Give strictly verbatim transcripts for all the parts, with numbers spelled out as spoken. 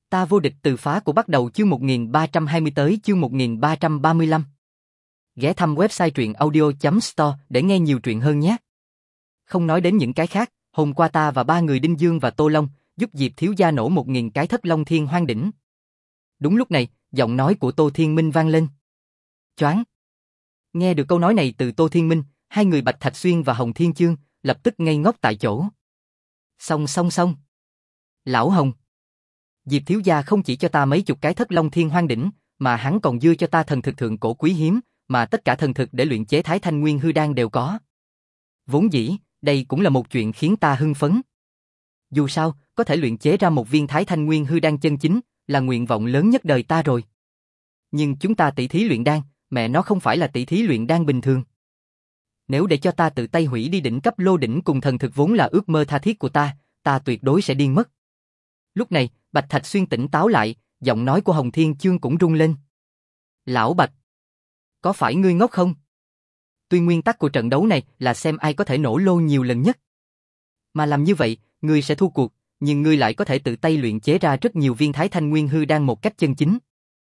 Ta vô địch từ phá của bắt đầu chương một nghìn ba trăm hai mươi tới chương một nghìn ba trăm ba mươi lăm. Ghé thăm website truyện audio chấm store để nghe nhiều truyện hơn nhé. Không nói đến những cái khác, hôm qua ta và ba người Đinh Dương và Tô Long giúp Diệp thiếu gia nổ một nghìn cái thất long thiên hoang đỉnh. Đúng lúc này, giọng nói của Tô Thiên Minh vang lên. Choáng. Nghe được câu nói này từ Tô Thiên Minh, hai người Bạch Thạch Xuyên và Hồng Thiên Chương lập tức ngây ngốc tại chỗ. Xong xong xong. Lão Hồng. Diệp thiếu gia không chỉ cho ta mấy chục cái thất long thiên hoang đỉnh, mà hắn còn dư cho ta thần thực thượng cổ quý hiếm, mà tất cả thần thực để luyện chế Thái Thanh Nguyên Hư Đan đều có. Vốn dĩ, đây cũng là một chuyện khiến ta hưng phấn. Dù sao, có thể luyện chế ra một viên Thái Thanh Nguyên Hư Đan chân chính, là nguyện vọng lớn nhất đời ta rồi. Nhưng chúng ta tỷ thí luyện đan, mẹ nó không phải là tỷ thí luyện đan bình thường. Nếu để cho ta tự tay hủy đi đỉnh cấp lô đỉnh cùng thần thực vốn là ước mơ tha thiết của ta, ta tuyệt đối sẽ điên mất. Lúc này, Bạch Thạch Xuyên tỉnh táo lại, giọng nói của Hồng Thiên Chương cũng rung lên. Lão Bạch, có phải ngươi ngốc không? Tuy nguyên tắc của trận đấu này là xem ai có thể nổ lô nhiều lần nhất. Mà làm như vậy, ngươi sẽ thua cuộc, nhưng ngươi lại có thể tự tay luyện chế ra rất nhiều viên Thái Thanh Nguyên Hư Đan một cách chân chính.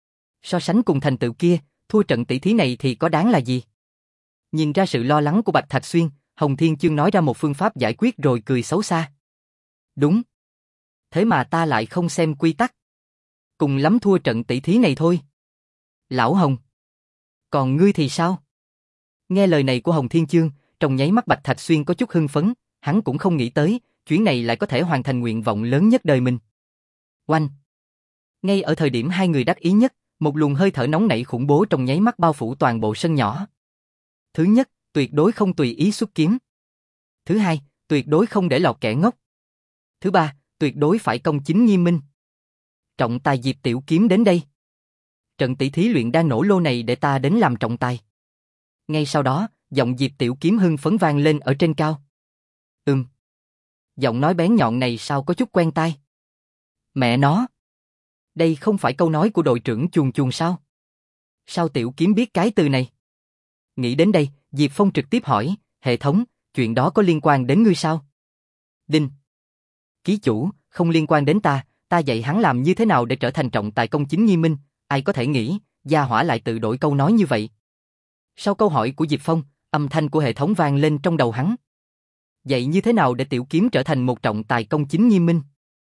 So sánh cùng thành tựu kia, thua trận tỷ thí này thì có đáng là gì? Nhìn ra sự lo lắng của Bạch Thạch Xuyên, Hồng Thiên Chương nói ra một phương pháp giải quyết rồi cười xấu xa. Đúng. Thế mà ta lại không xem quy tắc. Cùng lắm thua trận tỷ thí này thôi. Lão Hồng. Còn ngươi thì sao? Nghe lời này của Hồng Thiên Chương, trong nháy mắt Bạch Thạch Xuyên có chút hưng phấn, hắn cũng không nghĩ tới, chuyến này lại có thể hoàn thành nguyện vọng lớn nhất đời mình. Oanh. Ngay ở thời điểm hai người đắc ý nhất, một luồng hơi thở nóng nảy khủng bố trong nháy mắt bao phủ toàn bộ sân nhỏ. Thứ nhất, tuyệt đối không tùy ý xuất kiếm. Thứ hai, tuyệt đối không để lọt kẻ ngốc. Thứ ba, tuyệt đối phải công chính nghiêm minh. Trọng tài Diệp Tiểu Kiếm đến đây. Trận tỷ thí luyện đan nổ lô này để ta đến làm trọng tài. Ngay sau đó, giọng Diệp Tiểu Kiếm hưng phấn vang lên ở trên cao. Ừm. Giọng nói bén nhọn này sao có chút quen tai. Mẹ nó. Đây không phải câu nói của đội trưởng Chuồn Chuồn sao? Sao Tiểu Kiếm biết cái từ này? Nghĩ đến đây, Diệp Phong trực tiếp hỏi, hệ thống, chuyện đó có liên quan đến ngươi sao? Đinh. Ký chủ, không liên quan đến ta, ta dạy hắn làm như thế nào để trở thành trọng tài công chính nghiêm minh, ai có thể nghĩ, gia hỏa lại tự đổi câu nói như vậy. Sau câu hỏi của Diệp Phong, âm thanh của hệ thống vang lên trong đầu hắn. Dạy như thế nào để Tiểu Kiếm trở thành một trọng tài công chính nghiêm minh?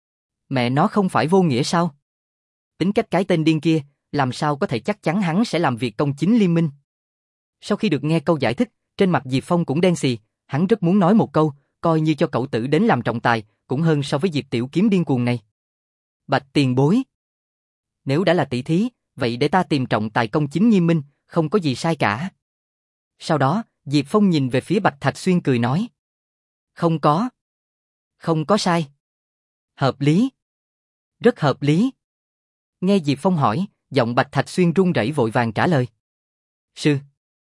Mẹ nó không phải vô nghĩa sao? Tính cách cái tên điên kia, làm sao có thể chắc chắn hắn sẽ làm việc công chính liên minh? Sau khi được nghe câu giải thích, trên mặt Diệp Phong cũng đen xì, hắn rất muốn nói một câu, coi như cho cậu tử đến làm trọng tài, cũng hơn so với Diệp Tiểu Kiếm điên cuồng này. Bạch tiền bối. Nếu đã là tỷ thí, vậy để ta tìm trọng tài công chính nghiêm minh, không có gì sai cả. Sau đó, Diệp Phong nhìn về phía Bạch Thạch Xuyên cười nói. Không có. Không có sai. Hợp lý. Rất hợp lý. Nghe Diệp Phong hỏi, giọng Bạch Thạch Xuyên run rẩy vội vàng trả lời. Sư.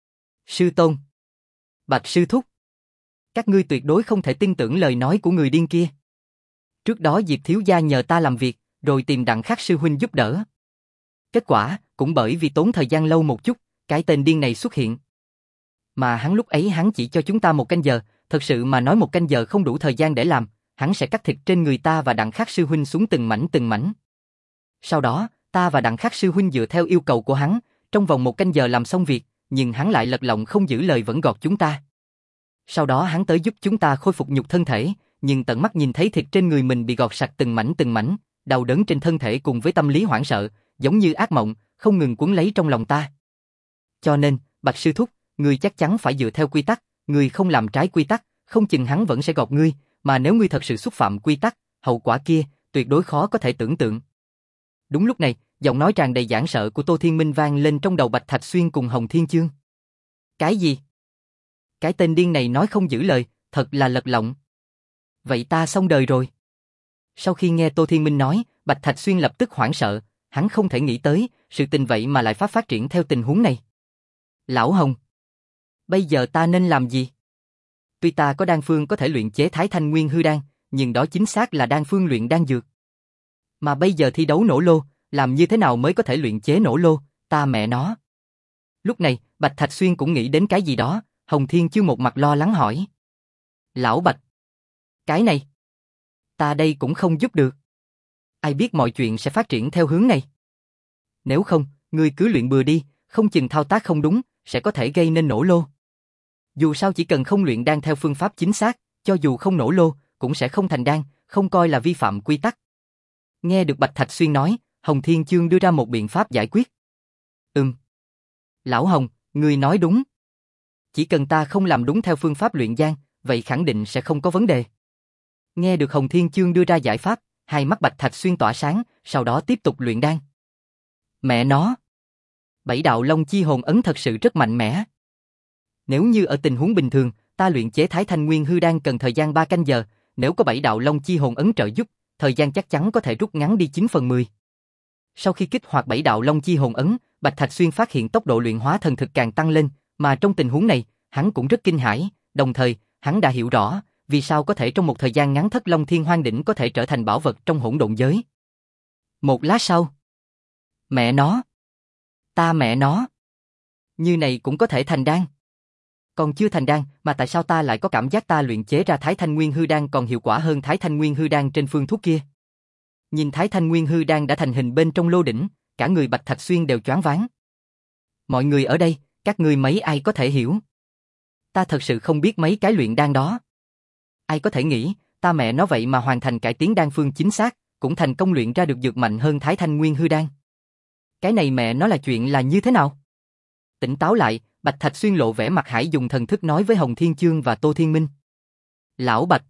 Sư tôn. Bạch sư thúc. Các ngươi tuyệt đối không thể tin tưởng lời nói của người điên kia. Trước đó Diệp thiếu gia nhờ ta làm việc, rồi tìm Đặng Khắc sư huynh giúp đỡ. Kết quả, cũng bởi vì tốn thời gian lâu một chút, cái tên điên này xuất hiện. Mà hắn lúc ấy hắn chỉ cho chúng ta một canh giờ, thật sự mà nói một canh giờ không đủ thời gian để làm, hắn sẽ cắt thịt trên người ta và Đặng Khắc sư huynh xuống từng mảnh từng mảnh. Sau đó, ta và Đặng Khắc sư huynh dựa theo yêu cầu của hắn, trong vòng một canh giờ làm xong việc, nhưng hắn lại lật lọng không giữ lời vẫn gọt chúng ta. Sau đó hắn tới giúp chúng ta khôi phục nhục thân thể, nhưng tận mắt nhìn thấy thịt trên người mình bị gọt sạch từng mảnh từng mảnh, đau đớn trên thân thể cùng với tâm lý hoảng sợ, giống như ác mộng, không ngừng cuốn lấy trong lòng ta. Cho nên, Bạch sư thúc, ngươi chắc chắn phải dựa theo quy tắc, ngươi không làm trái quy tắc, không chừng hắn vẫn sẽ gọt ngươi, mà nếu ngươi thật sự xúc phạm quy tắc, hậu quả kia, tuyệt đối khó có thể tưởng tượng. Đúng lúc này, giọng nói tràn đầy giảng sợ của Tô Thiên Minh vang lên trong đầu Bạch Thạch Xuyên cùng Hồng Thiên Chương. Cái gì? Cái tên điên này nói không giữ lời, thật là lật lọng. Vậy ta xong đời rồi. Sau khi nghe Tô Thiên Minh nói, Bạch Thạch Xuyên lập tức hoảng sợ, hắn không thể nghĩ tới, sự tình vậy mà lại phát phát triển theo tình huống này. Lão Hồng, bây giờ ta nên làm gì? Tuy ta có đan phương có thể luyện chế Thái Thanh Nguyên Hư Đan, nhưng đó chính xác là đan phương luyện đan dược. Mà bây giờ thi đấu nổ lô, làm như thế nào mới có thể luyện chế nổ lô, ta mẹ nó. Lúc này, Bạch Thạch Xuyên cũng nghĩ đến cái gì đó, Hồng Thiên Chương một mặt lo lắng hỏi. Lão Bạch, cái này, ta đây cũng không giúp được. Ai biết mọi chuyện sẽ phát triển theo hướng này. Nếu không, ngươi cứ luyện bừa đi, không chừng thao tác không đúng, sẽ có thể gây nên nổ lô. Dù sao chỉ cần không luyện đan theo phương pháp chính xác, cho dù không nổ lô, cũng sẽ không thành đan, không coi là vi phạm quy tắc. Nghe được Bạch Thạch Xuyên nói, Hồng Thiên Chương đưa ra một biện pháp giải quyết. Ừm. Lão Hồng, ngươi nói đúng. Chỉ cần ta không làm đúng theo phương pháp luyện đan, vậy khẳng định sẽ không có vấn đề. Nghe được Hồng Thiên Chương đưa ra giải pháp, hai mắt Bạch Thạch Xuyên tỏa sáng, sau đó tiếp tục luyện đan. Mẹ nó! Bảy đạo Long Chi hồn ấn thật sự rất mạnh mẽ. Nếu như ở tình huống bình thường, ta luyện chế Thái Thanh Nguyên Hư Đan cần thời gian ba canh giờ, nếu có bảy đạo Long Chi hồn ấn trợ giúp, thời gian chắc chắn có thể rút ngắn đi chín phần mười. Sau khi kích hoạt bảy đạo Long Chi hồn ấn, Bạch Thạch Xuyên phát hiện tốc độ luyện hóa thần thực càng tăng lên, mà trong tình huống này, hắn cũng rất kinh hãi, đồng thời, hắn đã hiểu rõ, vì sao có thể trong một thời gian ngắn Thất Long Thiên Hoang đỉnh có thể trở thành bảo vật trong hỗn độn giới. Một lát sau, mẹ nó, ta mẹ nó, như này cũng có thể thành đan. Còn chưa thành đan, mà tại sao ta lại có cảm giác ta luyện chế ra Thái Thanh Nguyên Hư Đan còn hiệu quả hơn Thái Thanh Nguyên Hư Đan trên phương thuốc kia? Nhìn Thái Thanh Nguyên Hư Đan đã thành hình bên trong lô đỉnh, cả người Bạch Thạch Xuyên đều choáng váng. Mọi người ở đây, các ngươi mấy ai có thể hiểu? Ta thật sự không biết mấy cái luyện đan đó. Ai có thể nghĩ, ta mẹ nó vậy mà hoàn thành cải tiến đan phương chính xác, cũng thành công luyện ra được dược mạnh hơn Thái Thanh Nguyên Hư Đan. Cái này mẹ nó là chuyện là như thế nào? Tỉnh táo lại, Bạch Thạch Xuyên lộ vẻ mặt Hải dùng thần thức nói với Hồng Thiên Chương và Tô Thiên Minh. Lão Bạch,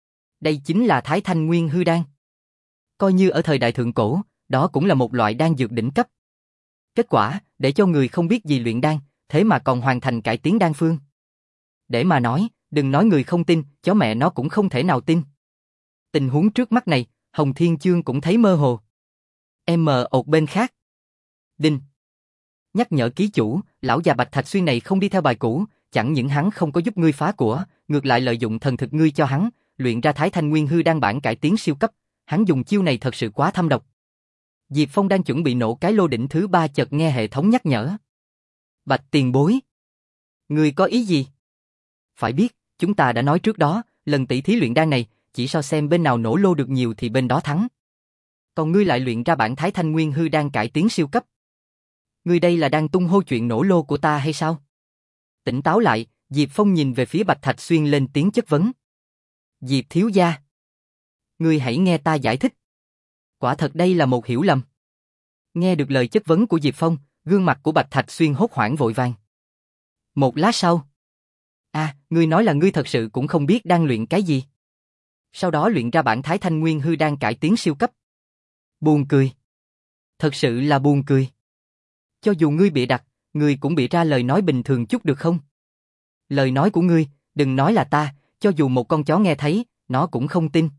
đây chính là Thái Thanh Nguyên Hư Đan. Coi như ở thời đại thượng cổ, đó cũng là một loại đan dược đỉnh cấp. Kết quả, để cho người không biết gì luyện đan, thế mà còn hoàn thành cải tiến đan phương. Để mà nói, đừng nói người không tin, chó mẹ nó cũng không thể nào tin. Tình huống trước mắt này, Hồng Thiên Chương cũng thấy mơ hồ. Em mờ ột bên khác. Đinh. Nhắc nhở ký chủ, lão già Bạch Thạch Xuyên này không đi theo bài cũ, chẳng những hắn không có giúp ngươi phá của, ngược lại lợi dụng thần thực ngươi cho hắn, luyện ra Thái Thanh Nguyên Hư Đan bản cải tiến siêu cấp, hắn dùng chiêu này thật sự quá thâm độc. Diệp Phong đang chuẩn bị nổ cái lô đỉnh thứ ba chợt nghe hệ thống nhắc nhở. Bạch tiền bối, ngươi có ý gì? Phải biết, chúng ta đã nói trước đó, lần tỷ thí luyện đan này, chỉ so xem bên nào nổ lô được nhiều thì bên đó thắng. Còn ngươi lại luyện ra bản Thái Thanh Nguyên Hư Đan cải tiến siêu cấp. Ngươi đây là đang tung hô chuyện nổ lô của ta hay sao? Tỉnh táo lại, Diệp Phong nhìn về phía Bạch Thạch Xuyên lên tiếng chất vấn. Diệp thiếu gia, ngươi hãy nghe ta giải thích. Quả thật đây là một hiểu lầm. Nghe được lời chất vấn của Diệp Phong, gương mặt của Bạch Thạch Xuyên hốt hoảng vội vàng. Một lát sau. À, ngươi nói là ngươi thật sự cũng không biết đang luyện cái gì. Sau đó luyện ra bản Thái Thanh Nguyên Hư Đan cải tiến siêu cấp. Buồn cười. Thật sự là buồn cười. Cho dù ngươi bịa đặt, ngươi cũng bịa ra lời nói bình thường chút được không? Lời nói của ngươi, đừng nói là ta, cho dù một con chó nghe thấy, nó cũng không tin.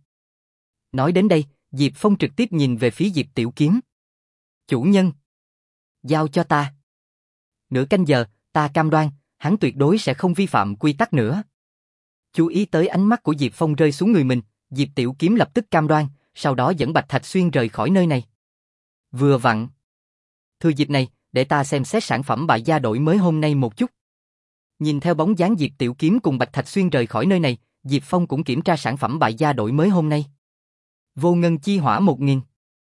Nói đến đây, Diệp Phong trực tiếp nhìn về phía Diệp Tiểu Kiếm. Chủ nhân, giao cho ta. Nửa canh giờ, ta cam đoan, hắn tuyệt đối sẽ không vi phạm quy tắc nữa. Chú ý tới ánh mắt của Diệp Phong rơi xuống người mình, Diệp Tiểu Kiếm lập tức cam đoan, sau đó dẫn Bạch Thạch Xuyên rời khỏi nơi này. Vừa vặn. Thừa dịp này, để ta xem xét sản phẩm bại gia đổi mới hôm nay một chút. Nhìn theo bóng dáng Diệp Tiểu Kiếm cùng Bạch Thạch Xuyên rời khỏi nơi này, Diệp Phong cũng kiểm tra sản phẩm bại gia đổi mới hôm nay. Vô ngân chi hỏa một nghìn.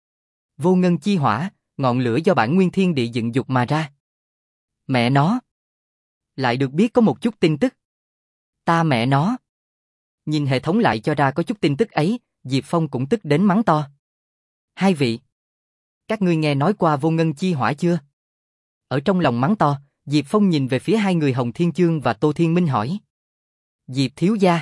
Vô ngân chi hỏa, ngọn lửa do bản nguyên thiên địa dựng dục mà ra. Mẹ nó. Lại được biết có một chút tin tức. Ta mẹ nó. Nhìn hệ thống lại cho ra có chút tin tức ấy, Diệp Phong cũng tức đến mắng to. Hai vị. Các ngươi nghe nói qua vô ngân chi hỏa chưa? Ở trong lòng mắng to, Diệp Phong nhìn về phía hai người Hồng Thiên Chương và Tô Thiên Minh hỏi. Diệp thiếu gia.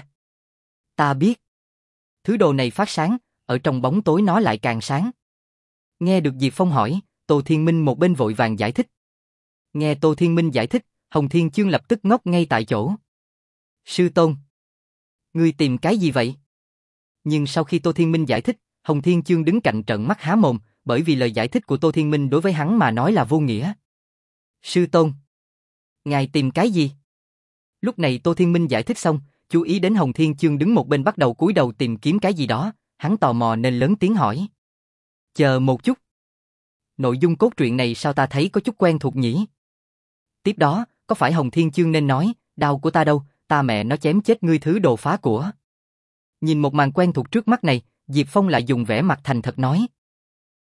Ta biết. Thứ đồ này phát sáng, ở trong bóng tối nó lại càng sáng. Nghe được Diệp Phong hỏi, Tô Thiên Minh một bên vội vàng giải thích. Nghe Tô Thiên Minh giải thích, Hồng Thiên Chương lập tức ngốc ngay tại chỗ. Sư tôn. Ngươi tìm cái gì vậy? Nhưng sau khi Tô Thiên Minh giải thích, Hồng Thiên Chương đứng cạnh trợn mắt há mồm, bởi vì lời giải thích của Tô Thiên Minh đối với hắn mà nói là vô nghĩa. Sư tôn. Ngài tìm cái gì? Lúc này Tô Thiên Minh giải thích xong, chú ý đến Hồng Thiên Chương đứng một bên bắt đầu cúi đầu tìm kiếm cái gì đó, hắn tò mò nên lớn tiếng hỏi. Chờ một chút. Nội dung cốt truyện này sao ta thấy có chút quen thuộc nhỉ? Tiếp đó, có phải Hồng Thiên Chương nên nói, đau của ta đâu, ta mẹ nó chém chết ngươi thứ đồ phá của. Nhìn một màn quen thuộc trước mắt này, Diệp Phong lại dùng vẻ mặt thành thật nói.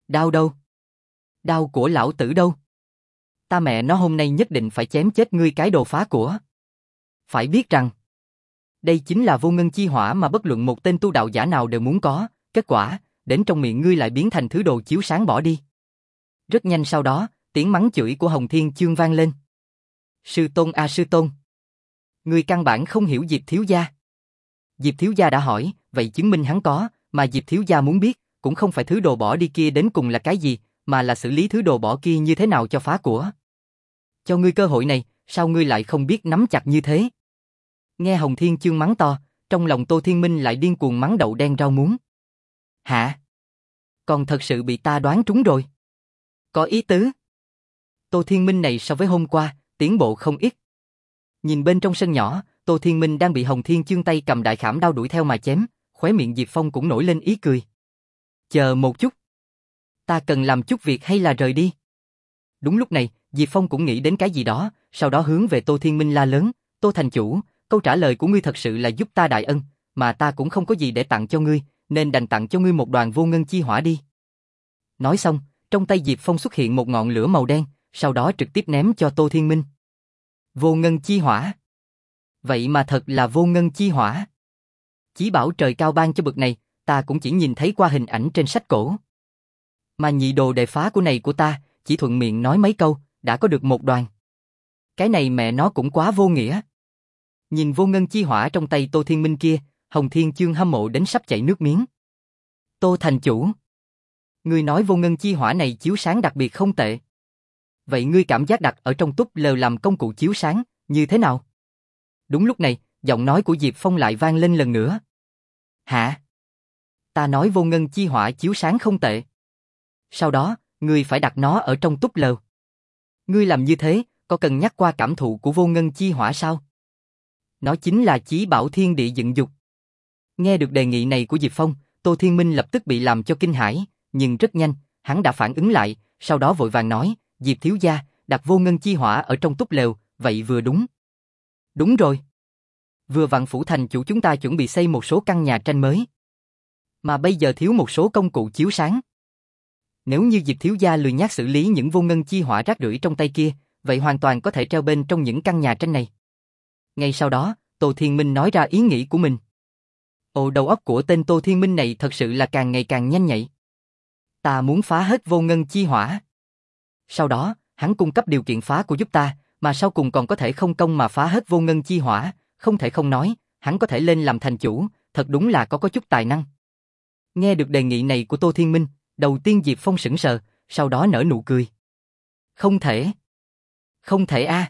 Đao đâu? Đao của lão tử đâu? Ta mẹ nó hôm nay nhất định phải chém chết ngươi cái đồ phá của. Phải biết rằng, đây chính là vô ngân chi hỏa mà bất luận một tên tu đạo giả nào đều muốn có, kết quả, đến trong miệng ngươi lại biến thành thứ đồ chiếu sáng bỏ đi. Rất nhanh sau đó, tiếng mắng chửi của Hồng Thiên Chương vang lên. Sư tôn a sư tôn. Ngươi căn bản không hiểu Diệp thiếu gia. Diệp thiếu gia đã hỏi, vậy chứng minh hắn có, mà Diệp thiếu gia muốn biết, cũng không phải thứ đồ bỏ đi kia đến cùng là cái gì, mà là xử lý thứ đồ bỏ kia như thế nào cho phá của. Cho ngươi cơ hội này, sao ngươi lại không biết nắm chặt như thế? Nghe Hồng Thiên Chương mắng to, trong lòng Tô Thiên Minh lại điên cuồng mắng đậu đen rau muống. Hả? Còn thật sự bị ta đoán trúng rồi. Có ý tứ. Tô Thiên Minh này so với hôm qua, tiến bộ không ít. Nhìn bên trong sân nhỏ, Tô Thiên Minh đang bị Hồng Thiên Chương tay cầm đại khảm đao đuổi theo mà chém, khóe miệng Diệp Phong cũng nổi lên ý cười. Chờ một chút. Ta cần làm chút việc hay là rời đi? Đúng lúc này, Diệp Phong cũng nghĩ đến cái gì đó, sau đó hướng về Tô Thiên Minh la lớn, Tô thành chủ, câu trả lời của ngươi thật sự là giúp ta đại ân, mà ta cũng không có gì để tặng cho ngươi, nên đành tặng cho ngươi một đoàn vô ngân chi hỏa đi. Nói xong, trong tay Diệp Phong xuất hiện một ngọn lửa màu đen, sau đó trực tiếp ném cho Tô Thiên Minh. Vô ngân chi hỏa. Vậy mà thật là vô ngân chi hỏa. Chí bảo trời cao ban cho bực này, ta cũng chỉ nhìn thấy qua hình ảnh trên sách cổ. Mà nhị đồ đề phá của này của ta, chỉ thuận miệng nói mấy câu, đã có được một đoàn. Cái này mẹ nó cũng quá vô nghĩa. Nhìn vô ngân chi hỏa trong tay Tô Thiên Minh kia, Hồng Thiên Chương hâm mộ đến sắp chảy nước miếng. Tô thành chủ. Ngươi nói vô ngân chi hỏa này chiếu sáng đặc biệt không tệ. Vậy ngươi cảm giác đặt ở trong túp lều làm công cụ chiếu sáng, như thế nào? Đúng lúc này, giọng nói của Diệp Phong lại vang lên lần nữa. Hả? Ta nói vô ngân chi hỏa chiếu sáng không tệ. Sau đó, ngươi phải đặt nó ở trong túp lều. Ngươi làm như thế, có cần nhắc qua cảm thụ của vô ngân chi hỏa sao? Nó chính là chí bảo thiên địa dựng dục. Nghe được đề nghị này của Diệp Phong, Tô Thiên Minh lập tức bị làm cho kinh hãi, nhưng rất nhanh, hắn đã phản ứng lại, sau đó vội vàng nói, Diệp thiếu gia, đặt vô ngân chi hỏa ở trong túp lều, vậy vừa đúng. Đúng rồi. Vừa vặn phủ thành chủ chúng ta chuẩn bị xây một số căn nhà tranh mới. Mà bây giờ thiếu một số công cụ chiếu sáng. Nếu như Diệp thiếu gia lười nhác xử lý những vô ngân chi hỏa rác rưởi trong tay kia, vậy hoàn toàn có thể treo bên trong những căn nhà tranh này. Ngay sau đó, Tô Thiên Minh nói ra ý nghĩ của mình. Ồ, đầu óc của tên Tô Thiên Minh này thật sự là càng ngày càng nhanh nhạy. Ta muốn phá hết vô ngân chi hỏa. Sau đó, hắn cung cấp điều kiện phá của giúp ta, mà sau cùng còn có thể không công mà phá hết vô ngân chi hỏa, không thể không nói, hắn có thể lên làm thành chủ, thật đúng là có có chút tài năng. Nghe được đề nghị này của Tô Thiên Minh, đầu tiên Diệp Phong sững sờ, sau đó nở nụ cười. Không thể. Không thể a. À.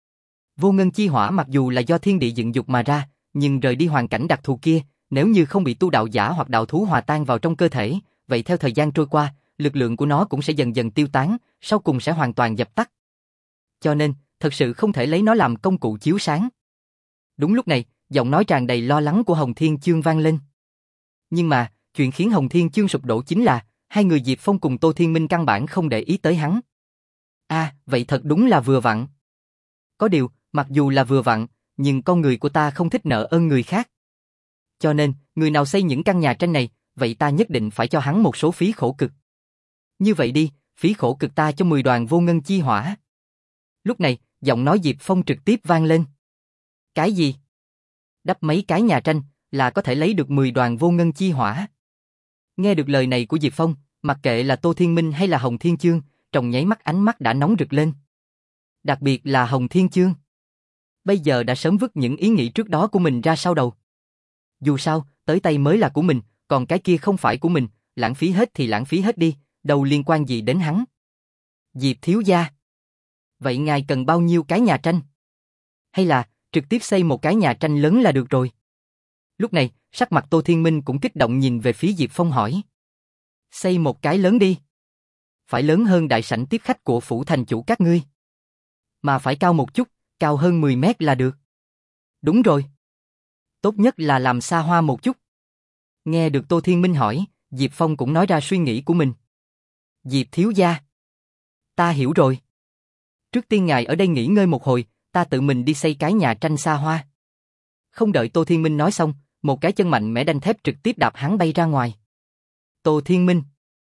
Vô ngân chi hỏa mặc dù là do thiên địa dựng dục mà ra, nhưng rời đi hoàn cảnh đặc thù kia, nếu như không bị tu đạo giả hoặc đạo thú hòa tan vào trong cơ thể, vậy theo thời gian trôi qua, lực lượng của nó cũng sẽ dần dần tiêu tán, sau cùng sẽ hoàn toàn dập tắt. Cho nên, thật sự không thể lấy nó làm công cụ chiếu sáng. Đúng lúc này, giọng nói tràn đầy lo lắng của Hồng Thiên Chương vang lên. Nhưng mà, chuyện khiến Hồng Thiên Chương sụp đổ chính là, hai người Diệp Phong cùng Tô Thiên Minh căn bản không để ý tới hắn. À, vậy thật đúng là vừa vặn. Có điều, mặc dù là vừa vặn, nhưng con người của ta không thích nợ ơn người khác. Cho nên, người nào xây những căn nhà tranh này, vậy ta nhất định phải cho hắn một số phí khổ cực. Như vậy đi, phí khổ cực ta cho mười đoàn vô ngân chi hỏa. Lúc này, giọng nói Diệp Phong trực tiếp vang lên. Cái gì? Đắp mấy cái nhà tranh, là có thể lấy được mười đoàn vô ngân chi hỏa. Nghe được lời này của Diệp Phong, mặc kệ là Tô Thiên Minh hay là Hồng Thiên Chương, trong nháy mắt ánh mắt đã nóng rực lên. Đặc biệt là Hồng Thiên Chương. Bây giờ đã sớm vứt những ý nghĩ trước đó của mình ra sau đầu. Dù sao, tới tay mới là của mình, còn cái kia không phải của mình, lãng phí hết thì lãng phí hết đi, đâu liên quan gì đến hắn. Diệp thiếu gia. Vậy ngài cần bao nhiêu cái nhà tranh? Hay là, trực tiếp xây một cái nhà tranh lớn là được rồi? Lúc này, sắc mặt Tô Thiên Minh cũng kích động nhìn về phía Diệp Phong hỏi. Xây một cái lớn đi. Phải lớn hơn đại sảnh tiếp khách của phủ thành chủ các ngươi. Mà phải cao một chút, cao hơn mười mét là được. Đúng rồi. Tốt nhất là làm xa hoa một chút. Nghe được Tô Thiên Minh hỏi, Diệp Phong cũng nói ra suy nghĩ của mình. Diệp thiếu gia. Ta hiểu rồi. Trước tiên ngài ở đây nghỉ ngơi một hồi, ta tự mình đi xây cái nhà tranh xa hoa. Không đợi Tô Thiên Minh nói xong, một cái chân mạnh mẽ đanh thép trực tiếp đạp hắn bay ra ngoài. Tô Thiên Minh.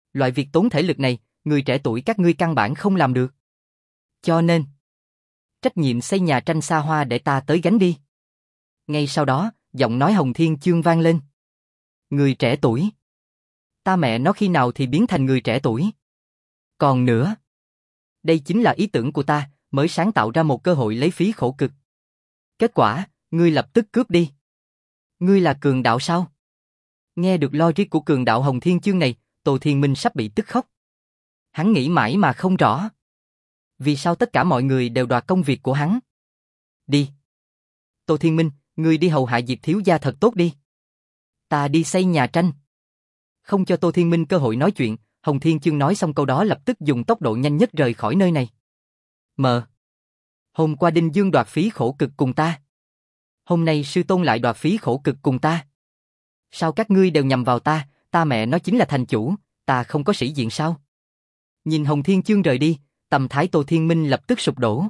Loại việc tốn thể lực này, người trẻ tuổi các ngươi căn bản không làm được. Cho nên, trách nhiệm xây nhà tranh xa hoa để ta tới gánh đi. Ngay sau đó, giọng nói Hồng Thiên Chương vang lên. Người trẻ tuổi. Ta mẹ nó khi nào thì biến thành người trẻ tuổi. Còn nữa. Đây chính là ý tưởng của ta, mới sáng tạo ra một cơ hội lấy phí khổ cực. Kết quả, ngươi lập tức cướp đi. Ngươi là cường đạo sao? Nghe được logic của cường đạo Hồng Thiên Chương này, Tô Thiên Minh sắp bị tức khóc. Hắn nghĩ mãi mà không rõ. Vì sao tất cả mọi người đều đoạt công việc của hắn? Đi. Tô Thiên Minh, ngươi đi hầu hạ Diệp thiếu gia thật tốt đi. Ta đi xây nhà tranh. Không cho Tô Thiên Minh cơ hội nói chuyện, Hồng Thiên Chương nói xong câu đó lập tức dùng tốc độ nhanh nhất rời khỏi nơi này. Mờ. Hôm qua Đinh Dương đoạt phí khổ cực cùng ta. Hôm nay sư tôn lại đoạt phí khổ cực cùng ta. Sao các ngươi đều nhằm vào ta, ta mẹ nó chính là thành chủ, ta không có sĩ diện sao? Nhìn Hồng Thiên Chương rời đi, tâm thái Tô Thiên Minh lập tức sụp đổ.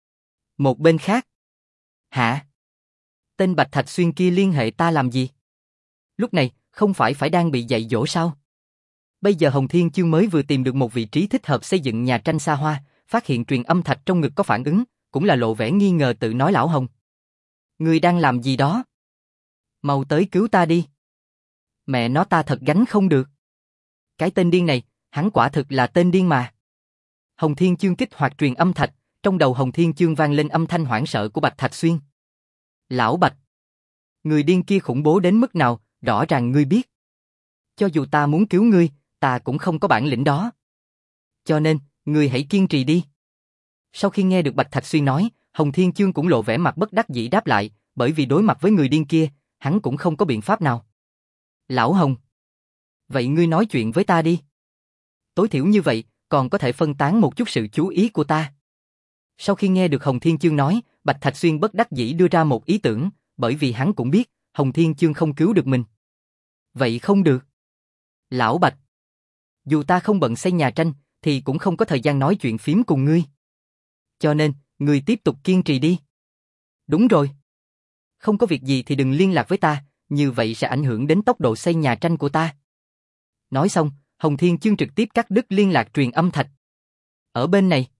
Một bên khác. Hả? Tên Bạch Thạch Xuyên kia liên hệ ta làm gì? Lúc này, không phải phải đang bị dạy dỗ sao? Bây giờ Hồng Thiên Chương mới vừa tìm được một vị trí thích hợp xây dựng nhà tranh xa hoa, phát hiện truyền âm thạch trong ngực có phản ứng, cũng là lộ vẻ nghi ngờ tự nói lão Hồng. Ngươi đang làm gì đó? Mau tới cứu ta đi. Mẹ nó ta thật gánh không được. Cái tên điên này, hắn quả thực là tên điên mà. Hồng Thiên Chương kích hoạt truyền âm thạch, trong đầu Hồng Thiên Chương vang lên âm thanh hoảng sợ của Bạch Thạch Xuyên. Lão Bạch, người điên kia khủng bố đến mức nào, rõ ràng ngươi biết. Cho dù ta muốn cứu ngươi, ta cũng không có bản lĩnh đó. Cho nên, ngươi hãy kiên trì đi. Sau khi nghe được Bạch Thạch Xuyên nói, Hồng Thiên Chương cũng lộ vẻ mặt bất đắc dĩ đáp lại, bởi vì đối mặt với người điên kia, hắn cũng không có biện pháp nào. Lão Hồng, vậy ngươi nói chuyện với ta đi. Tối thiểu như vậy, còn có thể phân tán một chút sự chú ý của ta. Sau khi nghe được Hồng Thiên Chương nói, Bạch Thạch Xuyên bất đắc dĩ đưa ra một ý tưởng, bởi vì hắn cũng biết, Hồng Thiên Chương không cứu được mình. Vậy không được. Lão Bạch, dù ta không bận xây nhà tranh, thì cũng không có thời gian nói chuyện phím cùng ngươi. Cho nên, ngươi tiếp tục kiên trì đi. Đúng rồi. Không có việc gì thì đừng liên lạc với ta, như vậy sẽ ảnh hưởng đến tốc độ xây nhà tranh của ta. Nói xong, Hồng Thiên Chương trực tiếp cắt đứt liên lạc truyền âm thạch. Ở bên này.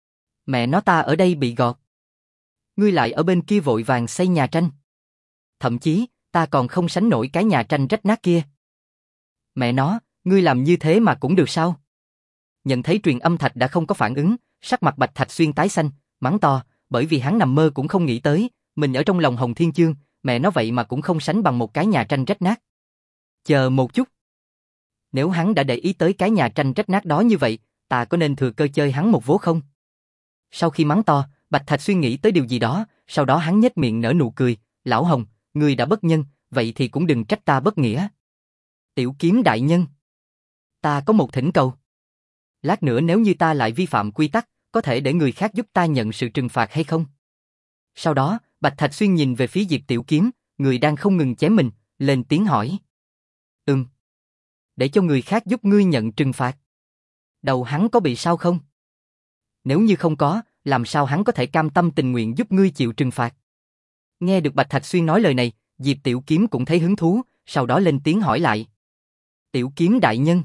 Mẹ nó ta ở đây bị gọt. Ngươi lại ở bên kia vội vàng xây nhà tranh. Thậm chí, ta còn không sánh nổi cái nhà tranh rách nát kia. Mẹ nó, ngươi làm như thế mà cũng được sao? Nhận thấy truyền âm thạch đã không có phản ứng, sắc mặt Bạch Thạch Xuyên tái xanh, mắng to, bởi vì hắn nằm mơ cũng không nghĩ tới, mình ở trong lòng Hồng Thiên Chương, mẹ nó vậy mà cũng không sánh bằng một cái nhà tranh rách nát. Chờ một chút. Nếu hắn đã để ý tới cái nhà tranh rách nát đó như vậy, ta có nên thừa cơ chơi hắn một vố không? Sau khi mắng to, Bạch Thạch Xuyên nghĩ tới điều gì đó, sau đó hắn nhếch miệng nở nụ cười, lão Hồng, ngươi đã bất nhân, vậy thì cũng đừng trách ta bất nghĩa. Tiểu Kiếm đại nhân, ta có một thỉnh cầu. Lát nữa nếu như ta lại vi phạm quy tắc, có thể để người khác giúp ta nhận sự trừng phạt hay không? Sau đó, Bạch Thạch Xuyên nhìn về phía Diệp Tiểu Kiếm, người đang không ngừng chém mình, lên tiếng hỏi. Ừm. Để cho người khác giúp ngươi nhận trừng phạt. Đầu hắn có bị sao không? Nếu như không có, làm sao hắn có thể cam tâm tình nguyện giúp ngươi chịu trừng phạt? Nghe được Bạch Thạch Xuyên nói lời này, Diệp Tiểu Kiếm cũng thấy hứng thú, sau đó lên tiếng hỏi lại. Tiểu Kiếm đại nhân.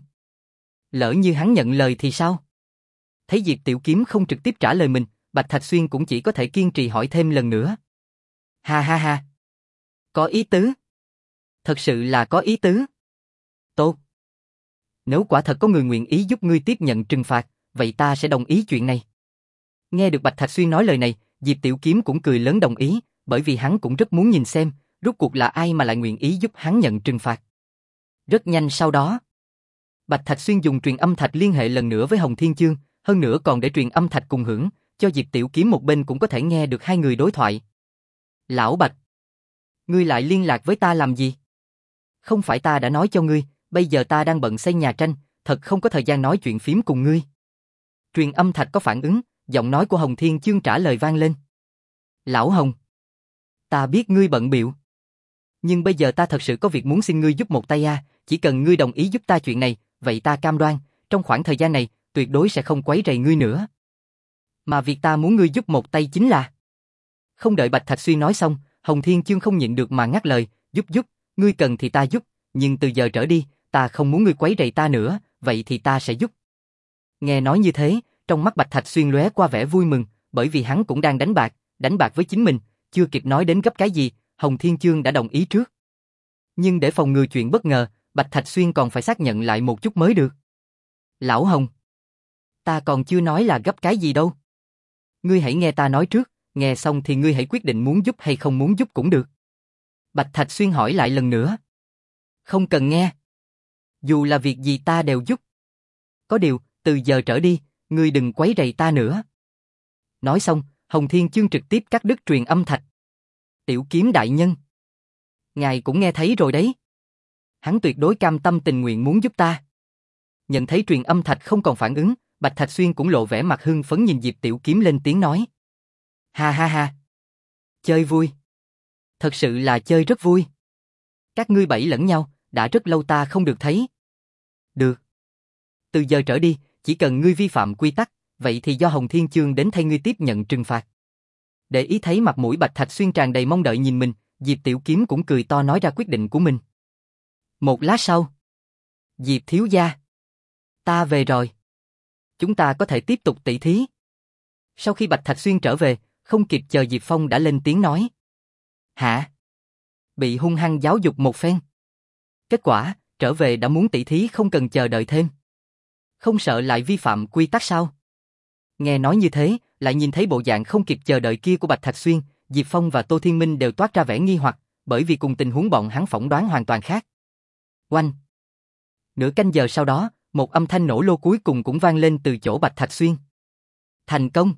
Lỡ như hắn nhận lời thì sao? Thấy Diệp Tiểu Kiếm không trực tiếp trả lời mình, Bạch Thạch Xuyên cũng chỉ có thể kiên trì hỏi thêm lần nữa. Ha ha ha. Có ý tứ. Thật sự là có ý tứ. Tốt. Nếu quả thật có người nguyện ý giúp ngươi tiếp nhận trừng phạt, vậy ta sẽ đồng ý chuyện này. Nghe được Bạch Thạch Xuyên nói lời này, Diệp Tiểu Kiếm cũng cười lớn đồng ý, bởi vì hắn cũng rất muốn nhìn xem, rốt cuộc là ai mà lại nguyện ý giúp hắn nhận trừng phạt. Rất nhanh sau đó, Bạch Thạch Xuyên dùng truyền âm thạch liên hệ lần nữa với Hồng Thiên Chương, hơn nữa còn để truyền âm thạch cùng hưởng, cho Diệp Tiểu Kiếm một bên cũng có thể nghe được hai người đối thoại. Lão Bạch, ngươi lại liên lạc với ta làm gì? Không phải ta đã nói cho ngươi, bây giờ ta đang bận xây nhà tranh, thật không có thời gian nói chuyện phím cùng ngươi. Truyền âm thạch có phản ứng, giọng nói của Hồng Thiên Chương trả lời vang lên. Lão Hồng, ta biết ngươi bận bịu, nhưng bây giờ ta thật sự có việc muốn xin ngươi giúp một tay a, chỉ cần ngươi đồng ý giúp ta chuyện này, vậy ta cam đoan, trong khoảng thời gian này, tuyệt đối sẽ không quấy rầy ngươi nữa. Mà việc ta muốn ngươi giúp một tay chính là... Không đợi Bạch Thạch Xuyên nói xong, Hồng Thiên Chương không nhịn được mà ngắt lời, giúp giúp, ngươi cần thì ta giúp, nhưng từ giờ trở đi, ta không muốn ngươi quấy rầy ta nữa, vậy thì ta sẽ giúp. Nghe nói như thế, trong mắt Bạch Thạch Xuyên lóe qua vẻ vui mừng, bởi vì hắn cũng đang đánh bạc, đánh bạc với chính mình, chưa kịp nói đến gấp cái gì, Hồng Thiên Chương đã đồng ý trước. Nhưng để phòng ngừa chuyện bất ngờ, Bạch Thạch Xuyên còn phải xác nhận lại một chút mới được. Lão Hồng, ta còn chưa nói là gấp cái gì đâu. Ngươi hãy nghe ta nói trước, nghe xong thì ngươi hãy quyết định muốn giúp hay không muốn giúp cũng được. Bạch Thạch Xuyên hỏi lại lần nữa. Không cần nghe. Dù là việc gì ta đều giúp. Có điều, từ giờ trở đi, ngươi đừng quấy rầy ta nữa. Nói xong, Hồng Thiên Chương trực tiếp cắt đứt truyền âm thạch. Tiểu Kiếm đại nhân, ngài cũng nghe thấy rồi đấy. Hắn tuyệt đối cam tâm tình nguyện muốn giúp ta. Nhận thấy truyền âm thạch không còn phản ứng, Bạch Thạch Xuyên cũng lộ vẻ mặt hưng phấn nhìn Diệp Tiểu Kiếm lên tiếng nói. Ha ha ha. Chơi vui. Thật sự là chơi rất vui. Các ngươi bẫy lẫn nhau, đã rất lâu ta không được thấy. Được. Từ giờ trở đi, chỉ cần ngươi vi phạm quy tắc, vậy thì do Hồng Thiên Chương đến thay ngươi tiếp nhận trừng phạt. Để ý thấy mặt mũi Bạch Thạch Xuyên tràn đầy mong đợi nhìn mình, Diệp Tiểu Kiếm cũng cười to nói ra quyết định của mình. Một lát sau. Diệp thiếu gia. Ta về rồi. Chúng ta có thể tiếp tục tỷ thí. Sau khi Bạch Thạch Xuyên trở về, không kịp chờ Diệp Phong đã lên tiếng nói. Hả? Bị hung hăng giáo dục một phen. Kết quả, trở về đã muốn tỷ thí không cần chờ đợi thêm. Không sợ lại vi phạm quy tắc sao? Nghe nói như thế, lại nhìn thấy bộ dạng không kịp chờ đợi kia của Bạch Thạch Xuyên, Diệp Phong và Tô Thiên Minh đều toát ra vẻ nghi hoặc, bởi vì cùng tình huống bọn hắn phỏng đoán hoàn toàn khác. Oanh! Nửa canh giờ sau đó, một âm thanh nổ lô cuối cùng cũng vang lên từ chỗ Bạch Thạch Xuyên. Thành công!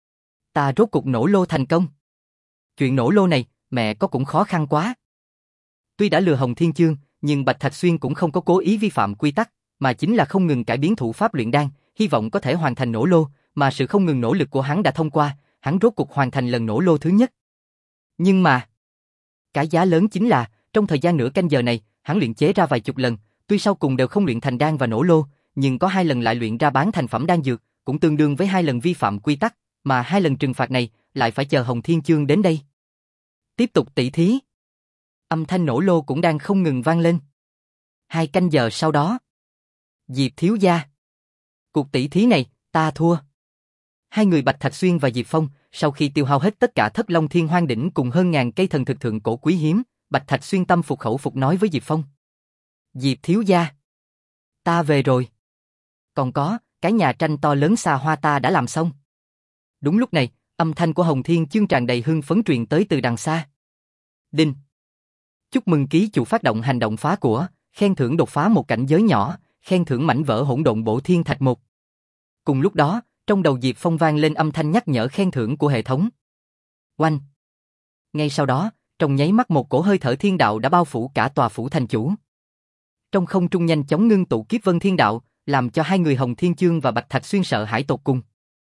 Ta rốt cục nổ lô thành công! Chuyện nổ lô này, mẹ có cũng khó khăn quá. Tuy đã lừa Hồng Thiên Chương, nhưng Bạch Thạch Xuyên cũng không có cố ý vi phạm quy tắc, mà chính là không ngừng cải biến thủ pháp luyện đan, hy vọng có thể hoàn thành nổ lô, mà sự không ngừng nỗ lực của hắn đã thông qua, hắn rốt cục hoàn thành lần nổ lô thứ nhất. Nhưng mà, cái giá lớn chính là, trong thời gian nửa canh giờ này, hắn luyện chế ra vài chục lần, tuy sau cùng đều không luyện thành đan và nổ lô, nhưng có hai lần lại luyện ra bán thành phẩm đan dược, cũng tương đương với hai lần vi phạm quy tắc, mà hai lần trừng phạt này lại phải chờ Hồng Thiên Chương đến đây. Tiếp tục tỷ thí. Âm thanh nổ lô cũng đang không ngừng vang lên. Hai canh giờ sau đó. Diệp thiếu gia. Cuộc tỷ thí này, ta thua. Hai người Bạch Thạch Xuyên và Diệp Phong, sau khi tiêu hao hết tất cả Thất Long Thiên Hoang đỉnh cùng hơn ngàn cây thần thực thượng cổ quý hiếm, Bạch Thạch Xuyên tâm phục khẩu phục nói với Diệp Phong. Diệp thiếu gia. Ta về rồi. Còn có, cái nhà tranh to lớn xa hoa ta đã làm xong. Đúng lúc này, âm thanh của Hồng Thiên Chương tràn đầy hưng phấn truyền tới từ đằng xa. Đinh. Chúc mừng ký chủ phát động hành động phá của, khen thưởng đột phá một cảnh giới nhỏ, khen thưởng mảnh vỡ hỗn độn bổ thiên thạch một. Cùng lúc đó, trong đầu Diệp Phong vang lên âm thanh nhắc nhở khen thưởng của hệ thống. Oanh. Ngay sau đó, trong nháy mắt một cổ hơi thở thiên đạo đã bao phủ cả tòa phủ thành chủ. Trong không trung nhanh chóng ngưng tụ kiếp vân thiên đạo, làm cho hai người Hồng Thiên Chương và Bạch Thạch Xuyên sợ hãi tột cùng.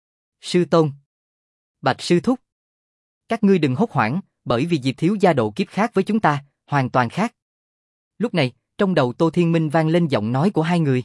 Sư tôn. Bạch sư thúc. Các ngươi đừng hốt hoảng, bởi vì Diệp thiếu gia độ kiếp khác với chúng ta, hoàn toàn khác. Lúc này, trong đầu Tô Thiên Minh vang lên giọng nói của hai người.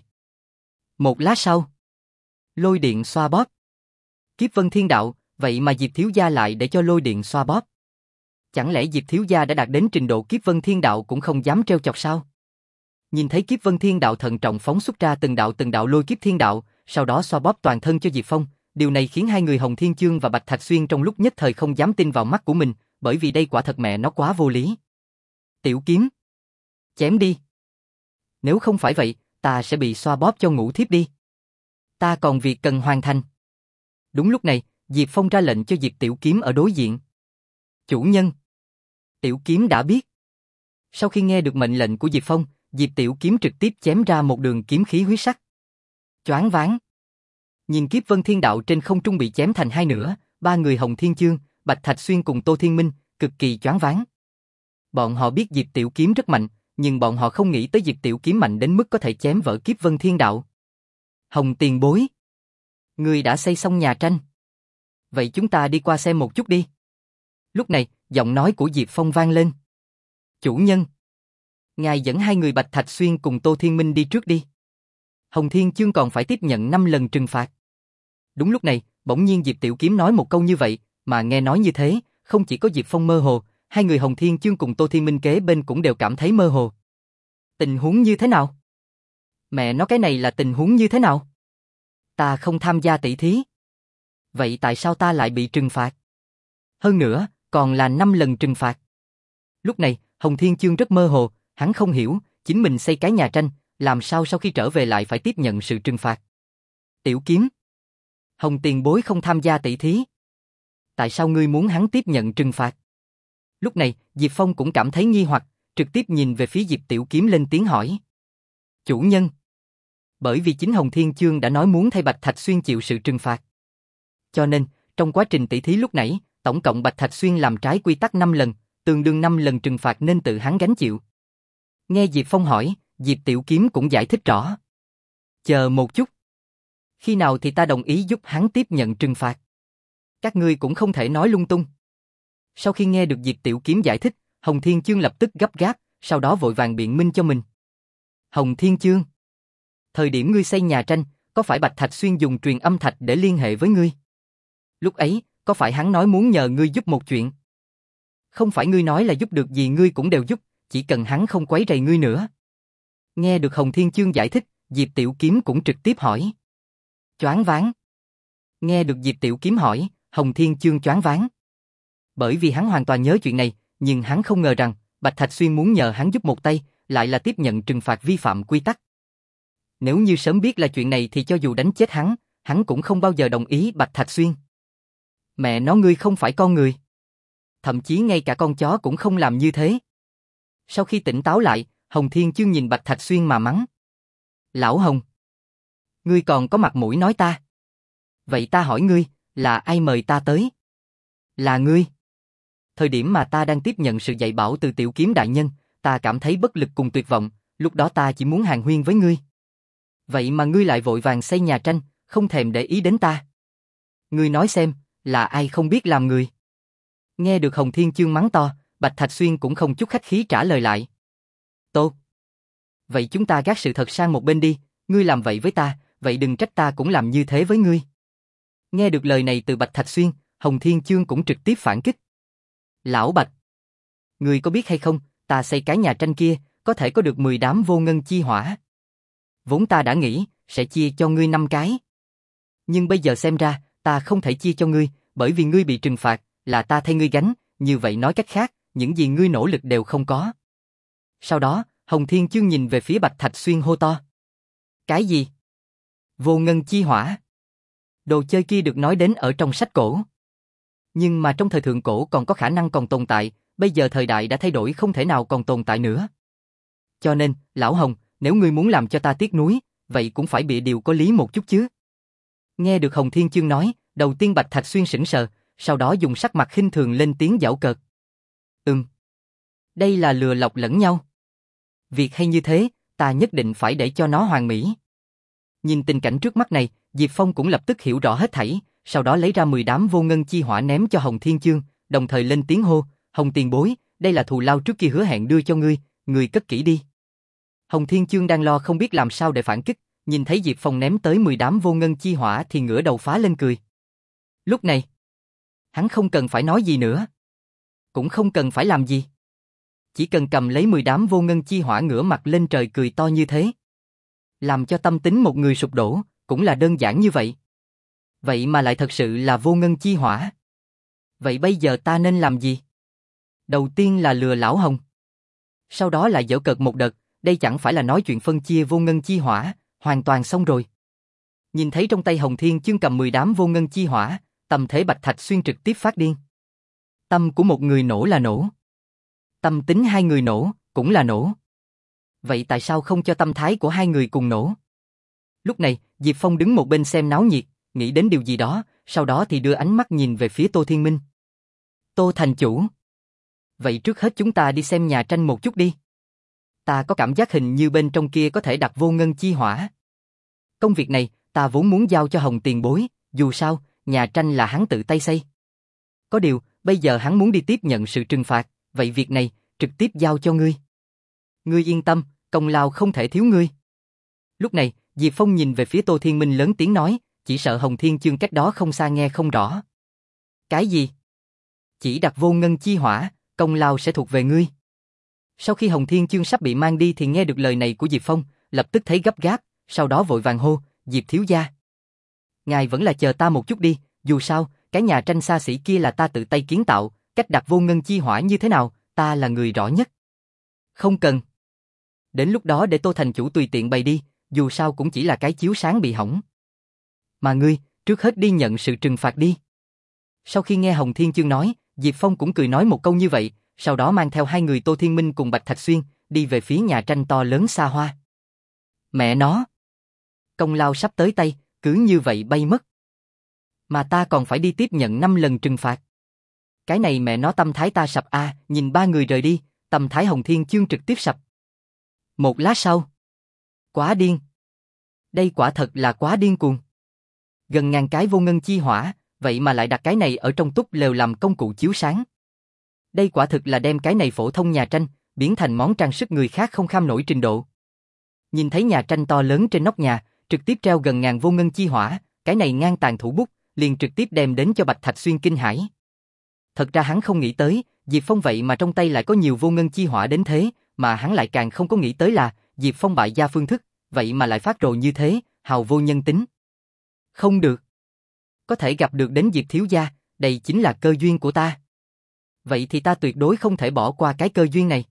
Một lát sau. Lôi điện xoa bóp. Kiếp vân thiên đạo, vậy mà Diệp thiếu gia lại để cho lôi điện xoa bóp. Chẳng lẽ Diệp thiếu gia đã đạt đến trình độ kiếp vân thiên đạo cũng không dám trêu chọc sao? Nhìn thấy kiếp vân thiên đạo thận trọng phóng xuất ra từng đạo từng đạo lôi kiếp thiên đạo, sau đó xoa bóp toàn thân cho Diệp Phong, điều này khiến hai người Hồng Thiên Chương và Bạch Thạch Xuyên trong lúc nhất thời không dám tin vào mắt của mình, bởi vì đây quả thật mẹ nó quá vô lý. Tiểu Kiếm. Chém đi. Nếu không phải vậy, ta sẽ bị xoa bóp cho ngủ thiếp đi. Ta còn việc cần hoàn thành. Đúng lúc này, Diệp Phong ra lệnh cho Diệp Tiểu Kiếm ở đối diện. Chủ nhân. Tiểu Kiếm đã biết. Sau khi nghe được mệnh lệnh của Diệp Phong, Diệp Tiểu Kiếm trực tiếp chém ra một đường kiếm khí huyết sắc. Choáng váng. Nhìn kiếp vân thiên đạo trên không trung bị chém thành hai nửa, ba người Hồng Thiên Chương, Bạch Thạch Xuyên cùng Tô Thiên Minh, cực kỳ choáng váng. Bọn họ biết Diệp Tiểu Kiếm rất mạnh, nhưng bọn họ không nghĩ tới Diệp Tiểu Kiếm mạnh đến mức có thể chém vỡ kiếp vân thiên đạo. Hồng tiền bối. Ngươi đã xây xong nhà tranh. Vậy chúng ta đi qua xem một chút đi. Lúc này, giọng nói của Diệp Phong vang lên. Chủ nhân. Ngài dẫn hai người Bạch Thạch Xuyên cùng Tô Thiên Minh đi trước đi. Hồng Thiên Chương còn phải tiếp nhận năm lần trừng phạt. Đúng lúc này, bỗng nhiên Diệp Tiểu Kiếm nói một câu như vậy, mà nghe nói như thế, không chỉ có Diệp Phong mơ hồ, hai người Hồng Thiên Chương cùng Tô Thiên Minh kế bên cũng đều cảm thấy mơ hồ. Tình huống như thế nào? Mẹ nói cái này là tình huống như thế nào? Ta không tham gia tỷ thí. Vậy tại sao ta lại bị trừng phạt? Hơn nữa, còn là năm lần trừng phạt. Lúc này, Hồng Thiên Chương rất mơ hồ, hắn không hiểu, chính mình xây cái nhà tranh, làm sao sau khi trở về lại phải tiếp nhận sự trừng phạt. Tiểu Kiếm. Hồng tiền bối không tham gia tỷ thí. Tại sao ngươi muốn hắn tiếp nhận trừng phạt? Lúc này, Diệp Phong cũng cảm thấy nghi hoặc, trực tiếp nhìn về phía Diệp Tiểu Kiếm lên tiếng hỏi. Chủ nhân. Bởi vì chính Hồng Thiên Chương đã nói muốn thay Bạch Thạch Xuyên chịu sự trừng phạt. Cho nên, trong quá trình tỷ thí lúc nãy, tổng cộng Bạch Thạch Xuyên làm trái quy tắc năm lần, tương đương năm lần trừng phạt nên tự hắn gánh chịu. Nghe Diệp Phong hỏi, Diệp Tiểu Kiếm cũng giải thích rõ. Chờ một chút. Khi nào thì ta đồng ý giúp hắn tiếp nhận trừng phạt? Các ngươi cũng không thể nói lung tung. Sau khi nghe được Diệp Tiểu Kiếm giải thích, Hồng Thiên Chương lập tức gấp gáp, sau đó vội vàng biện minh cho mình. Hồng Thiên Chương, thời điểm ngươi xây nhà tranh, có phải Bạch Thạch Xuyên dùng truyền âm thạch để liên hệ với ngươi? Lúc ấy, có phải hắn nói muốn nhờ ngươi giúp một chuyện? Không phải ngươi nói là giúp được gì ngươi cũng đều giúp, chỉ cần hắn không quấy rầy ngươi nữa. Nghe được Hồng Thiên Chương giải thích, Diệp Tiểu Kiếm cũng trực tiếp hỏi. Choáng váng. Nghe được Diệp Tiểu Kiếm hỏi, Hồng Thiên Chương choáng váng. Bởi vì hắn hoàn toàn nhớ chuyện này, nhưng hắn không ngờ rằng, Bạch Thạch Xuyên muốn nhờ hắn giúp một tay, lại là tiếp nhận trừng phạt vi phạm quy tắc. Nếu như sớm biết là chuyện này thì cho dù đánh chết hắn, hắn cũng không bao giờ đồng ý Bạch Thạch Xuyên. Mẹ nó ngươi không phải con người. Thậm chí ngay cả con chó cũng không làm như thế. Sau khi tỉnh táo lại, Hồng Thiên Chương nhìn Bạch Thạch Xuyên mà mắng. Lão Hồng, ngươi còn có mặt mũi nói ta. Vậy ta hỏi ngươi, là ai mời ta tới? Là ngươi. Thời điểm mà ta đang tiếp nhận sự dạy bảo từ Tiểu Kiếm đại nhân, ta cảm thấy bất lực cùng tuyệt vọng, lúc đó ta chỉ muốn hàn huyên với ngươi. Vậy mà ngươi lại vội vàng xây nhà tranh, không thèm để ý đến ta. Ngươi nói xem, là ai không biết làm người? Nghe được Hồng Thiên Chương mắng to, Bạch Thạch Xuyên cũng không chút khách khí trả lời lại. Tốt. Vậy chúng ta gác sự thật sang một bên đi, ngươi làm vậy với ta, vậy đừng trách ta cũng làm như thế với ngươi. Nghe được lời này từ Bạch Thạch Xuyên, Hồng Thiên Chương cũng trực tiếp phản kích. Lão Bạch, ngươi có biết hay không, ta xây cái nhà tranh kia, có thể có được mười đám vô ngân chi hỏa. Vốn ta đã nghĩ, sẽ chia cho ngươi năm cái. Nhưng bây giờ xem ra, ta không thể chia cho ngươi, bởi vì ngươi bị trừng phạt, là ta thay ngươi gánh, như vậy nói cách khác, những gì ngươi nỗ lực đều không có. Sau đó, Hồng Thiên Chương nhìn về phía Bạch Thạch Xuyên hô to. Cái gì? Vô ngân chi hỏa. Đồ chơi kia được nói đến ở trong sách cổ. Nhưng mà trong thời thượng cổ còn có khả năng còn tồn tại, bây giờ thời đại đã thay đổi không thể nào còn tồn tại nữa. Cho nên, Lão Hồng, nếu ngươi muốn làm cho ta tiếc nuối, vậy cũng phải bịa điều có lý một chút chứ. Nghe được Hồng Thiên Chương nói, đầu tiên Bạch Thạch Xuyên sững sờ, sau đó dùng sắc mặt khinh thường lên tiếng giễu cợt. Ừm. Đây là lừa lọc lẫn nhau. Việc hay như thế, ta nhất định phải để cho nó hoàn mỹ. Nhìn tình cảnh trước mắt này, Diệp Phong cũng lập tức hiểu rõ hết thảy, sau đó lấy ra mười đám vô ngân chi hỏa ném cho Hồng Thiên Chương, đồng thời lên tiếng hô, Hồng tiền bối, đây là thù lao trước kia hứa hẹn đưa cho ngươi, ngươi cất kỹ đi. Hồng Thiên Chương đang lo không biết làm sao để phản kích, nhìn thấy Diệp Phong ném tới mười đám vô ngân chi hỏa thì ngửa đầu phá lên cười. Lúc này, hắn không cần phải nói gì nữa, cũng không cần phải làm gì. Chỉ cần cầm lấy mười đám vô ngân chi hỏa ngửa mặt lên trời cười to như thế. Làm cho tâm tính một người sụp đổ, cũng là đơn giản như vậy. Vậy mà lại thật sự là vô ngân chi hỏa. Vậy bây giờ ta nên làm gì? Đầu tiên là lừa Lão Hồng. Sau đó lại giễu cợt một đợt, đây chẳng phải là nói chuyện phân chia vô ngân chi hỏa, hoàn toàn xong rồi. Nhìn thấy trong tay Hồng Thiên Chương cầm mười đám vô ngân chi hỏa, tâm thế Bạch Thạch Xuyên trực tiếp phát điên. Tâm của một người nổ là nổ. Tâm tính hai người nổ, cũng là nổ. Vậy tại sao không cho tâm thái của hai người cùng nổ? Lúc này, Diệp Phong đứng một bên xem náo nhiệt, nghĩ đến điều gì đó, sau đó thì đưa ánh mắt nhìn về phía Tô Thiên Minh. Tô thành chủ. Vậy trước hết chúng ta đi xem nhà tranh một chút đi. Ta có cảm giác hình như bên trong kia có thể đặt vô ngân chi hỏa. Công việc này, ta vốn muốn giao cho Hồng tiền bối, dù sao, nhà tranh là hắn tự tay xây. Có điều, bây giờ hắn muốn đi tiếp nhận sự trừng phạt, vậy việc này, trực tiếp giao cho ngươi. Ngươi yên tâm, công lao không thể thiếu ngươi. Lúc này, Diệp Phong nhìn về phía Tô Thiên Minh lớn tiếng nói, chỉ sợ Hồng Thiên Chương cách đó không xa nghe không rõ. Cái gì? Chỉ đặt vô ngân chi hỏa, công lao sẽ thuộc về ngươi. Sau khi Hồng Thiên Chương sắp bị mang đi thì nghe được lời này của Diệp Phong, lập tức thấy gấp gáp, sau đó vội vàng hô, Diệp thiếu gia. Ngài vẫn là chờ ta một chút đi, dù sao, cái nhà tranh xa xỉ kia là ta tự tay kiến tạo, cách đặt vô ngân chi hỏa như thế nào, ta là người rõ nhất. Không cần. Đến lúc đó để Tô thành chủ tùy tiện bày đi, dù sao cũng chỉ là cái chiếu sáng bị hỏng. Mà ngươi, trước hết đi nhận sự trừng phạt đi. Sau khi nghe Hồng Thiên Chương nói, Diệp Phong cũng cười nói một câu như vậy, sau đó mang theo hai người Tô Thiên Minh cùng Bạch Thạch Xuyên, đi về phía nhà tranh to lớn xa hoa. Mẹ nó! Công lao sắp tới tay, cứ như vậy bay mất. Mà ta còn phải đi tiếp nhận năm lần trừng phạt. Cái này mẹ nó tâm thái ta sập a, à, nhìn ba người rời đi, tâm thái Hồng Thiên Chương trực tiếp sập. Một lát sau. Quá điên. Đây quả thật là quá điên cuồng. Gần ngàn cái vô ngân chi hỏa, vậy mà lại đặt cái này ở trong túp lều làm công cụ chiếu sáng. Đây quả thực là đem cái này phổ thông nhà tranh, biến thành món trang sức người khác không kham nổi trình độ. Nhìn thấy nhà tranh to lớn trên nóc nhà, trực tiếp treo gần ngàn vô ngân chi hỏa, cái này ngang tàn thủ bút, liền trực tiếp đem đến cho Bạch Thạch Xuyên kinh hãi. Thật ra hắn không nghĩ tới, Diệp Phong vậy mà trong tay lại có nhiều vô ngân chi hỏa đến thế, mà hắn lại càng không có nghĩ tới là, Diệp Phong bại gia phương thức, vậy mà lại phát rồ như thế, hào vô nhân tính. Không được. Có thể gặp được đến Diệp thiếu gia, đây chính là cơ duyên của ta. Vậy thì ta tuyệt đối không thể bỏ qua cái cơ duyên này.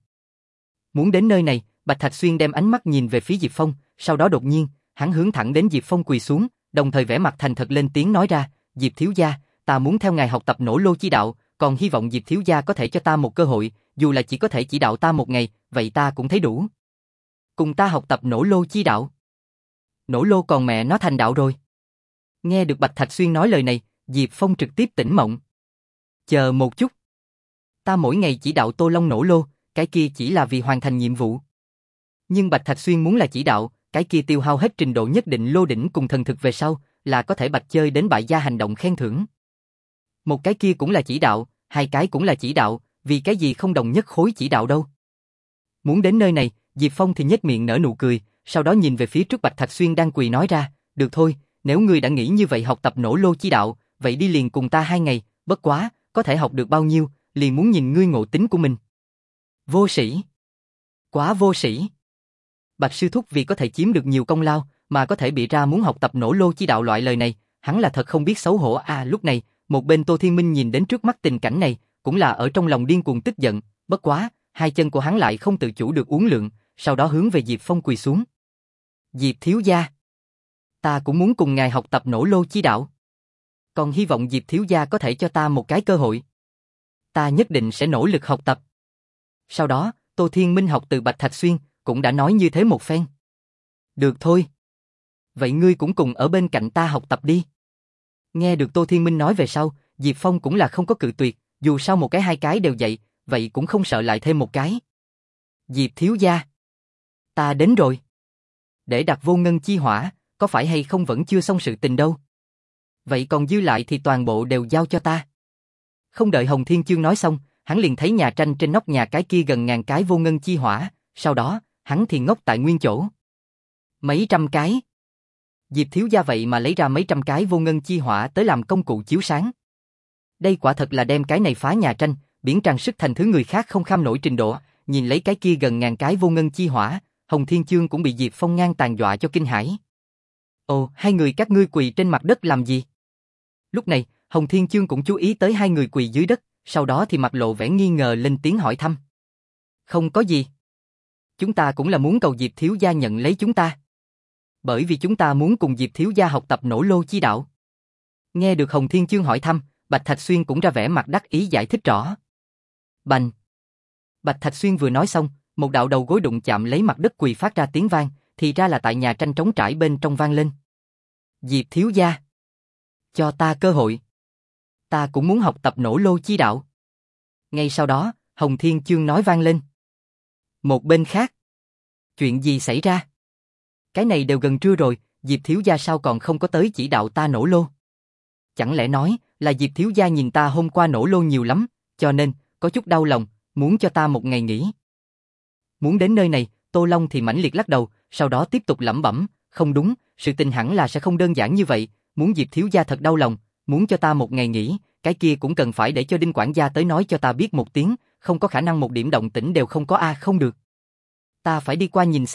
Muốn đến nơi này, Bạch Thạch Xuyên đem ánh mắt nhìn về phía Diệp Phong, sau đó đột nhiên, hắn hướng thẳng đến Diệp Phong quỳ xuống, đồng thời vẻ mặt thành thật lên tiếng nói ra, Diệp thiếu gia, ta muốn theo ngài học tập nổ lô chi đạo, còn hy vọng Diệp thiếu gia có thể cho ta một cơ hội, dù là chỉ có thể chỉ đạo ta một ngày, vậy ta cũng thấy đủ. Cùng ta học tập nổ lô chi đạo. Nổ lô còn mẹ nó thành đạo rồi. Nghe được Bạch Thạch Xuyên nói lời này, Diệp Phong trực tiếp tỉnh mộng. Chờ một chút. Ta mỗi ngày chỉ đạo Tô Long nổ lô, cái kia chỉ là vì hoàn thành nhiệm vụ. Nhưng Bạch Thạch Xuyên muốn là chỉ đạo, cái kia tiêu hao hết trình độ nhất định lô đỉnh cùng thần thực về sau, là có thể bạch chơi đến bại gia hành động khen thưởng. Một cái kia cũng là chỉ đạo, hai cái cũng là chỉ đạo, vì cái gì không đồng nhất khối chỉ đạo đâu. Muốn đến nơi này, Diệp Phong thì nhếch miệng nở nụ cười, sau đó nhìn về phía trước Bạch Thạch Xuyên đang quỳ nói ra, được thôi, nếu ngươi đã nghĩ như vậy học tập nổ lô chi đạo, vậy đi liền cùng ta hai ngày, bất quá, có thể học được bao nhiêu, liền muốn nhìn ngươi ngộ tính của mình. Vô sĩ. Quá vô sĩ. Bạch sư thúc vì có thể chiếm được nhiều công lao, mà có thể bị ra muốn học tập nổ lô chi đạo loại lời này, hắn là thật không biết xấu hổ à. Lúc này, một bên Tô Thiên Minh nhìn đến trước mắt tình cảnh này, cũng là ở trong lòng điên cuồng tức giận, bất quá, hai chân của hắn lại không tự chủ được uốn lượn, sau đó hướng về Diệp Phong quỳ xuống. Diệp thiếu gia, ta cũng muốn cùng ngài học tập nổ lô chi đạo. Còn hy vọng Diệp thiếu gia có thể cho ta một cái cơ hội. Ta nhất định sẽ nỗ lực học tập. Sau đó, Tô Thiên Minh học từ Bạch Thạch Xuyên, cũng đã nói như thế một phen. Được thôi. Vậy ngươi cũng cùng ở bên cạnh ta học tập đi. Nghe được Tô Thiên Minh nói về sau, Diệp Phong cũng là không có cự tuyệt, dù sao một cái hai cái đều dạy, vậy cũng không sợ lại thêm một cái. Diệp thiếu gia, ta đến rồi. Để đặt vô ngân chi hỏa, có phải hay không vẫn chưa xong sự tình đâu. Vậy còn dư lại thì toàn bộ đều giao cho ta. Không đợi Hồng Thiên Chương nói xong, hắn liền thấy nhà tranh trên nóc nhà cái kia gần ngàn cái vô ngân chi hỏa, sau đó, hắn thì ngốc tại nguyên chỗ. Mấy trăm cái. Diệp thiếu gia vậy mà lấy ra mấy trăm cái vô ngân chi hỏa tới làm công cụ chiếu sáng. Đây quả thật là đem cái này phá nhà tranh, biến trang sức thành thứ người khác không kham nổi trình độ. Nhìn lấy cái kia gần ngàn cái vô ngân chi hỏa, Hồng Thiên Chương cũng bị Diệp Phong ngang tàn dọa cho kinh hãi. Ồ, hai người các ngươi quỳ trên mặt đất làm gì? Lúc này, Hồng Thiên Chương cũng chú ý tới hai người quỳ dưới đất, sau đó thì mặt lộ vẻ nghi ngờ lên tiếng hỏi thăm. Không có gì. Chúng ta cũng là muốn cầu Diệp thiếu gia nhận lấy chúng ta. Bởi vì chúng ta muốn cùng Diệp thiếu gia học tập nổ lô chi đạo. Nghe được Hồng Thiên Chương hỏi thăm, Bạch Thạch Xuyên cũng ra vẻ mặt đắc ý giải thích rõ. Bành. Bạch Thạch Xuyên vừa nói xong, một đạo đầu gối đụng chạm lấy mặt đất quỳ phát ra tiếng vang, thì ra là tại nhà tranh trống trải bên trong vang lên. Diệp thiếu gia, cho ta cơ hội. Ta cũng muốn học tập nổ lô chi đạo. Ngay sau đó, Hồng Thiên Chương nói vang lên. Một bên khác. Chuyện gì xảy ra? Cái này đều gần trưa rồi, Diệp thiếu gia sao còn không có tới chỉ đạo ta nổ lô? Chẳng lẽ nói là Diệp thiếu gia nhìn ta hôm qua nổ lô nhiều lắm, cho nên có chút đau lòng, muốn cho ta một ngày nghỉ. Muốn đến nơi này, Tô Long thì mãnh liệt lắc đầu, sau đó tiếp tục lẩm bẩm, không đúng, sự tình hẳn là sẽ không đơn giản như vậy, muốn Diệp thiếu gia thật đau lòng, muốn cho ta một ngày nghỉ, cái kia cũng cần phải để cho Đinh quản gia tới nói cho ta biết một tiếng, không có khả năng một điểm động tĩnh đều không có a, à, không được. Ta phải đi qua nhìn xem,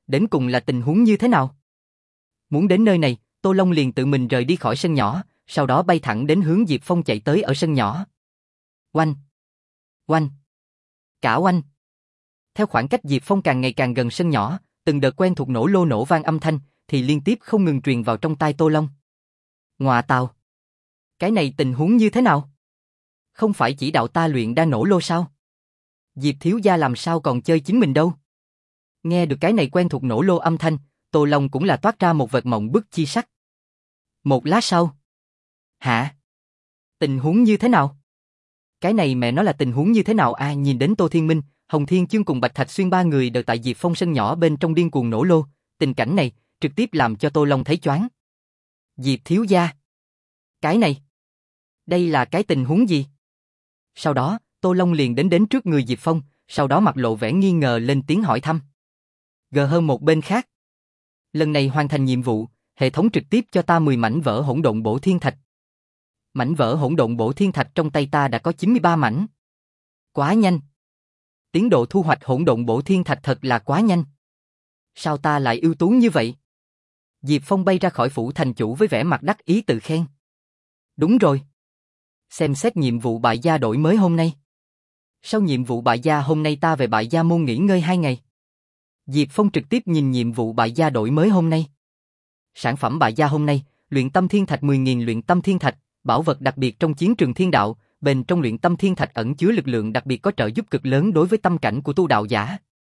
Đến cùng là tình huống như thế nào? Muốn đến nơi này, Tô Long liền tự mình rời đi khỏi sân nhỏ, sau đó bay thẳng đến hướng Diệp Phong chạy tới ở sân nhỏ. Oanh! Oanh! Cả oanh! Theo khoảng cách Diệp Phong càng ngày càng gần sân nhỏ, từng đợt quen thuộc nổ lô nổ vang âm thanh, thì liên tiếp không ngừng truyền vào trong tai Tô Long. Ngọa tào! Cái này tình huống như thế nào? Không phải chỉ đạo ta luyện đa nổ lô sao? Diệp thiếu gia làm sao còn chơi chính mình đâu? Nghe được cái này quen thuộc nổ lô âm thanh, Tô Long cũng là toát ra một vệt mộng bức chi sắc. Một lát sau. Hả? Tình huống như thế nào? Cái này mẹ nó là tình huống như thế nào à? Nhìn đến Tô Thiên Minh, Hồng Thiên Chương cùng Bạch Thạch Xuyên ba người đều tại Diệp Phong sân nhỏ bên trong điên cuồng nổ lô, tình cảnh này trực tiếp làm cho Tô Long thấy choáng. Diệp thiếu gia. Cái này. Đây là cái tình huống gì? Sau đó, Tô Long liền đến đến trước người Diệp Phong, sau đó mặt lộ vẻ nghi ngờ lên tiếng hỏi thăm. Gờ hơn một bên khác. Lần này hoàn thành nhiệm vụ, hệ thống trực tiếp cho ta mười mảnh vỡ hỗn độn bổ thiên thạch. Mảnh vỡ hỗn độn bổ thiên thạch trong tay ta đã có chín mươi ba mảnh. Quá nhanh. Tiến độ thu hoạch hỗn độn bổ thiên thạch thật là quá nhanh. Sao ta lại ưu tú như vậy? Diệp Phong bay ra khỏi phủ thành chủ với vẻ mặt đắc ý tự khen. Đúng rồi. Xem xét nhiệm vụ bại gia đổi mới hôm nay. Sau nhiệm vụ bại gia hôm nay ta về bại gia môn nghỉ ngơi hai ngày. Diệp Phong trực tiếp nhìn nhiệm vụ bại gia đổi mới hôm nay. Sản phẩm bại gia hôm nay, luyện tâm thiên thạch mười nghìn luyện tâm thiên thạch, bảo vật đặc biệt trong chiến trường thiên đạo, bên trong luyện tâm thiên thạch ẩn chứa lực lượng đặc biệt có trợ giúp cực lớn đối với tâm cảnh của tu đạo giả.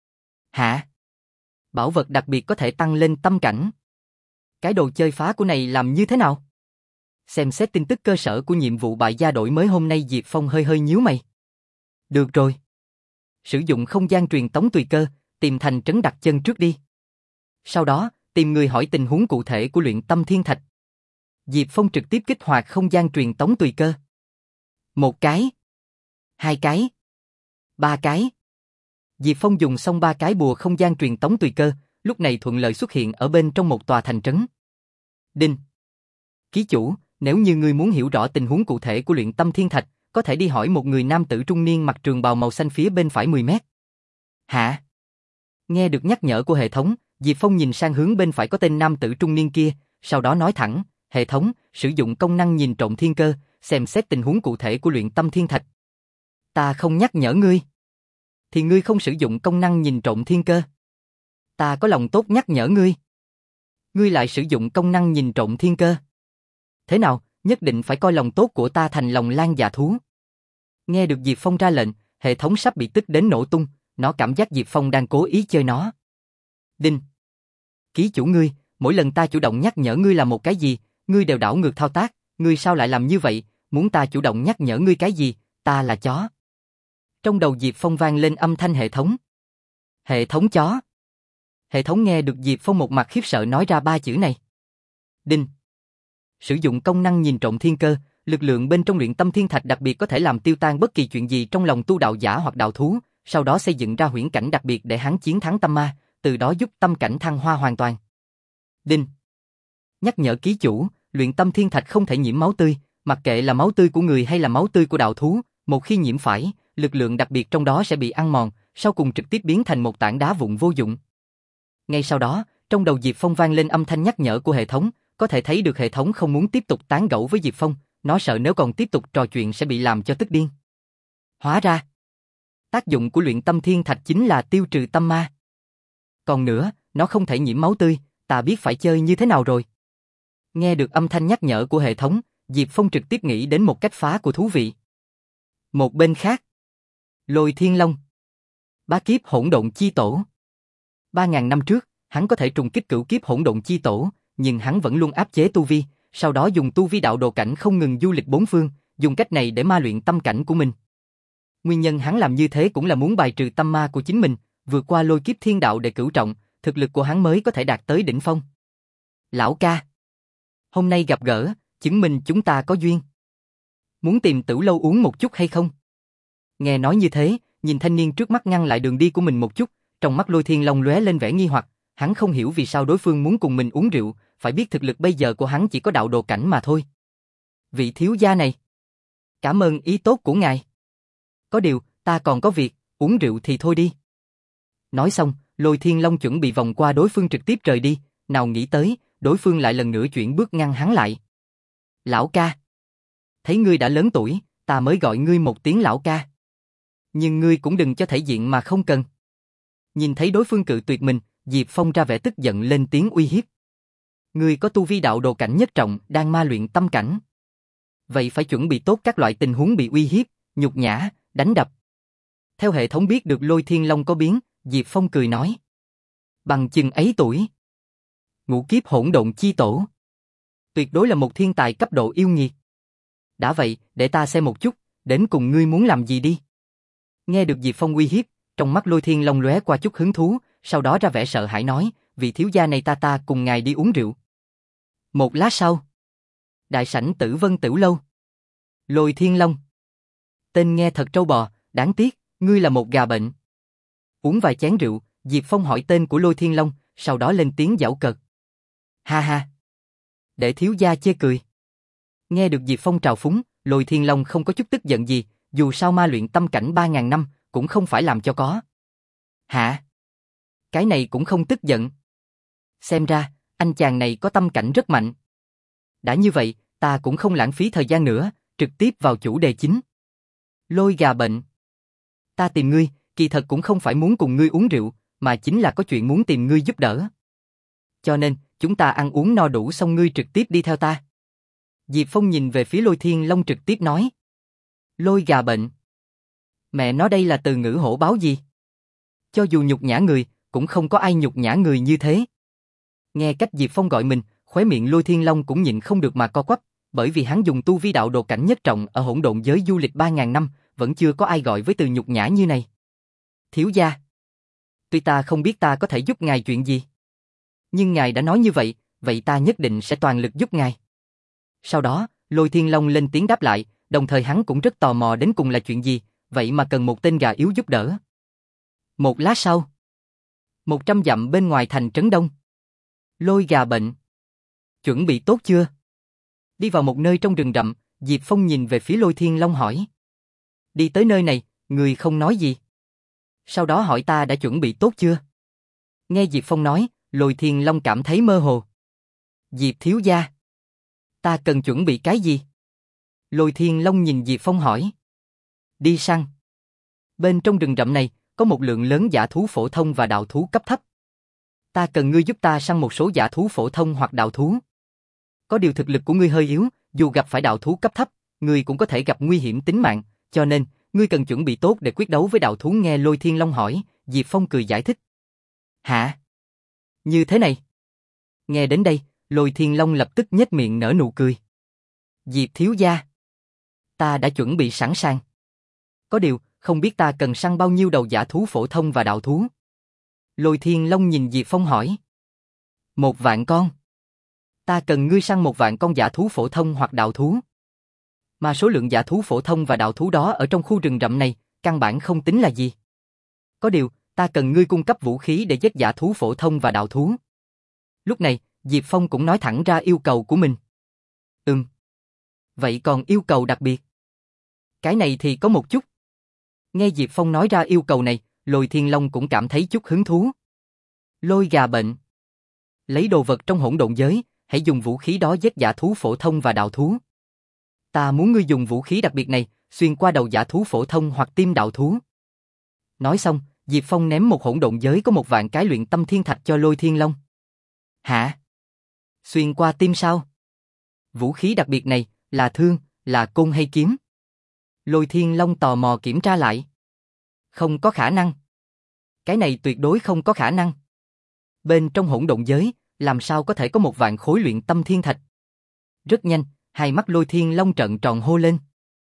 Hả? Bảo vật đặc biệt có thể tăng lên tâm cảnh. Cái đồ chơi phá của này làm như thế nào? Xem xét tin tức cơ sở của nhiệm vụ bại gia đổi mới hôm nay, Diệp Phong hơi hơi nhíu mày. Được rồi. Sử dụng không gian truyền tống tùy cơ, tìm thành trấn đặt chân trước đi. Sau đó, tìm người hỏi tình huống cụ thể của luyện tâm thiên thạch. Diệp Phong trực tiếp kích hoạt không gian truyền tống tùy cơ. Một cái. Hai cái. Ba cái. Diệp Phong dùng xong ba cái bùa không gian truyền tống tùy cơ, lúc này thuận lợi xuất hiện ở bên trong một tòa thành trấn. Đinh. Ký chủ, nếu như ngươi muốn hiểu rõ tình huống cụ thể của luyện tâm thiên thạch, có thể đi hỏi một người nam tử trung niên mặc trường bào màu xanh phía bên phải mười mét. Hả? Nghe được nhắc nhở của hệ thống, Diệp Phong nhìn sang hướng bên phải có tên nam tử trung niên kia, sau đó nói thẳng, hệ thống, sử dụng công năng nhìn trộm thiên cơ, xem xét tình huống cụ thể của luyện tâm thiên thạch. Ta không nhắc nhở ngươi. Thì ngươi không sử dụng công năng nhìn trộm thiên cơ. Ta có lòng tốt nhắc nhở ngươi. Ngươi lại sử dụng công năng nhìn trộm thiên cơ. Thế nào, nhất định phải coi lòng tốt của ta thành lòng lang dạ thú. Nghe được Diệp Phong ra lệnh, hệ thống sắp bị tức đến nổ tung, nó cảm giác Diệp Phong đang cố ý chơi nó. Đinh. Ký chủ ngươi, mỗi lần ta chủ động nhắc nhở ngươi là một cái gì, ngươi đều đảo ngược thao tác, ngươi sao lại làm như vậy, muốn ta chủ động nhắc nhở ngươi cái gì, ta là chó. Trong đầu Diệp Phong vang lên âm thanh hệ thống. Hệ thống chó. Hệ thống nghe được Diệp Phong một mặt khiếp sợ nói ra ba chữ này. Đinh. Sử dụng công năng nhìn trộm thiên cơ, lực lượng bên trong luyện tâm thiên thạch đặc biệt có thể làm tiêu tan bất kỳ chuyện gì trong lòng tu đạo giả hoặc đạo thú, sau đó xây dựng ra huyễn cảnh đặc biệt để hắn chiến thắng tâm ma, từ đó giúp tâm cảnh thăng hoa hoàn toàn. Đinh. Nhắc nhở ký chủ, luyện tâm thiên thạch không thể nhiễm máu tươi, mặc kệ là máu tươi của người hay là máu tươi của đạo thú, một khi nhiễm phải, lực lượng đặc biệt trong đó sẽ bị ăn mòn, sau cùng trực tiếp biến thành một tảng đá vụn vô dụng. Ngay sau đó, trong đầu Diệp Phong vang lên âm thanh nhắc nhở của hệ thống, có thể thấy được hệ thống không muốn tiếp tục tán gẫu với Diệp Phong, nó sợ nếu còn tiếp tục trò chuyện sẽ bị làm cho tức điên. Hóa ra, tác dụng của luyện tâm thiên thạch chính là tiêu trừ tâm ma. Còn nữa, nó không thể nhiễm máu tươi, ta biết phải chơi như thế nào rồi. Nghe được âm thanh nhắc nhở của hệ thống, Diệp Phong trực tiếp nghĩ đến một cách phá của thú vị. Một bên khác, Lôi Thiên Long, bá kiếp hỗn độn chi tổ. Ba ngàn năm trước, hắn có thể trùng kích cửu kiếp hỗn độn chi tổ, nhưng hắn vẫn luôn áp chế tu vi, sau đó dùng tu vi đạo đồ cảnh không ngừng du lịch bốn phương, dùng cách này để ma luyện tâm cảnh của mình. Nguyên nhân hắn làm như thế cũng là muốn bài trừ tâm ma của chính mình, vượt qua lôi kiếp thiên đạo để cửu trọng, thực lực của hắn mới có thể đạt tới đỉnh phong. Lão ca, hôm nay gặp gỡ, chứng minh chúng ta có duyên. Muốn tìm Tử Lâu uống một chút hay không? Nghe nói như thế, nhìn thanh niên trước mắt ngăn lại đường đi của mình một chút, trong mắt Lôi Thiên Long lóe lên vẻ nghi hoặc, hắn không hiểu vì sao đối phương muốn cùng mình uống rượu, phải biết thực lực bây giờ của hắn chỉ có đạo đồ cảnh mà thôi. Vị thiếu gia này, cảm ơn ý tốt của ngài. Có điều, ta còn có việc, uống rượu thì thôi đi. Nói xong, Lôi Thiên Long chuẩn bị vòng qua đối phương trực tiếp rời đi, nào nghĩ tới, đối phương lại lần nữa chuyển bước ngăn hắn lại. Lão ca. Thấy ngươi đã lớn tuổi, ta mới gọi ngươi một tiếng lão ca. Nhưng ngươi cũng đừng cho thể diện mà không cần. Nhìn thấy đối phương cự tuyệt mình, Diệp Phong ra vẻ tức giận lên tiếng uy hiếp. Ngươi có tu vi đạo đồ cảnh nhất trọng, đang ma luyện tâm cảnh. Vậy phải chuẩn bị tốt các loại tình huống bị uy hiếp, nhục nhã, đánh đập. Theo hệ thống biết được Lôi Thiên Long có biến, Diệp Phong cười nói. Bằng chừng ấy tuổi. Ngũ kiếp hỗn độn chi tổ. Tuyệt đối là một thiên tài cấp độ yêu nghiệt. Đã vậy, để ta xem một chút, đến cùng ngươi muốn làm gì đi. Nghe được Diệp Phong uy hiếp, trong mắt Lôi Thiên Long lóe qua chút hứng thú, sau đó ra vẻ sợ hãi nói, vị thiếu gia này ta ta cùng ngài đi uống rượu. Một lát sau, đại sảnh Tử Vân Tửu Lâu. Lôi Thiên Long. Tên nghe thật trâu bò, đáng tiếc, ngươi là một gà bệnh. Uống vài chén rượu, Diệp Phong hỏi tên của Lôi Thiên Long, sau đó lên tiếng giễu cợt. Ha ha. Để thiếu gia chê cười. Nghe được Diệp Phong trào phúng, Lôi Thiên Long không có chút tức giận gì, dù sao ma luyện tâm cảnh ba ngàn năm, cũng không phải làm cho có. Hả? Cái này cũng không tức giận. Xem ra, anh chàng này có tâm cảnh rất mạnh. Đã như vậy, ta cũng không lãng phí thời gian nữa, trực tiếp vào chủ đề chính. Lôi gà bệnh. Ta tìm ngươi, kỳ thật cũng không phải muốn cùng ngươi uống rượu, mà chính là có chuyện muốn tìm ngươi giúp đỡ. Cho nên, chúng ta ăn uống no đủ xong ngươi trực tiếp đi theo ta. Diệp Phong nhìn về phía Lôi Thiên Long trực tiếp nói. Lôi gà bệnh. Mẹ nói đây là từ ngữ hổ báo gì? Cho dù nhục nhã người, cũng không có ai nhục nhã người như thế. Nghe cách Diệp Phong gọi mình, khóe miệng Lôi Thiên Long cũng nhịn không được mà co quắp, bởi vì hắn dùng tu vi đạo đồ cảnh nhất trọng ở hỗn độn giới du lịch ba ngàn năm, vẫn chưa có ai gọi với từ nhục nhã như này. Thiếu gia. Tuy ta không biết ta có thể giúp ngài chuyện gì, nhưng ngài đã nói như vậy, vậy ta nhất định sẽ toàn lực giúp ngài. Sau đó, Lôi Thiên Long lên tiếng đáp lại, đồng thời hắn cũng rất tò mò đến cùng là chuyện gì, vậy mà cần một tên gà yếu giúp đỡ. Một lát sau, một trăm dặm bên ngoài thành trấn Đông. Lôi gà bệnh. Chuẩn bị tốt chưa? Đi vào một nơi trong rừng rậm, Diệp Phong nhìn về phía Lôi Thiên Long hỏi. Đi tới nơi này, người không nói gì. Sau đó hỏi ta đã chuẩn bị tốt chưa? Nghe Diệp Phong nói, Lôi Thiên Long cảm thấy mơ hồ. Diệp thiếu gia. Ta cần chuẩn bị cái gì? Lôi Thiên Long nhìn Diệp Phong hỏi. Đi săn. Bên trong rừng rậm này, có một lượng lớn dã thú phổ thông và đạo thú cấp thấp. Ta cần ngươi giúp ta săn một số dã thú phổ thông hoặc đạo thú. Có điều thực lực của ngươi hơi yếu, dù gặp phải đạo thú cấp thấp, ngươi cũng có thể gặp nguy hiểm tính mạng, cho nên, ngươi cần chuẩn bị tốt để quyết đấu với đạo thú. Nghe Lôi Thiên Long hỏi, Diệp Phong cười giải thích. Hả? Như thế này? Nghe đến đây, Lôi Thiên Long lập tức nhếch miệng nở nụ cười. Diệp thiếu gia. Ta đã chuẩn bị sẵn sàng. Có điều, không biết ta cần săn bao nhiêu đầu dã thú phổ thông và đạo thú? Lôi Thiên Long nhìn Diệp Phong hỏi. Một vạn con. Ta cần ngươi săn một vạn con dã thú phổ thông hoặc đạo thú. Mà số lượng dã thú phổ thông và đạo thú đó ở trong khu rừng rậm này, căn bản không tính là gì. Có điều, ta cần ngươi cung cấp vũ khí để giết dã thú phổ thông và đạo thú. Lúc này, Diệp Phong cũng nói thẳng ra yêu cầu của mình. Ừm. Vậy còn yêu cầu đặc biệt? Cái này thì có một chút. Nghe Diệp Phong nói ra yêu cầu này, Lôi Thiên Long cũng cảm thấy chút hứng thú. Lôi gà bệnh. Lấy đồ vật trong hỗn độn giới, hãy dùng vũ khí đó giết dã thú phổ thông và đạo thú. Ta muốn ngươi dùng vũ khí đặc biệt này, xuyên qua đầu dã thú phổ thông hoặc tim đạo thú. Nói xong, Diệp Phong ném một hỗn độn giới có một vạn cái luyện tâm thiên thạch cho Lôi Thiên Long. Hả? Xuyên qua tim sao? Vũ khí đặc biệt này, là thương, là côn hay kiếm? Lôi Thiên Long tò mò kiểm tra lại. Không có khả năng. Cái này tuyệt đối không có khả năng. Bên trong hỗn độn giới, làm sao có thể có một vạn khối luyện tâm thiên thạch? Rất nhanh, hai mắt Lôi Thiên Long trợn tròn hô lên.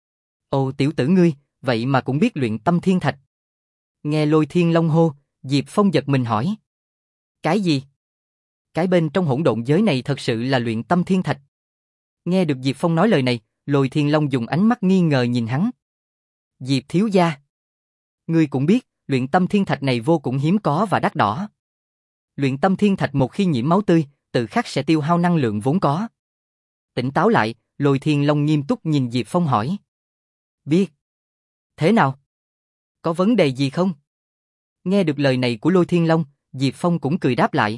Ồ tiểu tử ngươi, vậy mà cũng biết luyện tâm thiên thạch. Nghe Lôi Thiên Long hô, Diệp Phong giật mình hỏi. Cái gì? Cái bên trong hỗn độn giới này thật sự là luyện tâm thiên thạch. Nghe được Diệp Phong nói lời này, Lôi Thiên Long dùng ánh mắt nghi ngờ nhìn hắn. Diệp thiếu gia. Ngươi cũng biết, luyện tâm thiên thạch này vô cùng hiếm có và đắt đỏ. Luyện tâm thiên thạch một khi nhiễm máu tươi, tự khắc sẽ tiêu hao năng lượng vốn có. Tỉnh táo lại, Lôi Thiên Long nghiêm túc nhìn Diệp Phong hỏi. Biết. Thế nào? Có vấn đề gì không? Nghe được lời này của Lôi Thiên Long, Diệp Phong cũng cười đáp lại.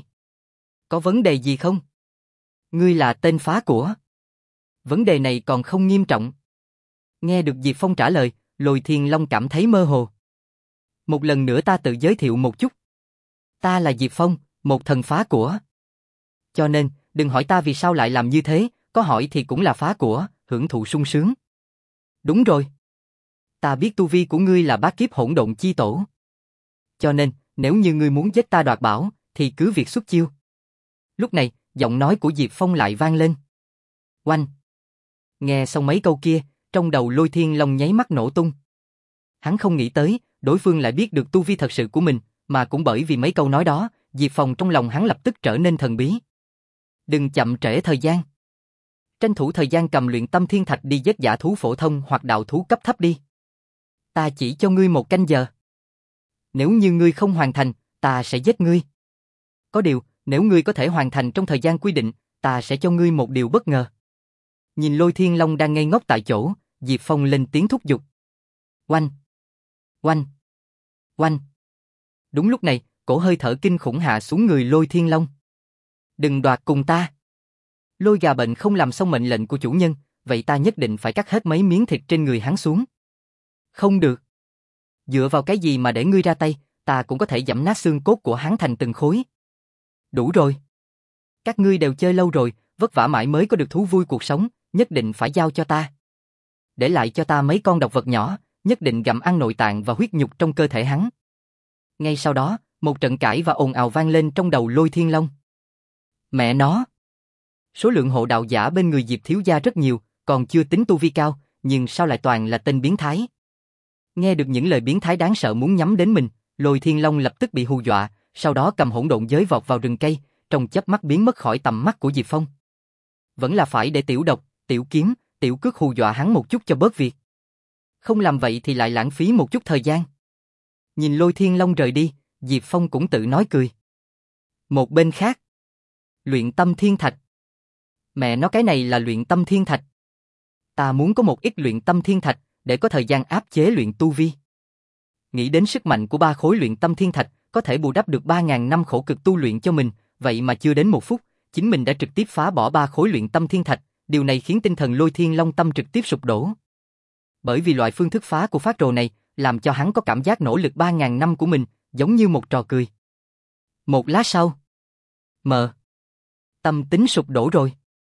Có vấn đề gì không? Ngươi là tên phá của. Vấn đề này còn không nghiêm trọng. Nghe được Diệp Phong trả lời, Lôi Thiên Long cảm thấy mơ hồ. Một lần nữa ta tự giới thiệu một chút. Ta là Diệp Phong, một thần phá của. Cho nên, đừng hỏi ta vì sao lại làm như thế, có hỏi thì cũng là phá của, hưởng thụ sung sướng. Đúng rồi. Ta biết tu vi của ngươi là bát kiếp hỗn độn chi tổ. Cho nên, nếu như ngươi muốn giết ta đoạt bảo, thì cứ việc xuất chiêu. Lúc này, giọng nói của Diệp Phong lại vang lên. Oanh! Nghe xong mấy câu kia, trong đầu Lôi Thiên Long nháy mắt nổ tung. Hắn không nghĩ tới, đối phương lại biết được tu vi thật sự của mình, mà cũng bởi vì mấy câu nói đó, Diệp Phong trong lòng hắn lập tức trở nên thần bí. Đừng chậm trễ thời gian. Tranh thủ thời gian cầm luyện tâm thiên thạch đi giết giả thú phổ thông hoặc đạo thú cấp thấp đi. Ta chỉ cho ngươi một canh giờ. Nếu như ngươi không hoàn thành, ta sẽ giết ngươi. Có điều, nếu ngươi có thể hoàn thành trong thời gian quy định, ta sẽ cho ngươi một điều bất ngờ. Nhìn Lôi Thiên Long đang ngây ngốc tại chỗ, Diệp Phong lên tiếng thúc giục. Oanh! Oanh! Oanh! Đúng lúc này, cổ hơi thở kinh khủng hạ xuống người Lôi Thiên Long. Đừng đoạt cùng ta. Lôi gà bệnh không làm xong mệnh lệnh của chủ nhân, vậy ta nhất định phải cắt hết mấy miếng thịt trên người hắn xuống. Không được. Dựa vào cái gì mà để ngươi ra tay, ta cũng có thể giẫm nát xương cốt của hắn thành từng khối. Đủ rồi. Các ngươi đều chơi lâu rồi, vất vả mãi mới có được thú vui cuộc sống, nhất định phải giao cho ta. Để lại cho ta mấy con độc vật nhỏ, nhất định gặm ăn nội tạng và huyết nhục trong cơ thể hắn. Ngay sau đó, một trận cãi và ồn ào vang lên trong đầu Lôi Thiên Long. Mẹ nó! Số lượng hộ đạo giả bên người Diệp thiếu gia rất nhiều, còn chưa tính tu vi cao, nhưng sao lại toàn là tên biến thái? Nghe được những lời biến thái đáng sợ muốn nhắm đến mình, Lôi Thiên Long lập tức bị hù dọa, sau đó cầm hỗn độn giới vọt vào rừng cây, trong chớp mắt biến mất khỏi tầm mắt của Diệp Phong. Vẫn là phải để tiểu độc, tiểu kiếm, tiểu cước hù dọa hắn một chút cho bớt việc. Không làm vậy thì lại lãng phí một chút thời gian. Nhìn Lôi Thiên Long rời đi, Diệp Phong cũng tự nói cười. Một bên khác, luyện tâm thiên thạch. Mẹ nó cái này là luyện tâm thiên thạch. Ta muốn có một ít luyện tâm thiên thạch, để có thời gian áp chế luyện tu vi. Nghĩ đến sức mạnh của ba khối luyện tâm thiên thạch, có thể bù đắp được ba ngàn năm khổ cực tu luyện cho mình, vậy mà chưa đến một phút, chính mình đã trực tiếp phá bỏ ba khối luyện tâm thiên thạch, điều này khiến tinh thần Lôi Thiên Long tâm trực tiếp sụp đổ. Bởi vì loại phương thức phá của phát rồ này, làm cho hắn có cảm giác nỗ lực ba ngàn năm của mình, giống như một trò cười. Một lát sau, mờ. Tâm tính sụp đổ rồi.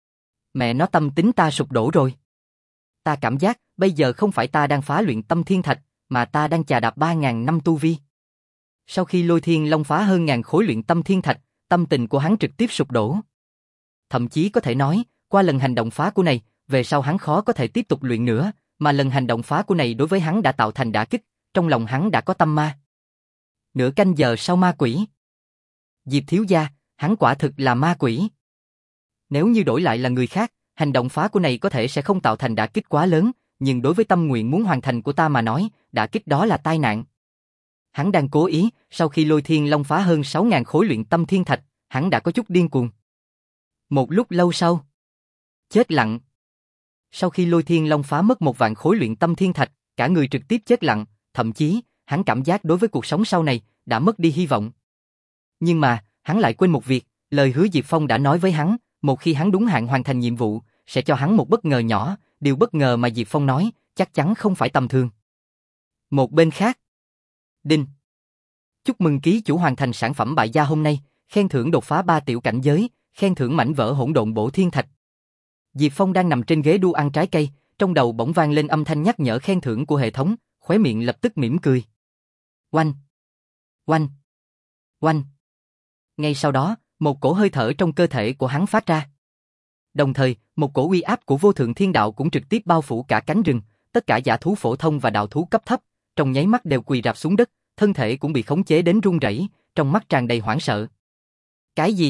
Mẹ nó tâm tính ta sụp đổ rồi. Ta cảm giác, bây giờ không phải ta đang phá luyện tâm thiên thạch, mà ta đang chà đạp ba ngàn năm tu vi. Sau khi Lôi Thiên Long phá hơn ngàn khối luyện tâm thiên thạch, tâm tình của hắn trực tiếp sụp đổ. Thậm chí có thể nói, qua lần hành động phá của này, về sau hắn khó có thể tiếp tục luyện nữa, mà lần hành động phá của này đối với hắn đã tạo thành đả kích, trong lòng hắn đã có tâm ma. Nửa canh giờ sau ma quỷ. Diệp thiếu gia, hắn quả thực là ma quỷ. Nếu như đổi lại là người khác, hành động phá của này có thể sẽ không tạo thành đả kích quá lớn, nhưng đối với tâm nguyện muốn hoàn thành của ta mà nói, đả kích đó là tai nạn. Hắn đang cố ý, sau khi Lôi Thiên Long phá hơn sáu ngàn khối luyện tâm thiên thạch, hắn đã có chút điên cuồng. Một lúc lâu sau, chết lặng. Sau khi Lôi Thiên Long phá mất một vạn khối luyện tâm thiên thạch, cả người trực tiếp chết lặng, thậm chí, hắn cảm giác đối với cuộc sống sau này, đã mất đi hy vọng. Nhưng mà, hắn lại quên một việc, lời hứa Diệp Phong đã nói với hắn, một khi hắn đúng hạn hoàn thành nhiệm vụ, sẽ cho hắn một bất ngờ nhỏ, điều bất ngờ mà Diệp Phong nói, chắc chắn không phải tầm thường. Một bên khác, Đinh. Chúc mừng ký chủ hoàn thành sản phẩm bại gia hôm nay, khen thưởng đột phá ba tiểu cảnh giới, khen thưởng mảnh vỡ hỗn độn bổ thiên thạch. Diệp Phong đang nằm trên ghế đu ăn trái cây, trong đầu bỗng vang lên âm thanh nhắc nhở khen thưởng của hệ thống, khóe miệng lập tức mỉm cười. Oanh! Oanh! Oanh! Ngay sau đó, một cổ hơi thở trong cơ thể của hắn phát ra. Đồng thời, một cổ uy áp của vô thượng thiên đạo cũng trực tiếp bao phủ cả cánh rừng, tất cả giả thú phổ thông và đạo thú cấp thấp, trong nháy mắt đều quỳ rạp xuống đất, thân thể cũng bị khống chế đến run rẩy, trong mắt tràn đầy hoảng sợ. Cái gì?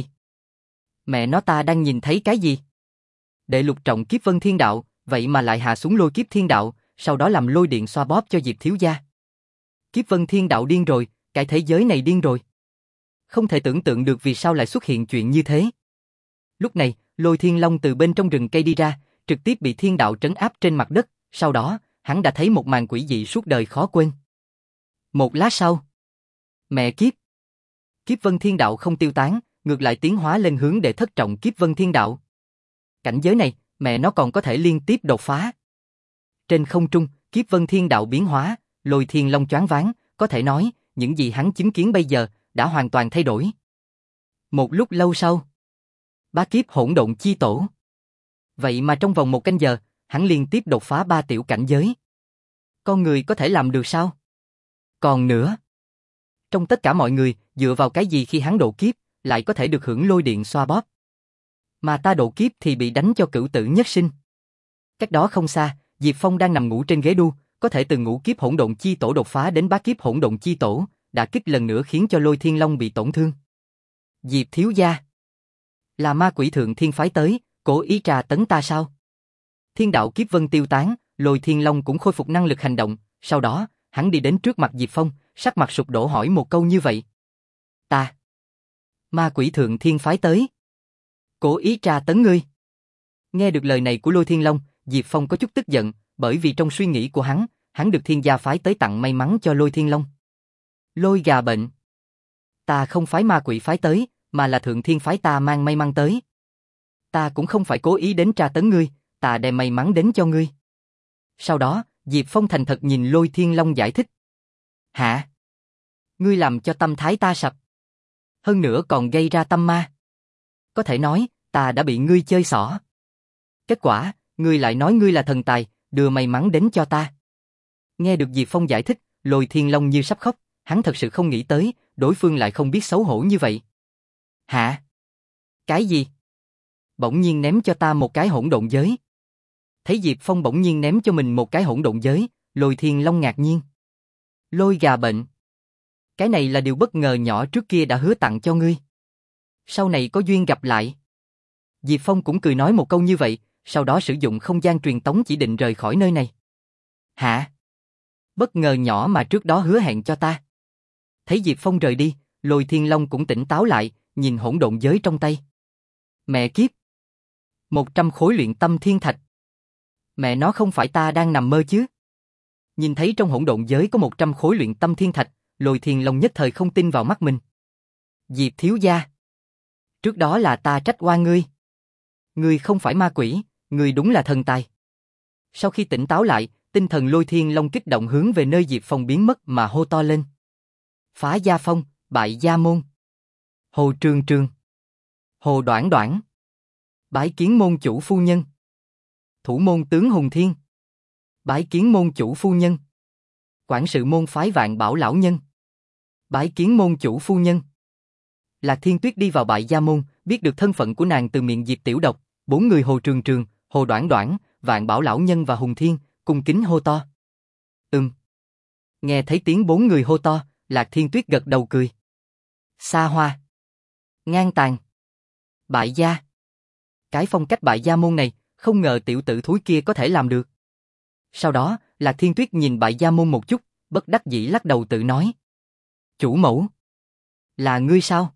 Mẹ nó ta đang nhìn thấy cái gì? Đệ lục trọng kiếp vân thiên đạo, vậy mà lại hạ xuống lôi kiếp thiên đạo, sau đó làm lôi điện xoa bóp cho Diệp thiếu gia. Kiếp vân thiên đạo điên rồi, cái thế giới này điên rồi. Không thể tưởng tượng được vì sao lại xuất hiện chuyện như thế. Lúc này, Lôi Thiên Long từ bên trong rừng cây đi ra, trực tiếp bị thiên đạo trấn áp trên mặt đất, sau đó, hắn đã thấy một màn quỷ dị suốt đời khó quên. Một lát sau, mẹ kiếp, Kiếp Vân Thiên Đạo không tiêu tán, ngược lại tiến hóa lên hướng đệ thất trọng Kiếp Vân Thiên Đạo. Cảnh giới này, mẹ nó còn có thể liên tiếp đột phá. Trên không trung, Kiếp Vân Thiên Đạo biến hóa, Lôi Thiên Long choáng váng, có thể nói, những gì hắn chứng kiến bây giờ đã hoàn toàn thay đổi. Một lúc lâu sau, bá kiếp hỗn độn chi tổ. Vậy mà trong vòng một canh giờ, hắn liên tiếp đột phá ba tiểu cảnh giới. Con người có thể làm được sao? Còn nữa, trong tất cả mọi người, dựa vào cái gì khi hắn độ kiếp, lại có thể được hưởng lôi điện xoa bóp? Mà ta độ kiếp thì bị đánh cho cửu tử nhất sinh. Cách đó không xa, Diệp Phong đang nằm ngủ trên ghế đu, có thể từ ngũ kiếp hỗn độn chi tổ đột phá đến bá kiếp hỗn độn chi tổ, đã kích lần nữa khiến cho Lôi Thiên Long bị tổn thương. Diệp thiếu gia, là ma quỷ thượng thiên phái tới, cố ý trà tấn ta sao? Thiên đạo kiếp vân tiêu tán, Lôi Thiên Long cũng khôi phục năng lực hành động, sau đó, hắn đi đến trước mặt Diệp Phong, sắc mặt sụp đổ hỏi một câu như vậy. Ta, ma quỷ thượng thiên phái tới, cố ý trà tấn ngươi. Nghe được lời này của Lôi Thiên Long, Diệp Phong có chút tức giận, bởi vì trong suy nghĩ của hắn, hắn được thiên gia phái tới tặng may mắn cho Lôi Thiên Long. Lôi gà bệnh. Ta không phái ma quỷ phái tới, mà là thượng thiên phái ta mang may mắn tới. Ta cũng không phải cố ý đến tra tấn ngươi, ta đem may mắn đến cho ngươi. Sau đó, Diệp Phong thành thật nhìn Lôi Thiên Long giải thích. Hả? Ngươi làm cho tâm thái ta sập. Hơn nữa còn gây ra tâm ma. Có thể nói, ta đã bị ngươi chơi xỏ. Kết quả, ngươi lại nói ngươi là thần tài, đưa may mắn đến cho ta. Nghe được Diệp Phong giải thích, Lôi Thiên Long như sắp khóc, hắn thật sự không nghĩ tới, đối phương lại không biết xấu hổ như vậy. Hả? Cái gì? Bỗng nhiên ném cho ta một cái hỗn độn giới. Thấy Diệp Phong bỗng nhiên ném cho mình một cái hỗn độn giới, Lôi Thiên Long ngạc nhiên. Lôi gà bệnh. Cái này là điều bất ngờ nhỏ trước kia đã hứa tặng cho ngươi. Sau này có duyên gặp lại. Diệp Phong cũng cười nói một câu như vậy, sau đó sử dụng không gian truyền tống chỉ định rời khỏi nơi này. Hả? Bất ngờ nhỏ mà trước đó hứa hẹn cho ta. Thấy Diệp Phong rời đi, Lôi Thiên Long cũng tỉnh táo lại, nhìn hỗn độn giới trong tay. Mẹ kiếp! Một trăm khối luyện tâm thiên thạch. Mẹ nó không phải ta đang nằm mơ chứ? Nhìn thấy trong hỗn độn giới có một trăm khối luyện tâm thiên thạch, Lôi Thiên Long nhất thời không tin vào mắt mình. Diệp thiếu gia! Trước đó là ta trách oan ngươi. Ngươi không phải ma quỷ, ngươi đúng là thần tài. Sau khi tỉnh táo lại, tinh thần Lôi Thiên Long kích động hướng về nơi Diệp Phong biến mất mà hô to lên. Phá gia phong, bại gia môn. Hồ Trường Trường. Hồ Đoản Đoản. Bái kiến môn chủ phu nhân. Thủ môn tướng Hùng Thiên. Bái kiến môn chủ phu nhân. Quản sự môn phái Vạn Bảo lão nhân. Bái kiến môn chủ phu nhân. Lạc Thiên Tuyết đi vào bại gia môn, biết được thân phận của nàng từ miệng Diệp Tiểu Độc, bốn người Hồ Trường Trường, Hồ Đoản Đoản, Vạn Bảo lão nhân và Hùng Thiên, cung kính hô to. Ừm. Nghe thấy tiếng bốn người hô to, Lạc Thiên Tuyết gật đầu cười. Xa hoa. Ngang tàn. Bại gia. Cái phong cách bại gia môn này, không ngờ tiểu tử thúi kia có thể làm được. Sau đó, Lạc Thiên Tuyết nhìn bại gia môn một chút, bất đắc dĩ lắc đầu tự nói. Chủ mẫu. Là ngươi sao?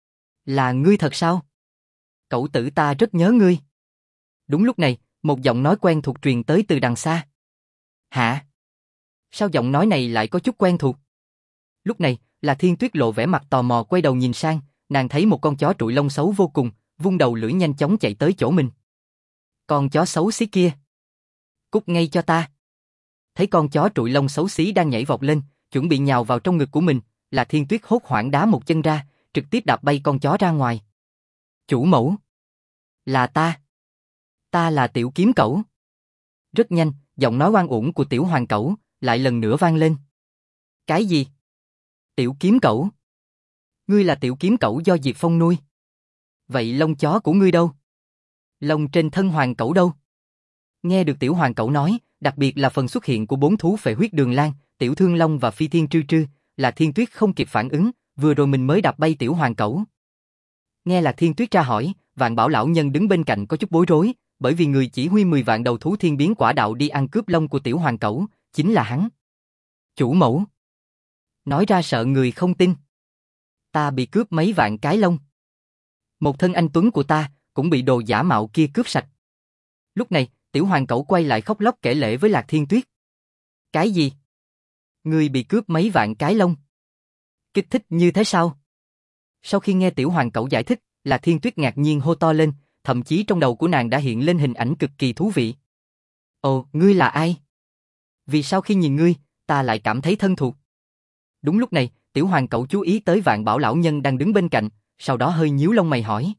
Là ngươi thật sao? Cậu tử ta rất nhớ ngươi. Đúng lúc này, một giọng nói quen thuộc truyền tới từ đằng xa. Hả? Sao giọng nói này lại có chút quen thuộc? Lúc này, Lạc Thiên Tuyết lộ vẻ mặt tò mò quay đầu nhìn sang, nàng thấy một con chó trụi lông xấu vô cùng, vung đầu lưỡi nhanh chóng chạy tới chỗ mình. Con chó xấu xí kia. Cút ngay cho ta. Thấy con chó trụi lông xấu xí đang nhảy vọt lên, chuẩn bị nhào vào trong ngực của mình, Lạc Thiên Tuyết hốt hoảng đá một chân ra, trực tiếp đạp bay con chó ra ngoài. Chủ mẫu. Là ta. Ta là Tiểu Kiếm Cẩu. Rất nhanh, giọng nói oan uổng của Tiểu Hoàng Cẩu lại lần nữa vang lên. Cái gì? Tiểu Kiếm Cẩu? Ngươi là Tiểu Kiếm Cẩu do Diệp Phong nuôi. Vậy lông chó của ngươi đâu? Lông trên thân Hoàng Cẩu đâu? Nghe được Tiểu Hoàng Cẩu nói, đặc biệt là phần xuất hiện của bốn thú phệ huyết Đường Lang, Tiểu Thương Long và Phi Thiên Trư Trư, Lạc Thiên Tuyết không kịp phản ứng, vừa rồi mình mới đạp bay Tiểu Hoàng Cẩu. Nghe Lạc Thiên Tuyết tra hỏi, Vạn Bảo lão nhân đứng bên cạnh có chút bối rối, bởi vì người chỉ huy mười vạn đầu thú thiên biến quả đạo đi ăn cướp lông của Tiểu Hoàng Cẩu, chính là hắn. Chủ mẫu. Nói ra sợ người không tin. Ta bị cướp mấy vạn cái lông. Một thân anh tuấn của ta cũng bị đồ giả mạo kia cướp sạch. Lúc này, Tiểu Hoàng Cẩu quay lại khóc lóc kể lể với Lạc Thiên Tuyết. Cái gì? Ngươi bị cướp mấy vạn cái lông? Kích thích như thế sao? Sau khi nghe Tiểu Hoàng Cẩu giải thích, Lạc Thiên Tuyết ngạc nhiên hô to lên, thậm chí trong đầu của nàng đã hiện lên hình ảnh cực kỳ thú vị. Ồ, ngươi là ai? Vì sao khi nhìn ngươi, ta lại cảm thấy thân thuộc? Đúng lúc này, Tiểu Hoàng Cẩu chú ý tới Vạn Bảo lão nhân đang đứng bên cạnh, sau đó hơi nhíu lông mày hỏi.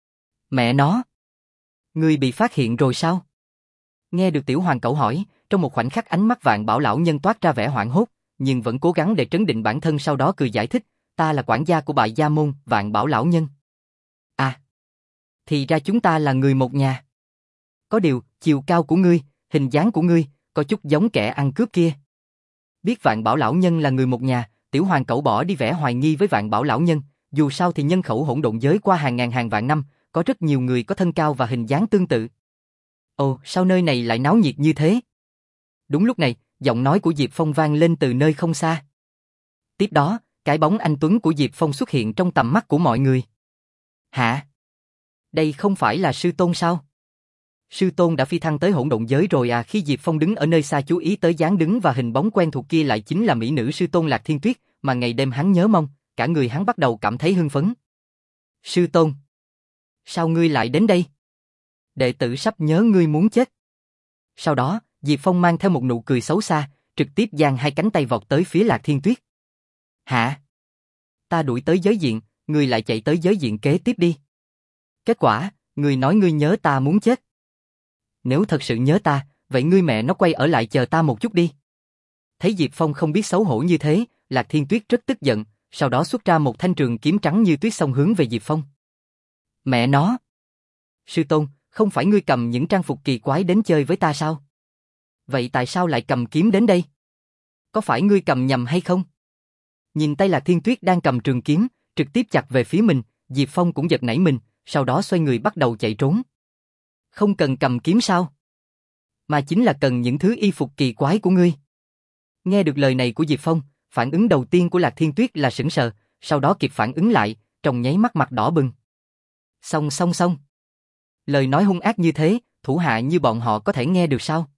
Mẹ nó! Ngươi bị phát hiện rồi sao? Nghe được Tiểu Hoàng Cẩu hỏi, trong một khoảnh khắc ánh mắt Vạn Bảo lão nhân toát ra vẻ hoảng hốt, nhưng vẫn cố gắng để trấn định bản thân, sau đó cười giải thích, ta là quản gia của Bại Gia môn, Vạn Bảo lão nhân. À, thì ra chúng ta là người một nhà. Có điều, chiều cao của ngươi, hình dáng của ngươi, có chút giống kẻ ăn cướp kia. Biết Vạn Bảo lão nhân là người một nhà, Tiểu Hoàng Cẩu bỏ đi vẻ hoài nghi với Vạn Bảo lão nhân, dù sao thì nhân khẩu hỗn độn giới qua hàng ngàn hàng vạn năm, có rất nhiều người có thân cao và hình dáng tương tự. Ồ, sao nơi này lại náo nhiệt như thế? Đúng lúc này, giọng nói của Diệp Phong vang lên từ nơi không xa. Tiếp đó, cái bóng anh tuấn của Diệp Phong xuất hiện trong tầm mắt của mọi người. Hả? Đây không phải là sư tôn sao? Sư tôn đã phi thăng tới hỗn độn giới rồi à? Khi Diệp Phong đứng ở nơi xa chú ý tới dáng đứng và hình bóng quen thuộc kia lại chính là mỹ nữ sư tôn Lạc Thiên Tuyết, mà ngày đêm hắn nhớ mong, cả người hắn bắt đầu cảm thấy hưng phấn. Sư tôn! Sao ngươi lại đến đây? Đệ tử sắp nhớ ngươi muốn chết. Sau đó, Diệp Phong mang theo một nụ cười xấu xa, trực tiếp giang hai cánh tay vọt tới phía Lạc Thiên Tuyết. Hả? Ta đuổi tới giới diện, ngươi lại chạy tới giới diện kế tiếp đi. Kết quả, ngươi nói ngươi nhớ ta muốn chết. Nếu thật sự nhớ ta, vậy ngươi mẹ nó quay ở lại chờ ta một chút đi. Thấy Diệp Phong không biết xấu hổ như thế, Lạc Thiên Tuyết rất tức giận, sau đó xuất ra một thanh trường kiếm trắng như tuyết xông hướng về Diệp Phong. Mẹ nó! Sư tôn, không phải ngươi cầm những trang phục kỳ quái đến chơi với ta sao? Vậy tại sao lại cầm kiếm đến đây? Có phải ngươi cầm nhầm hay không? Nhìn tay Lạc Thiên Tuyết đang cầm trường kiếm, trực tiếp chặt về phía mình, Diệp Phong cũng giật nảy mình, sau đó xoay người bắt đầu chạy trốn. Không cần cầm kiếm sao? Mà chính là cần những thứ y phục kỳ quái của ngươi. Nghe được lời này của Diệp Phong, phản ứng đầu tiên của Lạc Thiên Tuyết là sững sờ, sau đó kịp phản ứng lại, trong nháy mắt mặt đỏ bừng. Xong xong xong. Lời nói hung ác như thế, thủ hạ như bọn họ có thể nghe được sao?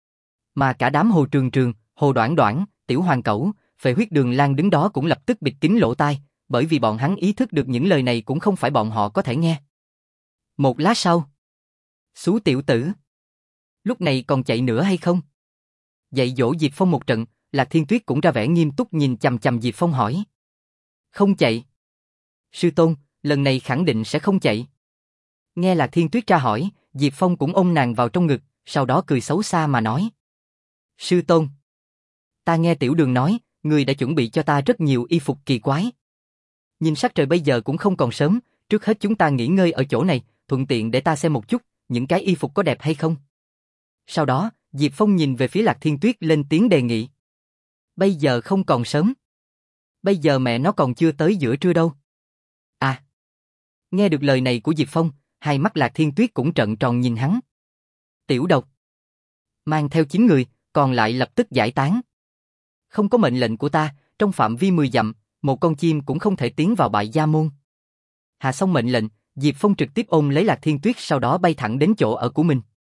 Mà cả đám Hồ Trường Trường, Hồ Đoản Đoản, Tiểu Hoàng Cẩu, Phệ Huyết Đường Lang đứng đó cũng lập tức bịt kín lỗ tai, bởi vì bọn hắn ý thức được những lời này cũng không phải bọn họ có thể nghe. Một lát sau, xú tiểu tử, lúc này còn chạy nữa hay không? Dạy dỗ Diệp Phong một trận, Lạc Thiên Tuyết cũng ra vẻ nghiêm túc nhìn chằm chằm Diệp Phong hỏi. Không chạy. Sư tôn, lần này khẳng định sẽ không chạy. Nghe Lạc Thiên Tuyết tra hỏi, Diệp Phong cũng ôm nàng vào trong ngực, sau đó cười xấu xa mà nói. Sư tôn, ta nghe Tiểu Đường nói, người đã chuẩn bị cho ta rất nhiều y phục kỳ quái. Nhìn sắc trời bây giờ cũng không còn sớm, trước hết chúng ta nghỉ ngơi ở chỗ này, thuận tiện để ta xem một chút, những cái y phục có đẹp hay không. Sau đó, Diệp Phong nhìn về phía Lạc Thiên Tuyết lên tiếng đề nghị. Bây giờ không còn sớm. Bây giờ mẹ nó còn chưa tới giữa trưa đâu. À. Nghe được lời này của Diệp Phong, hai mắt Lạc Thiên Tuyết cũng trợn tròn nhìn hắn. Tiểu độc. Mang theo chín người, còn lại lập tức giải tán. Không có mệnh lệnh của ta, trong phạm vi mười dặm, một con chim cũng không thể tiến vào Bại Gia môn. Hạ xong mệnh lệnh, Diệp Phong trực tiếp ôm lấy Lạc Thiên Tuyết, sau đó bay thẳng đến chỗ ở của mình.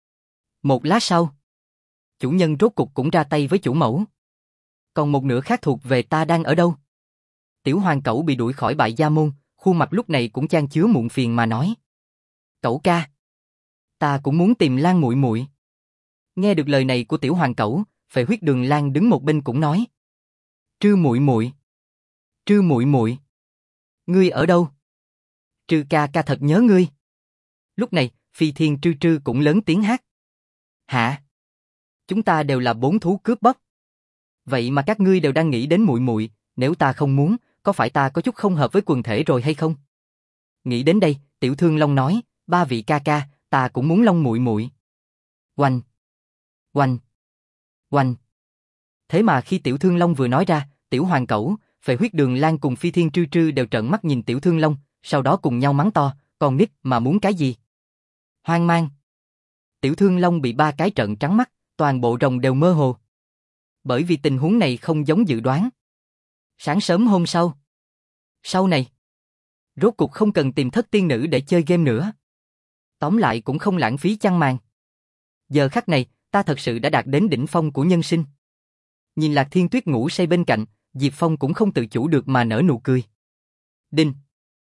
Một lát sau, chủ nhân rốt cục cũng ra tay với chủ mẫu. Còn một nửa khác thuộc về ta đang ở đâu? Tiểu Hoàng Cẩu bị đuổi khỏi Bại Gia môn, khuôn mặt lúc này cũng chan chứa muộn phiền mà nói. Cẩu ca, ta cũng muốn tìm Lan muội muội. Nghe được lời này của Tiểu Hoàng Cẩu, Phệ Huyết Đường Lang đứng một bên cũng nói. Trư muội muội, Trư muội muội, ngươi ở đâu? Trư ca ca thật nhớ ngươi. Lúc này, Phi Thiên Trư Trư cũng lớn tiếng hát. Hả? Chúng ta đều là bốn thú cướp bóc. Vậy mà các ngươi đều đang nghĩ đến muội muội, nếu ta không muốn, có phải ta có chút không hợp với quần thể rồi hay không? Nghĩ đến đây, Tiểu Thương Long nói, ba vị ca ca, ta cũng muốn Long muội muội. Oanh, oanh, oanh. Thế mà khi Tiểu Thương Long vừa nói ra, Tiểu Hoàng Cẩu, Phệ Huyết Đường Lang cùng Phi Thiên Trư Trư đều trợn mắt nhìn Tiểu Thương Long, sau đó cùng nhau mắng to, con nít mà muốn cái gì? Hoang mang. Tiểu Thương Long bị ba cái trợn trắng mắt, toàn bộ rồng đều mơ hồ. Bởi vì tình huống này không giống dự đoán. Sáng sớm hôm sau. Sau này, rốt cuộc không cần tìm thất tiên nữ để chơi game nữa. Tóm lại cũng không lãng phí chăn màn. Giờ khắc này, ta thật sự đã đạt đến đỉnh phong của nhân sinh. Nhìn Lạc Thiên Tuyết ngủ say bên cạnh, Diệp Phong cũng không tự chủ được mà nở nụ cười. Đinh.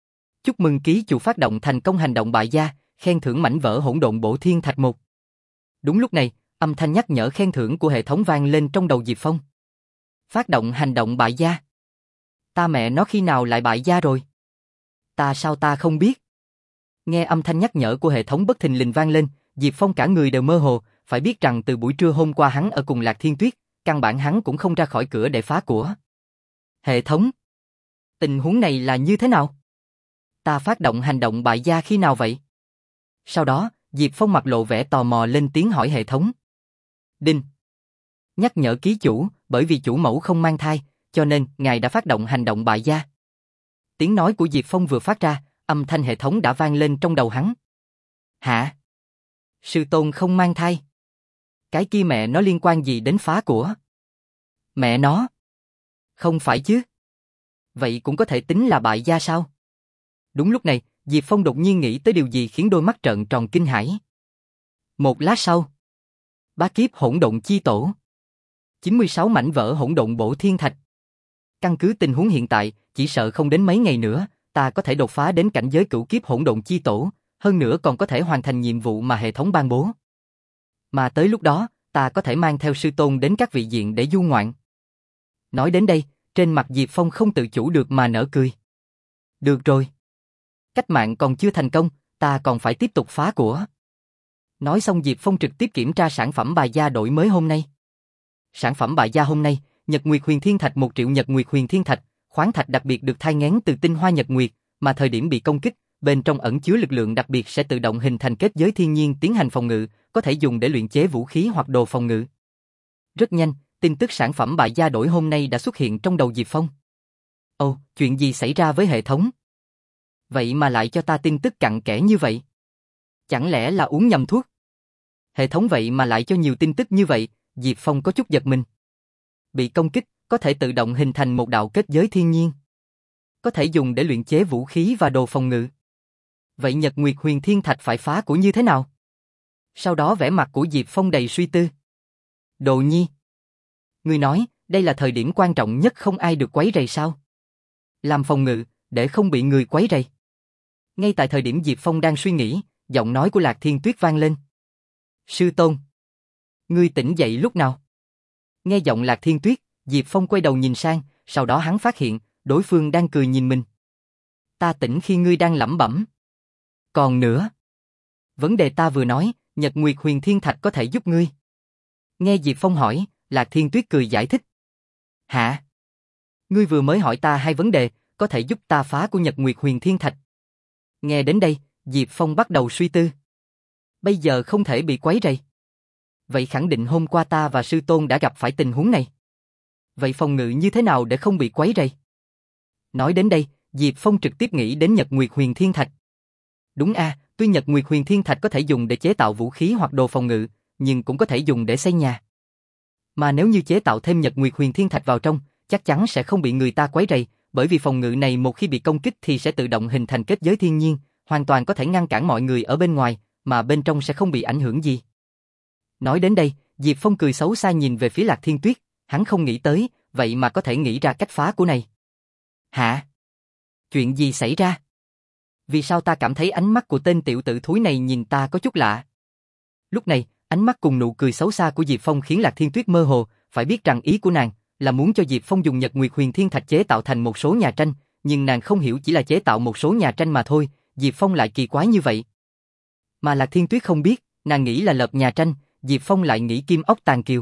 Chúc mừng ký chủ phát động thành công hành động bại gia, khen thưởng mảnh vỡ hỗn độn bổ thiên thạch một. Đúng lúc này, âm thanh nhắc nhở khen thưởng của hệ thống vang lên trong đầu Diệp Phong. Phát động hành động bại gia. Ta mẹ nó khi nào lại bại gia rồi? Ta sao ta không biết? Nghe âm thanh nhắc nhở của hệ thống bất thình lình vang lên, Diệp Phong cả người đều mơ hồ, phải biết rằng từ buổi trưa hôm qua hắn ở cùng Lạc Thiên Tuyết, căn bản hắn cũng không ra khỏi cửa để phá của. Hệ thống, tình huống này là như thế nào? Ta phát động hành động bại gia khi nào vậy? Sau đó, Diệp Phong mặt lộ vẻ tò mò lên tiếng hỏi hệ thống. Đinh. Nhắc nhở ký chủ, bởi vì chủ mẫu không mang thai, cho nên ngài đã phát động hành động bại gia. Tiếng nói của Diệp Phong vừa phát ra, âm thanh hệ thống đã vang lên trong đầu hắn. Hả? Sư tôn không mang thai? Cái kia mẹ nó liên quan gì đến phá của? Mẹ nó? Không phải chứ? Vậy cũng có thể tính là bại gia sao? Đúng lúc này, Diệp Phong đột nhiên nghĩ tới điều gì khiến đôi mắt trợn tròn kinh hãi. Một lát sau, bá kiếp hỗn độn chi tổ. chín mươi sáu mảnh vỡ hỗn độn bổ thiên thạch. Căn cứ tình huống hiện tại, chỉ sợ không đến mấy ngày nữa, ta có thể đột phá đến cảnh giới cửu kiếp hỗn độn chi tổ, hơn nữa còn có thể hoàn thành nhiệm vụ mà hệ thống ban bố. Mà tới lúc đó, ta có thể mang theo sư tôn đến các vị diện để du ngoạn. Nói đến đây, trên mặt Diệp Phong không tự chủ được mà nở cười. Được rồi. Cách mạng còn chưa thành công, ta còn phải tiếp tục phá của. Nói xong Diệp Phong trực tiếp kiểm tra sản phẩm bài gia đổi mới hôm nay. Sản phẩm bài gia hôm nay, Nhật Nguyệt Huyền Thiên Thạch một triệu Nhật Nguyệt Huyền Thiên Thạch, khoáng thạch đặc biệt được thai nghén từ tinh hoa Nhật Nguyệt, mà thời điểm bị công kích, bên trong ẩn chứa lực lượng đặc biệt sẽ tự động hình thành kết giới thiên nhiên tiến hành phòng ngự, có thể dùng để luyện chế vũ khí hoặc đồ phòng ngự. Rất nhanh, tin tức sản phẩm bài gia đổi hôm nay đã xuất hiện trong đầu Diệp Phong. Ồ, chuyện gì xảy ra với hệ thống? Vậy mà lại cho ta tin tức cặn kẽ như vậy? Chẳng lẽ là uống nhầm thuốc? Hệ thống vậy mà lại cho nhiều tin tức như vậy, Diệp Phong có chút giật mình. Bị công kích, có thể tự động hình thành một đạo kết giới thiên nhiên. Có thể dùng để luyện chế vũ khí và đồ phòng ngự. Vậy Nhật Nguyệt Huyền Thiên Thạch phải phá của như thế nào? Sau đó vẻ mặt của Diệp Phong đầy suy tư. Đồ Nhi, ngươi nói, đây là thời điểm quan trọng nhất không ai được quấy rầy sao? Làm phòng ngự, để không bị người quấy rầy. Ngay tại thời điểm Diệp Phong đang suy nghĩ, giọng nói của Lạc Thiên Tuyết vang lên. Sư tôn, ngươi tỉnh dậy lúc nào? Nghe giọng Lạc Thiên Tuyết, Diệp Phong quay đầu nhìn sang, sau đó hắn phát hiện, đối phương đang cười nhìn mình. Ta tỉnh khi ngươi đang lẩm bẩm. Còn nữa, vấn đề ta vừa nói, Nhật Nguyệt Huyền Thiên Thạch có thể giúp ngươi. Nghe Diệp Phong hỏi, Lạc Thiên Tuyết cười giải thích. Hả? Ngươi vừa mới hỏi ta hai vấn đề, có thể giúp ta phá của Nhật Nguyệt Huyền Thiên Thạch. Nghe đến đây, Diệp Phong bắt đầu suy tư. Bây giờ không thể bị quấy rầy. Vậy khẳng định hôm qua ta và sư tôn đã gặp phải tình huống này. Vậy phòng ngự như thế nào để không bị quấy rầy? Nói đến đây, Diệp Phong trực tiếp nghĩ đến Nhật Nguyệt Huyền Thiên Thạch. Đúng a, à, tuy Nhật Nguyệt Huyền Thiên Thạch có thể dùng để chế tạo vũ khí hoặc đồ phòng ngự, nhưng cũng có thể dùng để xây nhà. Mà nếu như chế tạo thêm Nhật Nguyệt Huyền Thiên Thạch vào trong, chắc chắn sẽ không bị người ta quấy rầy, bởi vì phòng ngự này một khi bị công kích thì sẽ tự động hình thành kết giới thiên nhiên, hoàn toàn có thể ngăn cản mọi người ở bên ngoài, mà bên trong sẽ không bị ảnh hưởng gì. Nói đến đây, Diệp Phong cười xấu xa nhìn về phía Lạc Thiên Tuyết, hắn không nghĩ tới, vậy mà có thể nghĩ ra cách phá của này. Hả? Chuyện gì xảy ra? Vì sao ta cảm thấy ánh mắt của tên tiểu tử thúi này nhìn ta có chút lạ? Lúc này, ánh mắt cùng nụ cười xấu xa của Diệp Phong khiến Lạc Thiên Tuyết mơ hồ, phải biết rằng ý của nàng là muốn cho Diệp Phong dùng Nhật Nguyệt Huyền Thiên Thạch chế tạo thành một số nhà tranh, nhưng nàng không hiểu chỉ là chế tạo một số nhà tranh mà thôi, Diệp Phong lại kỳ quái như vậy. Mà Lạc Thiên Tuyết không biết, nàng nghĩ là lợp nhà tranh, Diệp Phong lại nghĩ kim ốc tàn kiều.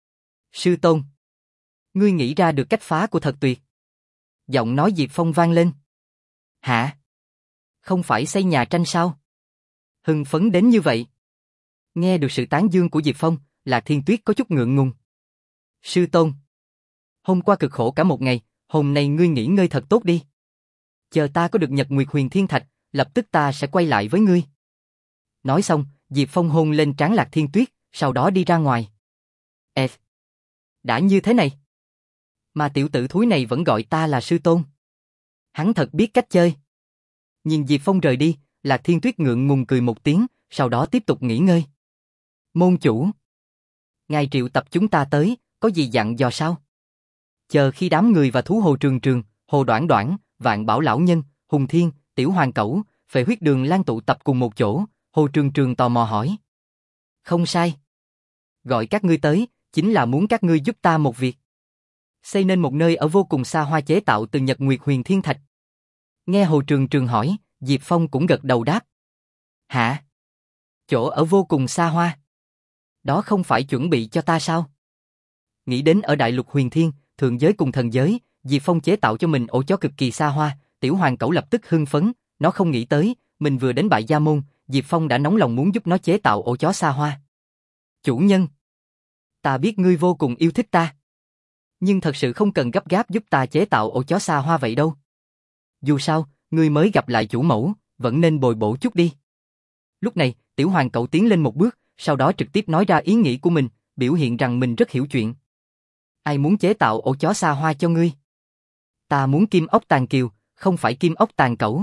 Sư tôn, ngươi nghĩ ra được cách phá của thật tuyệt. Giọng nói Diệp Phong vang lên. Hả? Không phải xây nhà tranh sao? Hưng phấn đến như vậy. Nghe được sự tán dương của Diệp Phong, Lạc Thiên Tuyết có chút ngượng ngùng. Sư tôn, hôm qua cực khổ cả một ngày, hôm nay ngươi nghỉ ngơi thật tốt đi. Chờ ta có được Nhật Nguyệt Huyền Thiên Thạch, lập tức ta sẽ quay lại với ngươi. Nói xong, Diệp Phong hôn lên trán Lạc Thiên Tuyết, sau đó đi ra ngoài. Ê! Đã như thế này, mà tiểu tử thúi này vẫn gọi ta là sư tôn. Hắn thật biết cách chơi. Nhìn Diệp Phong rời đi, Lạc Thiên Tuyết ngượng ngùng cười một tiếng, sau đó tiếp tục nghỉ ngơi. Môn chủ, ngài triệu tập chúng ta tới, có gì dặn dò sao? Chờ khi đám người và thú Hồ Trường Trường, Hồ Đoản Đoản, Vạn Bảo Lão Nhân, Hùng Thiên, Tiểu Hoàng Cẩu, Phệ Huyết Đường Lan tụ tập cùng một chỗ, Hồ Trường Trường tò mò hỏi. Không sai. Gọi các ngươi tới, chính là muốn các ngươi giúp ta một việc. Xây nên một nơi ở vô cùng xa hoa chế tạo từ Nhật Nguyệt Huyền Thiên Thạch. Nghe Hồ Trường Trường hỏi, Diệp Phong cũng gật đầu đáp. Hả? Chỗ ở vô cùng xa hoa. Đó không phải chuẩn bị cho ta sao? Nghĩ đến ở Đại Lục Huyền Thiên, thượng giới cùng thần giới, Diệp Phong chế tạo cho mình ổ chó cực kỳ xa hoa, Tiểu Hoàng Cẩu lập tức hưng phấn, nó không nghĩ tới, mình vừa đến Bại Gia Môn, Diệp Phong đã nóng lòng muốn giúp nó chế tạo ổ chó xa hoa. Chủ nhân, ta biết ngươi vô cùng yêu thích ta, nhưng thật sự không cần gấp gáp giúp ta chế tạo ổ chó xa hoa vậy đâu. Dù sao, ngươi mới gặp lại chủ mẫu, vẫn nên bồi bổ chút đi. Lúc này, Tiểu Hoàng Cẩu tiến lên một bước, sau đó trực tiếp nói ra ý nghĩ của mình, biểu hiện rằng mình rất hiểu chuyện. Ai muốn chế tạo ổ chó xa hoa cho ngươi? Ta muốn kim ốc tàn kiều, không phải kim ốc tàn cẩu.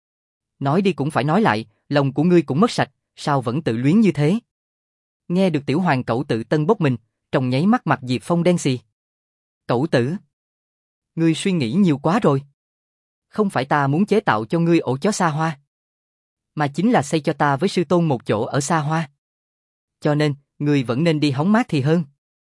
Nói đi cũng phải nói lại, lòng của ngươi cũng mất sạch, sao vẫn tự luyến như thế? Nghe được Tiểu Hoàng Cẩu tự tân bốc mình, trong nháy mắt mặt Diệp Phong đen xì. Cẩu tử, ngươi suy nghĩ nhiều quá rồi. Không phải ta muốn chế tạo cho ngươi ổ chó xa hoa, mà chính là xây cho ta với sư tôn một chỗ ở xa hoa. Cho nên, ngươi vẫn nên đi hóng mát thì hơn.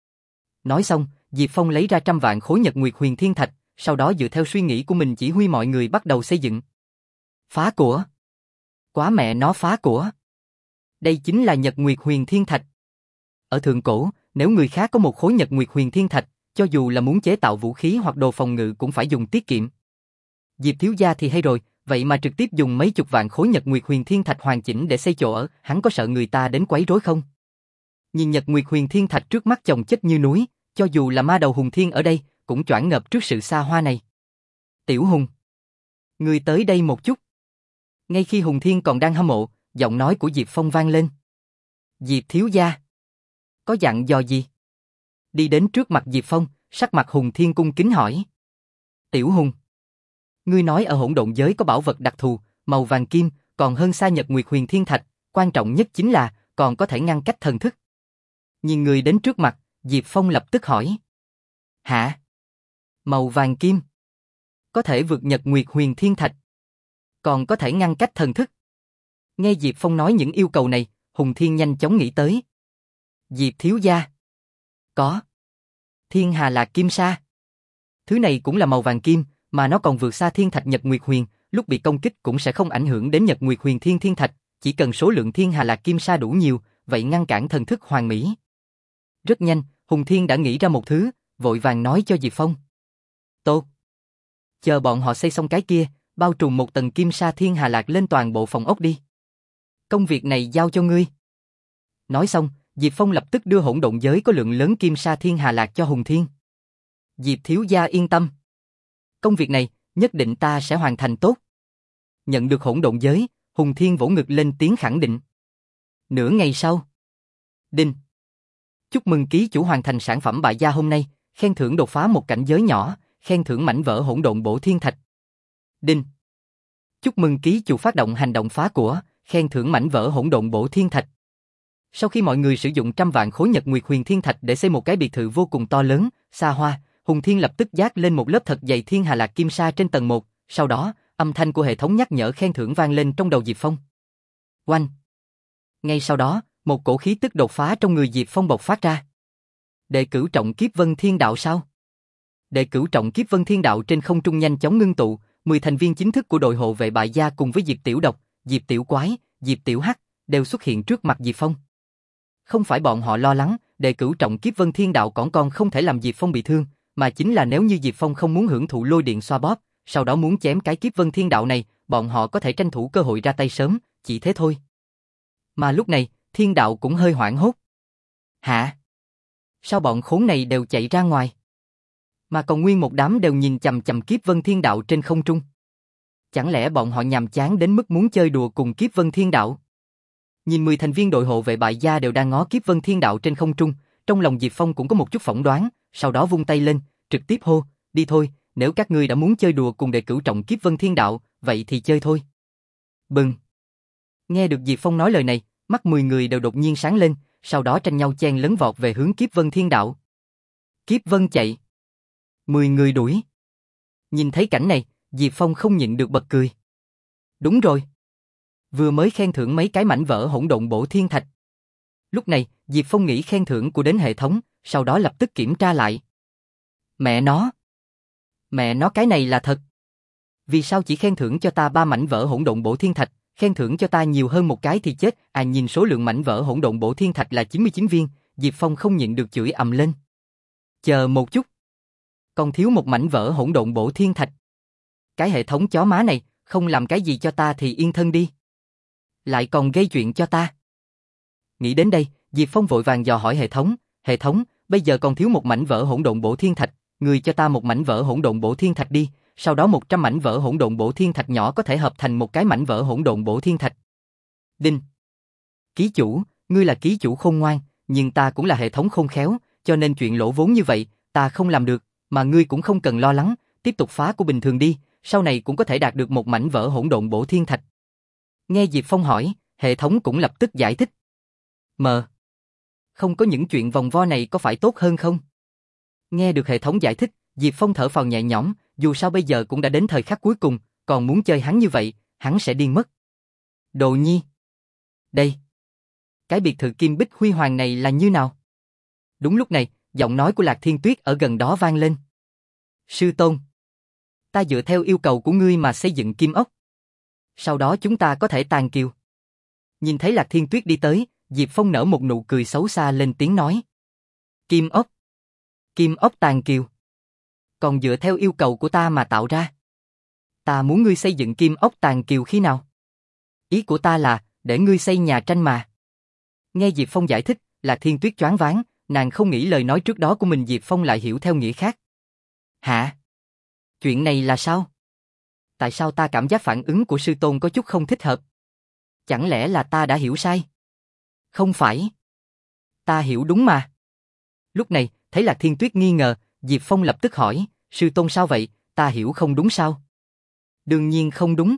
Nói xong, Diệp Phong lấy ra trăm vạn khối Nhật Nguyệt Huyền Thiên Thạch, sau đó dựa theo suy nghĩ của mình chỉ huy mọi người bắt đầu xây dựng. Phá của. Quá mẹ nó phá của. Đây chính là Nhật Nguyệt Huyền Thiên Thạch. Ở thượng cổ, nếu người khác có một khối Nhật Nguyệt Huyền Thiên Thạch, cho dù là muốn chế tạo vũ khí hoặc đồ phòng ngự cũng phải dùng tiết kiệm. Diệp thiếu gia thì hay rồi, vậy mà trực tiếp dùng mấy chục vạn khối Nhật Nguyệt Huyền Thiên Thạch hoàn chỉnh để xây chỗ ở, hắn có sợ người ta đến quấy rối không? Nhìn Nhật Nguyệt Huyền Thiên Thạch trước mắt chồng chất như núi, cho dù là ma đầu Hùng Thiên ở đây, cũng choáng ngợp trước sự xa hoa này. Tiểu Hùng, ngươi tới đây một chút. Ngay khi Hùng Thiên còn đang hâm mộ, giọng nói của Diệp Phong vang lên. Diệp thiếu gia, có dặn dò gì? Đi đến trước mặt Diệp Phong, sắc mặt Hùng Thiên cung kính hỏi. Tiểu Hùng, ngươi nói ở hỗn độn giới có bảo vật đặc thù, màu vàng kim, còn hơn xa Nhật Nguyệt Huyền Thiên Thạch, quan trọng nhất chính là còn có thể ngăn cách thần thức. Nhìn người đến trước mặt, Diệp Phong lập tức hỏi. Hả? Màu vàng kim? Có thể vượt Nhật Nguyệt Huyền Thiên Thạch? Còn có thể ngăn cách thần thức? Nghe Diệp Phong nói những yêu cầu này, Hùng Thiên nhanh chóng nghĩ tới. Diệp thiếu gia. Có. Thiên Hà Lạc Kim Sa. Thứ này cũng là màu vàng kim, mà nó còn vượt xa Thiên Thạch Nhật Nguyệt Huyền, lúc bị công kích cũng sẽ không ảnh hưởng đến Nhật Nguyệt Huyền Thiên Thiên Thạch, chỉ cần số lượng Thiên Hà Lạc Kim Sa đủ nhiều, vậy ngăn cản thần thức hoàn mỹ. Rất nhanh, Hùng Thiên đã nghĩ ra một thứ, vội vàng nói cho Diệp Phong. Tốt. Chờ bọn họ xây xong cái kia, bao trùm một tầng Kim Sa Thiên Hà Lạc lên toàn bộ phòng ốc đi. Công việc này giao cho ngươi. Nói xong, Diệp Phong lập tức đưa hỗn độn giới có lượng lớn Kim Sa Thiên Hà Lạc cho Hùng Thiên. Diệp thiếu gia yên tâm. Công việc này, nhất định ta sẽ hoàn thành tốt. Nhận được hỗn độn giới, Hùng Thiên vỗ ngực lên tiếng khẳng định. Nửa ngày sau. Đinh. Chúc mừng ký chủ hoàn thành sản phẩm bại gia hôm nay, khen thưởng đột phá một cảnh giới nhỏ, khen thưởng mảnh vỡ hỗn độn bổ thiên thạch. Đinh. Chúc mừng ký chủ phát động hành động phá của, khen thưởng mảnh vỡ hỗn độn bổ thiên thạch. Sau khi mọi người sử dụng trăm vạn khối Nhật Nguyệt Huyền Thiên Thạch để xây một cái biệt thự vô cùng to lớn, xa hoa, Hùng Thiên lập tức dát lên một lớp thật dày Thiên Hà Lạc Kim Sa trên tầng một, sau đó, âm thanh của hệ thống nhắc nhở khen thưởng vang lên trong đầu Diệp Phong. Oanh! Ngay sau đó, một cổ khí tức đột phá trong người Diệp Phong bộc phát ra. Đệ cửu trọng kiếp vân thiên đạo sao? Đệ cửu trọng kiếp vân thiên đạo trên không trung nhanh chóng ngưng tụ, mười thành viên chính thức của đội hộ vệ bại gia cùng với Diệp Tiểu Độc, Diệp Tiểu Quái, Diệp Tiểu Hắc đều xuất hiện trước mặt Diệp Phong. Không phải bọn họ lo lắng, đệ cửu trọng kiếp vân thiên đạo còn con không thể làm Diệp Phong bị thương, mà chính là nếu như Diệp Phong không muốn hưởng thụ lôi điện xoa bóp, sau đó muốn chém cái kiếp vân thiên đạo này, bọn họ có thể tranh thủ cơ hội ra tay sớm, chỉ thế thôi. Mà lúc này, thiên đạo cũng hơi hoảng hốt. Hả? Sao bọn khốn này đều chạy ra ngoài? Mà còn nguyên một đám đều nhìn chằm chằm kiếp vân thiên đạo trên không trung. Chẳng lẽ bọn họ nhàm chán đến mức muốn chơi đùa cùng kiếp vân thiên đạo? Nhìn mười thành viên đội hộ vệ bại gia đều đang ngó kiếp vân thiên đạo trên không trung, trong lòng Diệp Phong cũng có một chút phỏng đoán, sau đó vung tay lên, trực tiếp hô, đi thôi, nếu các ngươi đã muốn chơi đùa cùng đệ cửu trọng kiếp vân thiên đạo, vậy thì chơi thôi. Bừng. Nghe được Diệp Phong nói lời này, mắt mười người đều đột nhiên sáng lên, sau đó tranh nhau chen lấn vọt về hướng kiếp vân thiên đạo. Kiếp vân chạy. Mười người đuổi. Nhìn thấy cảnh này, Diệp Phong không nhịn được bật cười. Đúng rồi. Vừa mới khen thưởng mấy cái mảnh vỡ hỗn độn bổ thiên thạch. Lúc này, Diệp Phong nghĩ khen thưởng của đến hệ thống, sau đó lập tức kiểm tra lại. Mẹ nó! Mẹ nó cái này là thật! Vì sao chỉ khen thưởng cho ta ba mảnh vỡ hỗn độn bổ thiên thạch, khen thưởng cho ta nhiều hơn một cái thì chết, à nhìn số lượng mảnh vỡ hỗn độn bổ thiên thạch là chín mươi chín viên, Diệp Phong không nhịn được chửi ầm lên. Chờ một chút. Còn thiếu một mảnh vỡ hỗn độn bổ thiên thạch. Cái hệ thống chó má này, không làm cái gì cho ta thì yên thân đi. Lại còn gây chuyện cho ta. Nghĩ đến đây, Diệp Phong vội vàng dò hỏi hệ thống, hệ thống, bây giờ còn thiếu một mảnh vỡ hỗn độn bổ thiên thạch, người cho ta một mảnh vỡ hỗn độn bổ thiên thạch đi, sau đó một trăm mảnh vỡ hỗn độn bổ thiên thạch nhỏ có thể hợp thành một cái mảnh vỡ hỗn độn bổ thiên thạch. Đinh. Ký chủ, ngươi là ký chủ khôn ngoan, nhưng ta cũng là hệ thống khôn khéo, cho nên chuyện lỗ vốn như vậy, ta không làm được, mà ngươi cũng không cần lo lắng, tiếp tục phá của bình thường đi, sau này cũng có thể đạt được một mảnh vỡ hỗn độn bổ thiên thạch. Nghe Diệp Phong hỏi, hệ thống cũng lập tức giải thích. Mờ. Không có những chuyện vòng vo này có phải tốt hơn không? Nghe được hệ thống giải thích, Diệp Phong thở phào nhẹ nhõm, dù sao bây giờ cũng đã đến thời khắc cuối cùng, còn muốn chơi hắn như vậy, hắn sẽ điên mất. Đồ nhi. Đây. Cái biệt thự kim bích huy hoàng này là như nào? Đúng lúc này, giọng nói của Lạc Thiên Tuyết ở gần đó vang lên. Sư tôn. Ta dựa theo yêu cầu của ngươi mà xây dựng kim ốc. Sau đó chúng ta có thể tàn kiều. Nhìn thấy Lạc Thiên Tuyết đi tới, Diệp Phong nở một nụ cười xấu xa lên tiếng nói. Kim ốc. Kim ốc tàn kiều. Còn dựa theo yêu cầu của ta mà tạo ra. Ta muốn ngươi xây dựng kim ốc tàn kiều khi nào? Ý của ta là, để ngươi xây nhà tranh mà. Nghe Diệp Phong giải thích, Lạc Thiên Tuyết choáng váng, nàng không nghĩ lời nói trước đó của mình Diệp Phong lại hiểu theo nghĩa khác. Hả? Chuyện này là sao? Tại sao ta cảm giác phản ứng của sư tôn có chút không thích hợp? Chẳng lẽ là ta đã hiểu sai? Không phải. Ta hiểu đúng mà. Lúc này, thấy Lạc Thiên Tuyết nghi ngờ, Diệp Phong lập tức hỏi, sư tôn sao vậy, ta hiểu không đúng sao? Đương nhiên không đúng.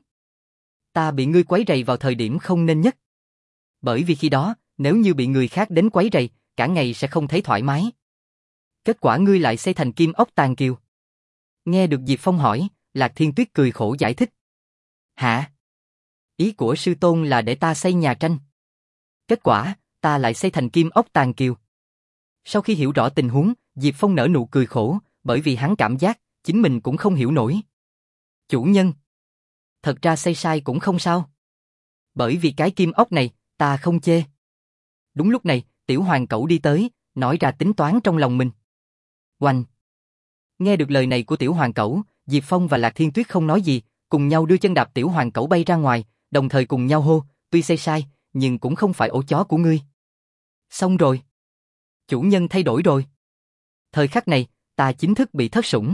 Ta bị ngươi quấy rầy vào thời điểm không nên nhất. Bởi vì khi đó, nếu như bị người khác đến quấy rầy, cả ngày sẽ không thấy thoải mái. Kết quả ngươi lại xây thành kim ốc tàn kiều. Nghe được Diệp Phong hỏi, Lạc Thiên Tuyết cười khổ giải thích. Hả? Ý của sư tôn là để ta xây nhà tranh. Kết quả, ta lại xây thành kim ốc tàn kiều. Sau khi hiểu rõ tình huống, Diệp Phong nở nụ cười khổ, bởi vì hắn cảm giác, chính mình cũng không hiểu nổi. Chủ nhân. Thật ra xây sai cũng không sao. Bởi vì cái kim ốc này, ta không chê. Đúng lúc này, tiểu hoàng cẩu đi tới, nói ra tính toán trong lòng mình. Oanh! Nghe được lời này của tiểu hoàng cẩu, Diệp Phong và Lạc Thiên Tuyết không nói gì, cùng nhau đưa chân đạp tiểu hoàng cẩu bay ra ngoài, đồng thời cùng nhau hô, tuy xây sai, nhưng cũng không phải ổ chó của ngươi. Xong rồi. Chủ nhân thay đổi rồi. Thời khắc này, ta chính thức bị thất sủng.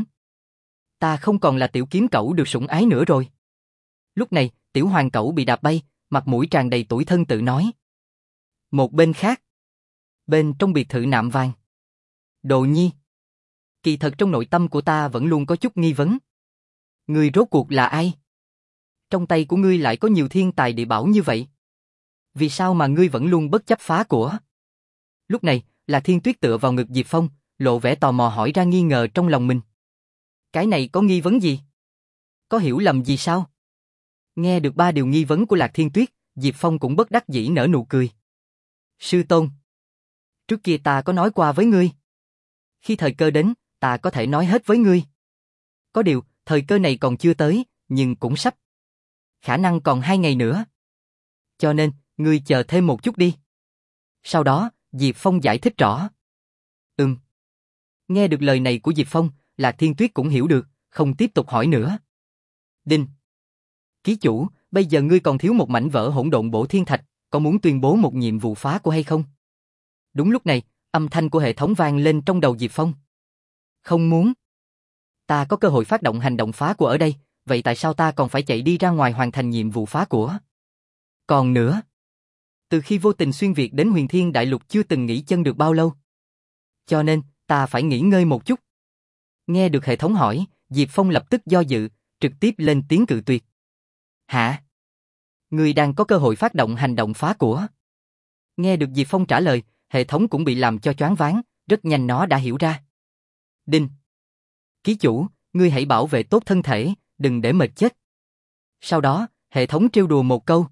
Ta không còn là tiểu kiếm cẩu được sủng ái nữa rồi. Lúc này, tiểu hoàng cẩu bị đạp bay, mặt mũi tràn đầy tủi thân tự nói. Một bên khác. Bên trong biệt thự nạm vàng. Đồ nhi. Kỳ thật trong nội tâm của ta vẫn luôn có chút nghi vấn. Ngươi rốt cuộc là ai? Trong tay của ngươi lại có nhiều thiên tài địa bảo như vậy. Vì sao mà ngươi vẫn luôn bất chấp phá của? Lúc này, Lạc Thiên Tuyết tựa vào ngực Diệp Phong, lộ vẻ tò mò hỏi ra nghi ngờ trong lòng mình. Cái này có nghi vấn gì? Có hiểu lầm gì sao? Nghe được ba điều nghi vấn của Lạc Thiên Tuyết, Diệp Phong cũng bất đắc dĩ nở nụ cười. Sư tôn. Trước kia ta có nói qua với ngươi. Khi thời cơ đến, ta có thể nói hết với ngươi. Có điều, thời cơ này còn chưa tới, nhưng cũng sắp. Khả năng còn hai ngày nữa. Cho nên, ngươi chờ thêm một chút đi. Sau đó, Diệp Phong giải thích rõ. Ừm. Nghe được lời này của Diệp Phong, Lạc Thiên Tuyết cũng hiểu được, không tiếp tục hỏi nữa. Đinh. Ký chủ, bây giờ ngươi còn thiếu một mảnh vỡ hỗn độn bổ thiên thạch, có muốn tuyên bố một nhiệm vụ phá của hay không? Đúng lúc này, âm thanh của hệ thống vang lên trong đầu Diệp Phong. Không muốn. Ta có cơ hội phát động hành động phá của ở đây, vậy tại sao ta còn phải chạy đi ra ngoài hoàn thành nhiệm vụ phá của? Còn nữa. Từ khi vô tình xuyên Việt đến Huyền Thiên Đại Lục chưa từng nghỉ chân được bao lâu. Cho nên, ta phải nghỉ ngơi một chút. Nghe được hệ thống hỏi, Diệp Phong lập tức do dự, trực tiếp lên tiếng cự tuyệt. Hả? Ngươi đang có cơ hội phát động hành động phá của. Nghe được Diệp Phong trả lời, hệ thống cũng bị làm cho choáng váng, rất nhanh nó đã hiểu ra. Đinh. Ký chủ, ngươi hãy bảo vệ tốt thân thể, đừng để mệt chết. Sau đó, Hệ thống trêu đùa một câu.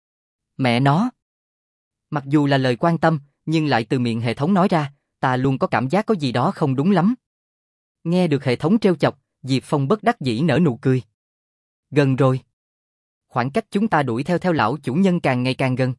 Mẹ nó. Mặc dù là lời quan tâm, nhưng lại từ miệng hệ thống nói ra, ta luôn có cảm giác có gì đó không đúng lắm. Nghe được hệ thống trêu chọc, Diệp Phong bất đắc dĩ nở nụ cười. Gần rồi. Khoảng cách chúng ta đuổi theo theo lão chủ nhân càng ngày càng gần.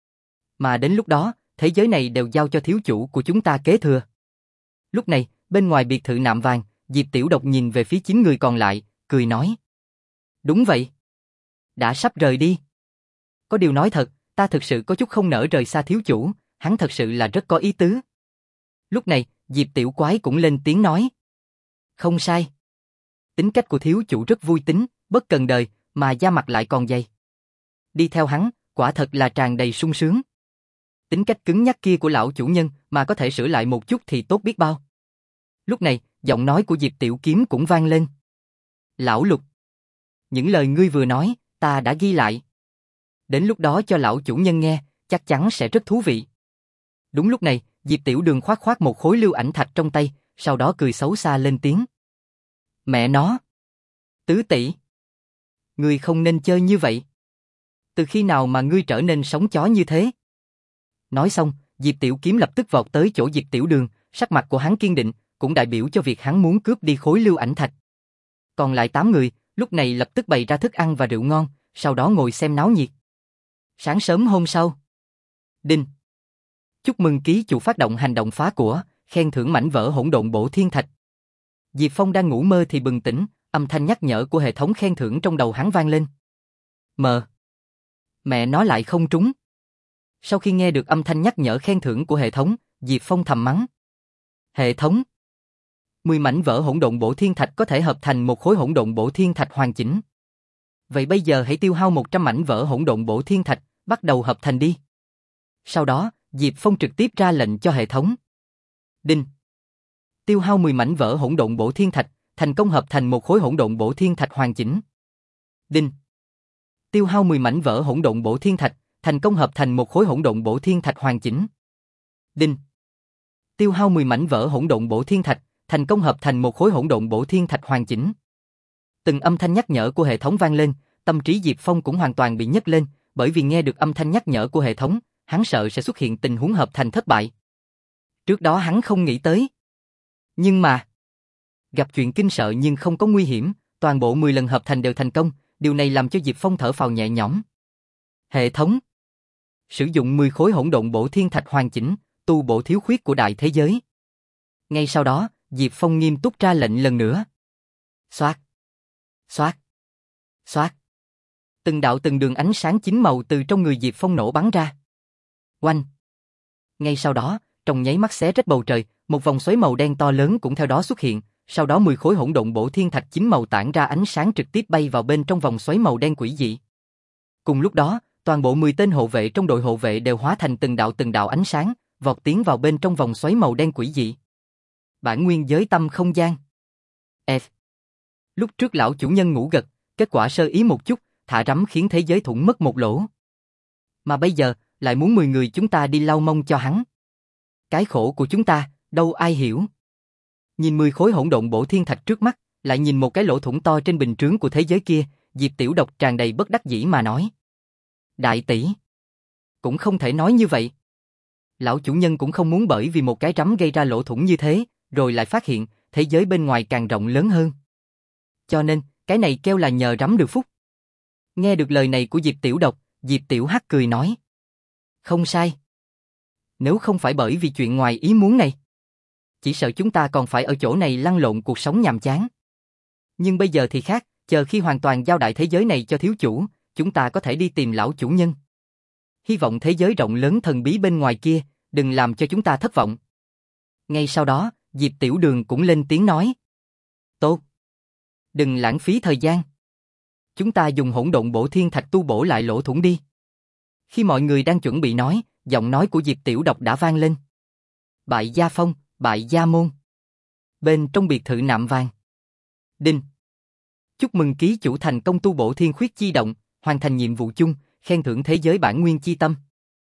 Mà đến lúc đó, thế giới này đều giao cho thiếu chủ của chúng ta kế thừa. Lúc này, bên ngoài biệt thự nạm vàng, Diệp Tiểu Độc nhìn về phía chín người còn lại, cười nói. Đúng vậy. Đã sắp rời đi. Có điều nói thật, ta thực sự có chút không nỡ rời xa thiếu chủ, hắn thật sự là rất có ý tứ. Lúc này, Diệp Tiểu Quái cũng lên tiếng nói. Không sai. Tính cách của thiếu chủ rất vui tính, bất cần đời, mà da mặt lại còn dày. Đi theo hắn, quả thật là tràn đầy sung sướng. Tính cách cứng nhắc kia của lão chủ nhân mà có thể sửa lại một chút thì tốt biết bao. Lúc này, giọng nói của Diệp Tiểu Kiếm cũng vang lên. Lão Lục. Những lời ngươi vừa nói, ta đã ghi lại. Đến lúc đó cho lão chủ nhân nghe, chắc chắn sẽ rất thú vị. Đúng lúc này, Diệp Tiểu Đường khoát khoát một khối lưu ảnh thạch trong tay, sau đó cười xấu xa lên tiếng. Mẹ nó. Tứ tỷ. Ngươi không nên chơi như vậy. Từ khi nào mà ngươi trở nên sống chó như thế? Nói xong, Diệp Tiểu Kiếm lập tức vọt tới chỗ Diệp Tiểu Đường, sắc mặt của hắn kiên định, cũng đại biểu cho việc hắn muốn cướp đi khối lưu ảnh thạch. Còn lại tám người, lúc này lập tức bày ra thức ăn và rượu ngon, sau đó ngồi xem náo nhiệt. Sáng sớm hôm sau. Đinh. Chúc mừng ký chủ phát động hành động phá của, khen thưởng mảnh vỡ hỗn độn bổ thiên thạch. Diệp Phong đang ngủ mơ thì bừng tỉnh, âm thanh nhắc nhở của hệ thống khen thưởng trong đầu hắn vang lên. Mờ. Mẹ nói lại không trúng. Sau khi nghe được âm thanh nhắc nhở khen thưởng của hệ thống, Diệp Phong thầm mắng. Hệ thống. mười mảnh vỡ hỗn độn bổ thiên thạch có thể hợp thành một khối hỗn độn bổ thiên thạch hoàn chỉnh. Vậy bây giờ hãy tiêu hao một trăm mảnh vỡ hỗn độn bổ thiên thạch, bắt đầu hợp thành đi. Sau đó, Diệp Phong trực tiếp ra lệnh cho hệ thống. Đinh. Tiêu hao mười mảnh vỡ hỗn độn bổ thiên thạch, thành công hợp thành một khối hỗn độn bổ thiên thạch hoàn chỉnh. Đinh. Tiêu hao mười mảnh vỡ hỗn độn bổ thiên thạch, thành công hợp thành một khối hỗn độn bổ thiên thạch hoàn chỉnh. Đinh. Tiêu hao mười mảnh vỡ hỗn độn bổ thiên thạch, thành công hợp thành một khối hỗn độn bổ thiên thạch hoàn chỉnh. Từng âm thanh nhắc nhở của hệ thống vang lên, tâm trí Diệp Phong cũng hoàn toàn bị nhấc lên, bởi vì nghe được âm thanh nhắc nhở của hệ thống, hắn sợ sẽ xuất hiện tình huống hợp thành thất bại. Trước đó hắn không nghĩ tới. Nhưng mà, gặp chuyện kinh sợ nhưng không có nguy hiểm, toàn bộ mười lần hợp thành đều thành công, điều này làm cho Diệp Phong thở phào nhẹ nhõm. Hệ thống. Sử dụng mười khối hỗn độn bổ thiên thạch hoàn chỉnh, tu bổ thiếu khuyết của đại thế giới. Ngay sau đó, Diệp Phong nghiêm túc ra lệnh lần nữa. Xoát. Xoát. Xoát. Từng đạo từng đường ánh sáng chín màu từ trong người Diệp Phong nổ bắn ra. Oanh. Ngay sau đó, trong nháy mắt xé rách bầu trời, một vòng xoáy màu đen to lớn cũng theo đó xuất hiện, sau đó mười khối hỗn độn bổ thiên thạch chín màu tản ra ánh sáng trực tiếp bay vào bên trong vòng xoáy màu đen quỷ dị. Cùng lúc đó, toàn bộ mười tên hộ vệ trong đội hộ vệ đều hóa thành từng đạo từng đạo ánh sáng, vọt tiến vào bên trong vòng xoáy màu đen quỷ dị. Bản nguyên giới tâm không gian. F. Lúc trước lão chủ nhân ngủ gật, kết quả sơ ý một chút, thả rắm khiến thế giới thủng mất một lỗ. Mà bây giờ, lại muốn mười người chúng ta đi lau mông cho hắn. Cái khổ của chúng ta, đâu ai hiểu. Nhìn mười khối hỗn độn bổ thiên thạch trước mắt, lại nhìn một cái lỗ thủng to trên bình trướng của thế giới kia, Diệp Tiểu Độc tràn đầy bất đắc dĩ mà nói. Đại tỷ. Cũng không thể nói như vậy. Lão chủ nhân cũng không muốn bởi vì một cái rắm gây ra lỗ thủng như thế, rồi lại phát hiện, thế giới bên ngoài càng rộng lớn hơn. Cho nên, cái này kêu là nhờ rắm được phúc. Nghe được lời này của Diệp Tiểu Độc, Diệp Tiểu Hắc cười nói. Không sai. Nếu không phải bởi vì chuyện ngoài ý muốn này, chỉ sợ chúng ta còn phải ở chỗ này lăn lộn cuộc sống nhàm chán. Nhưng bây giờ thì khác, chờ khi hoàn toàn giao đại thế giới này cho thiếu chủ, chúng ta có thể đi tìm lão chủ nhân. Hy vọng thế giới rộng lớn thần bí bên ngoài kia, đừng làm cho chúng ta thất vọng. Ngay sau đó, Diệp Tiểu Đường cũng lên tiếng nói. Tốt. Đừng lãng phí thời gian. Chúng ta dùng hỗn độn bổ thiên thạch tu bổ lại lỗ thủng đi. Khi mọi người đang chuẩn bị nói, giọng nói của Diệp Tiểu Độc đã vang lên. Bại gia phong, bại gia môn. Bên trong biệt thự nạm vàng. Đinh. Chúc mừng ký chủ thành công tu bổ thiên khuyết chi động, hoàn thành nhiệm vụ chung, khen thưởng thế giới bản nguyên chi tâm.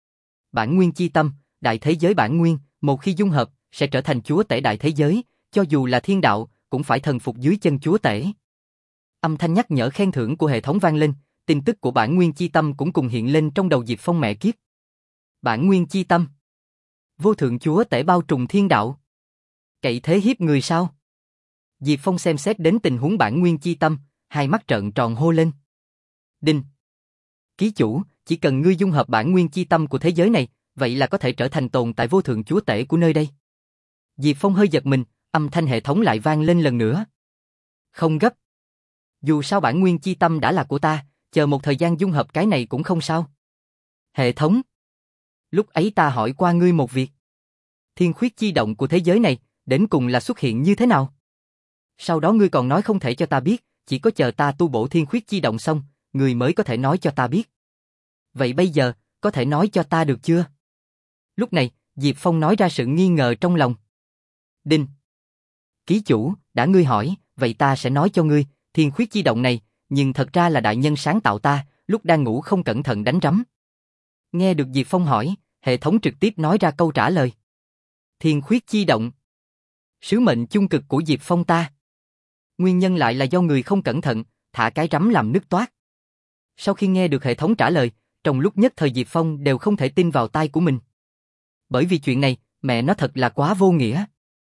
Bản nguyên chi tâm, đại thế giới bản nguyên, một khi dung hợp, sẽ trở thành chúa tể đại thế giới, cho dù là thiên đạo, cũng phải thần phục dưới chân chúa tể. Âm thanh nhắc nhở khen thưởng của hệ thống vang lên, tin tức của bản nguyên chi tâm cũng cùng hiện lên trong đầu Diệp Phong. Mẹ kiếp. Bản nguyên chi tâm. Vô thượng chúa tể bao trùm thiên đạo. Cậy thế hiếp người sao? Diệp Phong xem xét đến tình huống bản nguyên chi tâm, hai mắt trợn tròn hô lên. Đinh. Ký chủ, chỉ cần ngươi dung hợp bản nguyên chi tâm của thế giới này, vậy là có thể trở thành tồn tại vô thượng chúa tể của nơi đây. Diệp Phong hơi giật mình, âm thanh hệ thống lại vang lên lần nữa. Không gấp. Dù sao bản nguyên chi tâm đã là của ta, chờ một thời gian dung hợp cái này cũng không sao. Hệ thống. Lúc ấy ta hỏi qua ngươi một việc. Thiên khuyết chi động của thế giới này, đến cùng là xuất hiện như thế nào? Sau đó ngươi còn nói không thể cho ta biết, chỉ có chờ ta tu bổ thiên khuyết chi động xong, ngươi mới có thể nói cho ta biết. Vậy bây giờ, có thể nói cho ta được chưa? Lúc này, Diệp Phong nói ra sự nghi ngờ trong lòng. Đinh. Ký chủ, đã ngươi hỏi, vậy ta sẽ nói cho ngươi, thiên khuyết chi động này, nhưng thật ra là đại nhân sáng tạo ta, lúc đang ngủ không cẩn thận đánh rắm. Nghe được Diệp Phong hỏi, hệ thống trực tiếp nói ra câu trả lời. Thiên khuyết chi động. Sứ mệnh chung cực của Diệp Phong ta. Nguyên nhân lại là do người không cẩn thận, thả cái rắm làm nứt toát. Sau khi nghe được hệ thống trả lời, trong lúc nhất thời Diệp Phong đều không thể tin vào tai của mình. Bởi vì chuyện này, mẹ nó thật là quá vô nghĩa.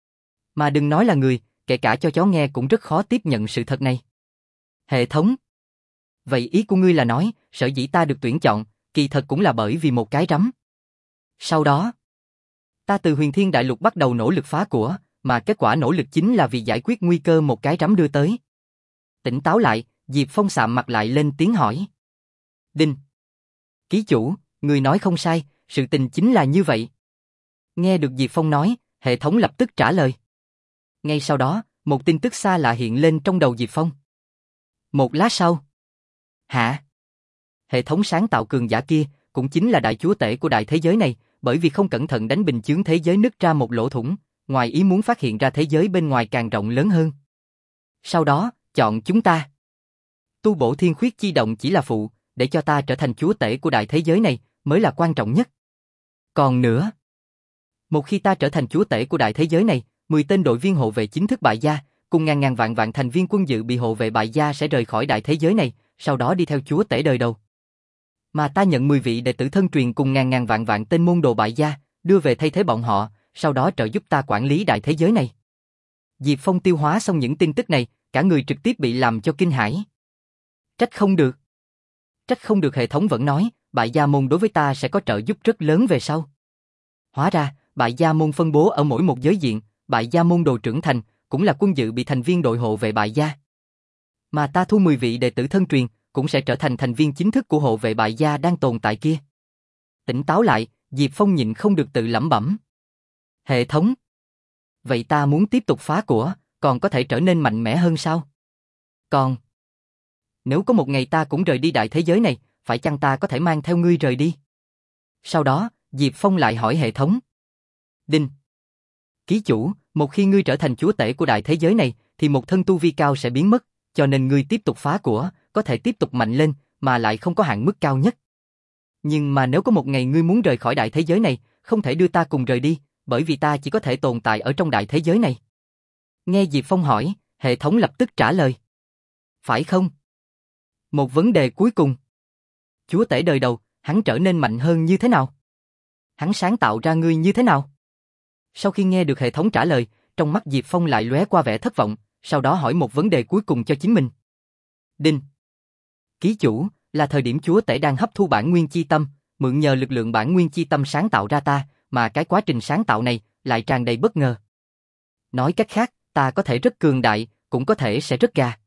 Mà đừng nói là người, kể cả cho chó nghe cũng rất khó tiếp nhận sự thật này. Hệ thống. Vậy ý của ngươi là nói, sở dĩ ta được tuyển chọn, kỳ thật cũng là bởi vì một cái rắm. Sau đó, ta từ Huyền Thiên Đại Lục bắt đầu nỗ lực phá của, mà kết quả nỗ lực chính là vì giải quyết nguy cơ một cái rắm đưa tới. Tỉnh táo lại, Diệp Phong sạm mặt lại lên tiếng hỏi. Đinh. Ký chủ, người nói không sai, sự tình chính là như vậy. Nghe được Diệp Phong nói, hệ thống lập tức trả lời. Ngay sau đó, một tin tức xa lạ hiện lên trong đầu Diệp Phong. Một lát sau. Hả? Hệ thống sáng tạo cường giả kia, cũng chính là đại chúa tể của đại thế giới này, bởi vì không cẩn thận đánh bình chướng thế giới nứt ra một lỗ thủng, ngoài ý muốn phát hiện ra thế giới bên ngoài càng rộng lớn hơn. Sau đó, chọn chúng ta. Tu bổ thiên khuyết chi động chỉ là phụ, để cho ta trở thành chúa tể của đại thế giới này, mới là quan trọng nhất. Còn nữa, một khi ta trở thành chúa tể của đại thế giới này, mười tên đội viên hộ vệ chính thức bại gia, cùng ngàn ngàn vạn vạn thành viên quân dự bị hộ vệ bại gia sẽ rời khỏi đại thế giới này, sau đó đi theo chúa tể đời đầu. Mà ta nhận mười vị đệ tử thân truyền cùng ngàn ngàn vạn vạn tên môn đồ bại gia, đưa về thay thế bọn họ, sau đó trợ giúp ta quản lý đại thế giới này. Diệp Phong tiêu hóa xong những tin tức này, cả người trực tiếp bị làm cho kinh hãi. Trách không được. Trách không được hệ thống vẫn nói, bại gia môn đối với ta sẽ có trợ giúp rất lớn về sau. Hóa ra, bại gia môn phân bố ở mỗi một giới diện, bại gia môn đồ trưởng thành, cũng là quân dự bị thành viên đội hộ vệ bại gia. Mà ta thu mười vị đệ tử thân truyền, cũng sẽ trở thành thành viên chính thức của hộ vệ bại gia đang tồn tại kia. Tỉnh táo lại, Diệp Phong nhịn không được tự lẩm bẩm. Hệ thống. Vậy ta muốn tiếp tục phá của, còn có thể trở nên mạnh mẽ hơn sao? Còn, nếu có một ngày ta cũng rời đi đại thế giới này, phải chăng ta có thể mang theo ngươi rời đi? Sau đó, Diệp Phong lại hỏi hệ thống. Đinh. Ký chủ, một khi ngươi trở thành chúa tể của đại thế giới này, thì một thân tu vi cao sẽ biến mất, cho nên ngươi tiếp tục phá của, có thể tiếp tục mạnh lên, mà lại không có hạn mức cao nhất. Nhưng mà nếu có một ngày ngươi muốn rời khỏi đại thế giới này, không thể đưa ta cùng rời đi, bởi vì ta chỉ có thể tồn tại ở trong đại thế giới này. Nghe Diệp Phong hỏi, hệ thống lập tức trả lời. Phải không? Một vấn đề cuối cùng. Chúa tể đời đầu, hắn trở nên mạnh hơn như thế nào? Hắn sáng tạo ra ngươi như thế nào? Sau khi nghe được hệ thống trả lời, trong mắt Diệp Phong lại lóe qua vẻ thất vọng, sau đó hỏi một vấn đề cuối cùng cho chính mình. Đinh. Ký chủ, là thời điểm chúa tể đang hấp thu bản nguyên chi tâm, mượn nhờ lực lượng bản nguyên chi tâm sáng tạo ra ta, mà cái quá trình sáng tạo này lại tràn đầy bất ngờ. Nói cách khác, ta có thể rất cường đại, cũng có thể sẽ rất gà.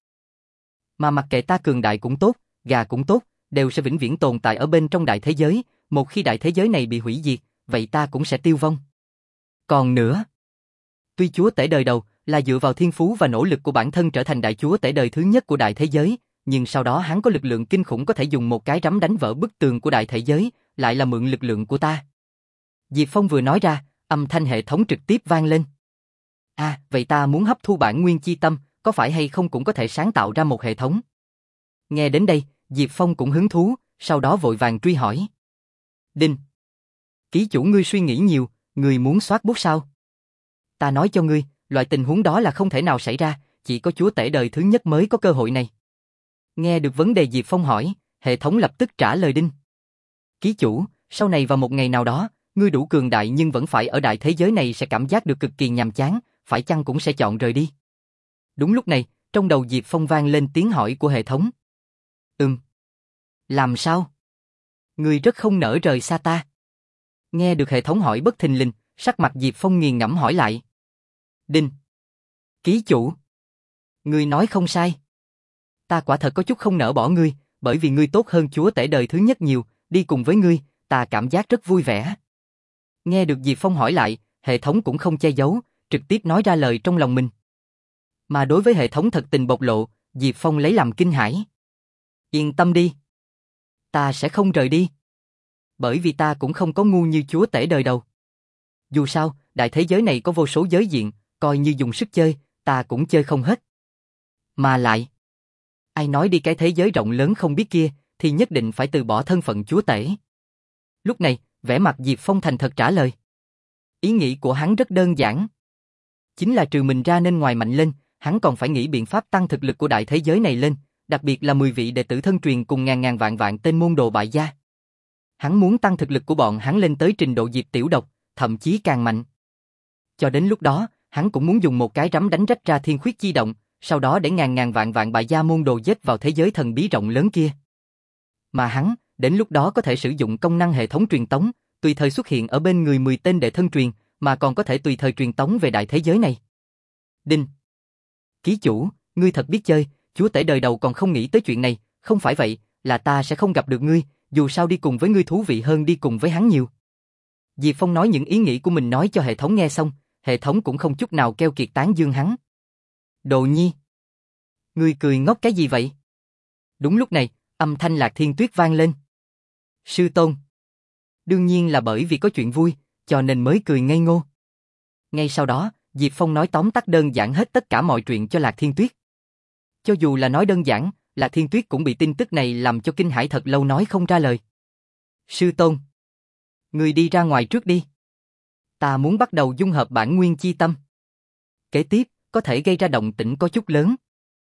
Mà mặc kệ ta cường đại cũng tốt, gà cũng tốt, đều sẽ vĩnh viễn tồn tại ở bên trong đại thế giới, một khi đại thế giới này bị hủy diệt, vậy ta cũng sẽ tiêu vong. Còn nữa, tuy chúa tể đời đầu là dựa vào thiên phú và nỗ lực của bản thân trở thành đại chúa tể đời thứ nhất của đại thế giới, nhưng sau đó hắn có lực lượng kinh khủng có thể dùng một cái rắm đánh vỡ bức tường của đại thế giới, lại là mượn lực lượng của ta. Diệp Phong vừa nói ra, âm thanh hệ thống trực tiếp vang lên. À, vậy ta muốn hấp thu bản nguyên chi tâm, có phải hay không cũng có thể sáng tạo ra một hệ thống? Nghe đến đây, Diệp Phong cũng hứng thú, sau đó vội vàng truy hỏi. Đinh. Ký chủ ngươi suy nghĩ nhiều, ngươi muốn soát bút sao? Ta nói cho ngươi, loại tình huống đó là không thể nào xảy ra, chỉ có chúa tể đời thứ nhất mới có cơ hội này. Nghe được vấn đề Diệp Phong hỏi, hệ thống lập tức trả lời đinh. Ký chủ, sau này vào một ngày nào đó, ngươi đủ cường đại nhưng vẫn phải ở đại thế giới này sẽ cảm giác được cực kỳ nhàm chán, phải chăng cũng sẽ chọn rời đi? Đúng lúc này, trong đầu Diệp Phong vang lên tiếng hỏi của hệ thống. Ừm. Làm sao? Ngươi rất không nỡ rời xa ta. Nghe được hệ thống hỏi bất thình lình, sắc mặt Diệp Phong nghiền ngẫm hỏi lại. Đinh. Ký chủ. Ngươi nói không sai. Ta quả thật có chút không nỡ bỏ ngươi, bởi vì ngươi tốt hơn chúa tể đời thứ nhất nhiều, đi cùng với ngươi, ta cảm giác rất vui vẻ. Nghe được Diệp Phong hỏi lại, hệ thống cũng không che giấu, trực tiếp nói ra lời trong lòng mình. Mà đối với hệ thống thật tình bộc lộ, Diệp Phong lấy làm kinh hãi. Yên tâm đi. Ta sẽ không rời đi. Bởi vì ta cũng không có ngu như chúa tể đời đầu. Dù sao, đại thế giới này có vô số giới diện, coi như dùng sức chơi, ta cũng chơi không hết. Mà lại, ai nói đi cái thế giới rộng lớn không biết kia, thì nhất định phải từ bỏ thân phận chúa tể. Lúc này, vẻ mặt Diệp Phong thành thật trả lời. Ý nghĩ của hắn rất đơn giản. Chính là trừ mình ra nên ngoài mạnh lên, hắn còn phải nghĩ biện pháp tăng thực lực của đại thế giới này lên, đặc biệt là mười vị đệ tử thân truyền cùng ngàn ngàn vạn vạn tên môn đồ bại gia. Hắn muốn tăng thực lực của bọn hắn lên tới trình độ Diệp Tiểu Độc, thậm chí càng mạnh. Cho đến lúc đó, hắn cũng muốn dùng một cái rắm đánh rách ra thiên khuyết chi động, sau đó để ngàn ngàn vạn vạn bại gia môn đồ giết vào thế giới thần bí rộng lớn kia. Mà hắn, đến lúc đó có thể sử dụng công năng hệ thống truyền tống, tùy thời xuất hiện ở bên người mười tên đệ thân truyền, mà còn có thể tùy thời truyền tống về đại thế giới này. Đinh. Ký chủ, ngươi thật biết chơi, chúa tể đời đầu còn không nghĩ tới chuyện này, không phải vậy, là ta sẽ không gặp được ngươi, dù sao đi cùng với ngươi thú vị hơn đi cùng với hắn nhiều. Diệp Phong nói những ý nghĩ của mình nói cho hệ thống nghe xong, hệ thống cũng không chút nào keo kiệt tán dương hắn. Đồ nhi. Ngươi cười ngốc cái gì vậy? Đúng lúc này, âm thanh Lạc Thiên Tuyết vang lên. Sư tôn. Đương nhiên là bởi vì có chuyện vui, cho nên mới cười ngây ngô. Ngay sau đó, Diệp Phong nói tóm tắt đơn giản hết tất cả mọi chuyện cho Lạc Thiên Tuyết. Cho dù là nói đơn giản, Lạc Thiên Tuyết cũng bị tin tức này làm cho kinh hãi thật lâu nói không ra lời. Sư tôn. Ngươi đi ra ngoài trước đi. Ta muốn bắt đầu dung hợp bản nguyên chi tâm. Kế tiếp, có thể gây ra động tĩnh có chút lớn.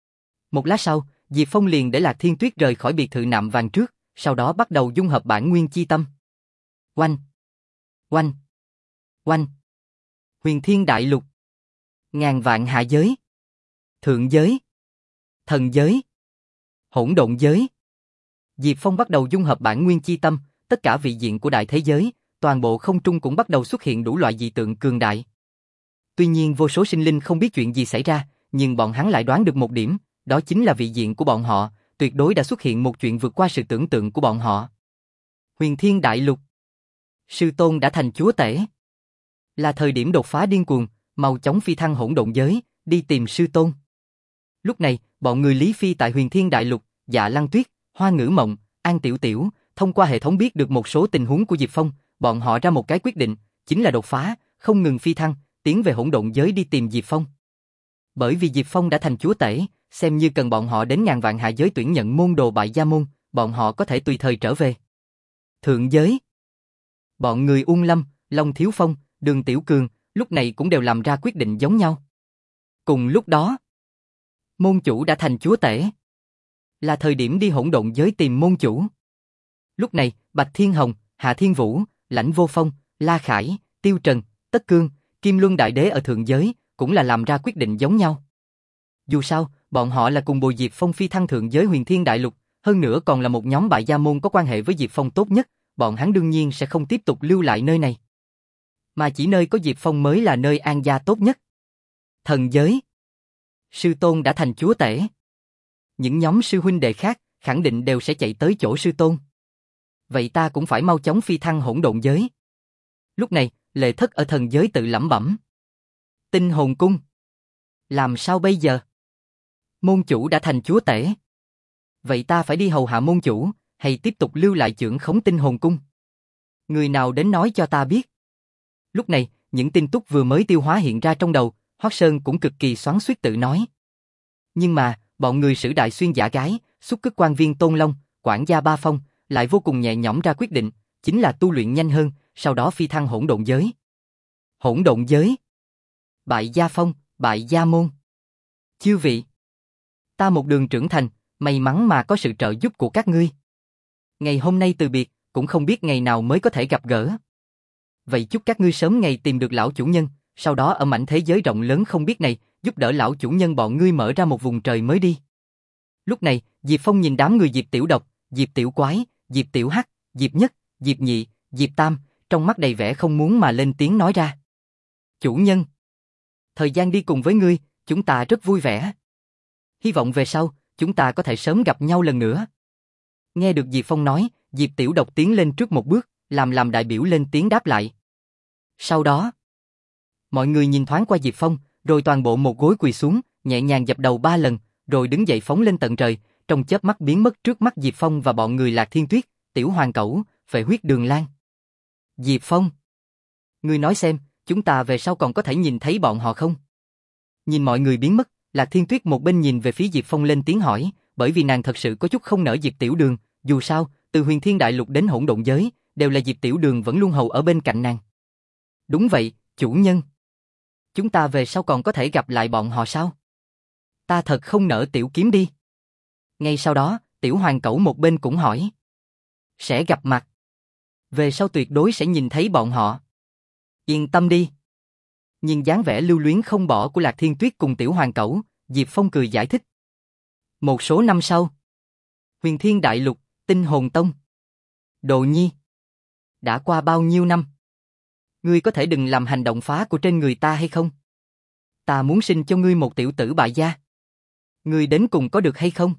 Một lát sau, Diệp Phong liền để Lạc Thiên Tuyết rời khỏi biệt thự nạm vàng trước, sau đó bắt đầu dung hợp bản nguyên chi tâm. Oanh! Oanh! Oanh! Huyền Thiên Đại Lục. Ngàn vạn hạ giới. Thượng giới. Thần giới. Hỗn độn giới. Diệp Phong bắt đầu dung hợp bản nguyên chi tâm, tất cả vị diện của đại thế giới, toàn bộ không trung cũng bắt đầu xuất hiện đủ loại dị tượng cường đại. Tuy nhiên vô số sinh linh không biết chuyện gì xảy ra, nhưng bọn hắn lại đoán được một điểm, đó chính là vị diện của bọn họ, tuyệt đối đã xuất hiện một chuyện vượt qua sự tưởng tượng của bọn họ. Huyền Thiên Đại Lục. Sư tôn đã thành chúa tể. Là thời điểm đột phá điên cuồng, mau chóng phi thăng hỗn độn giới, đi tìm sư tôn. Lúc này, bọn người Lý Phi tại Huyền Thiên Đại Lục, Dạ Lăng Tuyết, Hoa Ngữ Mộng, An Tiểu Tiểu, thông qua hệ thống biết được một số tình huống của Diệp Phong, bọn họ ra một cái quyết định, chính là đột phá, không ngừng phi thăng, tiến về hỗn độn giới đi tìm Diệp Phong. Bởi vì Diệp Phong đã thành chúa tể, xem như cần bọn họ đến ngàn vạn hạ giới tuyển nhận môn đồ bại gia môn, bọn họ có thể tùy thời trở về. Thượng giới. Bọn người Uông Lâm, Long Thiếu Phong, Đường Tiểu Cường, lúc này cũng đều làm ra quyết định giống nhau. Cùng lúc đó, môn chủ đã thành chúa tể. Là thời điểm đi hỗn độn giới tìm môn chủ. Lúc này, Bạch Thiên Hồng, Hạ Thiên Vũ, Lãnh Vô Phong, La Khải, Tiêu Trần, Tất Cương, Kim Luân Đại Đế ở thượng giới, cũng là làm ra quyết định giống nhau. Dù sao, bọn họ là cùng bồi Diệp Phong phi thăng thượng giới Huyền Thiên Đại Lục, hơn nữa còn là một nhóm bại gia môn có quan hệ với Diệp Phong tốt nhất, bọn hắn đương nhiên sẽ không tiếp tục lưu lại nơi này. Mà chỉ nơi có Diệp Phong mới là nơi an gia tốt nhất. Thần giới. Sư tôn đã thành chúa tể. Những nhóm sư huynh đệ khác, khẳng định đều sẽ chạy tới chỗ sư tôn. Vậy ta cũng phải mau chóng phi thăng hỗn độn giới. Lúc này, Lệ Thất ở thần giới tự lẩm bẩm. Tinh hồn cung. Làm sao bây giờ? Môn chủ đã thành chúa tể. Vậy ta phải đi hầu hạ môn chủ, hay tiếp tục lưu lại chưởng khống tinh hồn cung? Người nào đến nói cho ta biết. Lúc này, những tin tức vừa mới tiêu hóa hiện ra trong đầu, Hoắc Sơn cũng cực kỳ xoắn xuýt tự nói. Nhưng mà, bọn người Sử Đại Xuyên giả gái, xúc cức quan viên Tôn Long, quản gia Ba Phong, lại vô cùng nhẹ nhõm ra quyết định, chính là tu luyện nhanh hơn, sau đó phi thăng hỗn độn giới. Hỗn độn giới. Bại gia phong, bại gia môn. Chư vị. Ta một đường trưởng thành, may mắn mà có sự trợ giúp của các ngươi. Ngày hôm nay từ biệt, cũng không biết ngày nào mới có thể gặp gỡ. Vậy chúc các ngươi sớm ngày tìm được lão chủ nhân, sau đó ở mảnh thế giới rộng lớn không biết này, giúp đỡ lão chủ nhân bọn ngươi mở ra một vùng trời mới đi. Lúc này, Diệp Phong nhìn đám người Diệp Tiểu Độc, Diệp Tiểu Quái, Diệp Tiểu Hắc, Diệp Nhất, Diệp Nhị, Diệp Tam, trong mắt đầy vẻ không muốn mà lên tiếng nói ra. Chủ nhân, thời gian đi cùng với ngươi, chúng ta rất vui vẻ. Hy vọng về sau, chúng ta có thể sớm gặp nhau lần nữa. Nghe được Diệp Phong nói, Diệp Tiểu Độc tiến lên trước một bước, làm làm đại biểu lên tiếng đáp lại. Sau đó, mọi người nhìn thoáng qua Diệp Phong, rồi toàn bộ một gối quỳ xuống, nhẹ nhàng dập đầu ba lần, rồi đứng dậy phóng lên tận trời, trong chớp mắt biến mất trước mắt Diệp Phong và bọn người Lạc Thiên Tuyết, Tiểu Hoàng Cẩu, Phệ Huyết Đường Lan. Diệp Phong, ngươi nói xem, chúng ta về sau còn có thể nhìn thấy bọn họ không? Nhìn mọi người biến mất, Lạc Thiên Tuyết một bên nhìn về phía Diệp Phong lên tiếng hỏi, bởi vì nàng thật sự có chút không nỡ Diệp Tiểu Đường, dù sao, từ Huyền Thiên Đại Lục đến Hỗn Độn Giới, đều là Diệp Tiểu Đường vẫn luôn hầu ở bên cạnh nàng. Đúng vậy, chủ nhân. Chúng ta về sau còn có thể gặp lại bọn họ sao? Ta thật không nỡ Tiểu Kiếm đi. Ngay sau đó, Tiểu Hoàng Cẩu một bên cũng hỏi. Sẽ gặp mặt. Về sau tuyệt đối sẽ nhìn thấy bọn họ. Yên tâm đi. Nhìn dáng vẻ lưu luyến không bỏ của Lạc Thiên Tuyết cùng Tiểu Hoàng Cẩu, Diệp Phong cười giải thích. Một số năm sau, Huyền Thiên Đại Lục, Tinh Hồn Tông. Đồ Nhi, đã qua bao nhiêu năm? Ngươi có thể đừng làm hành động phá của trên người ta hay không? Ta muốn sinh cho ngươi một tiểu tử bại gia. Ngươi đến cùng có được hay không?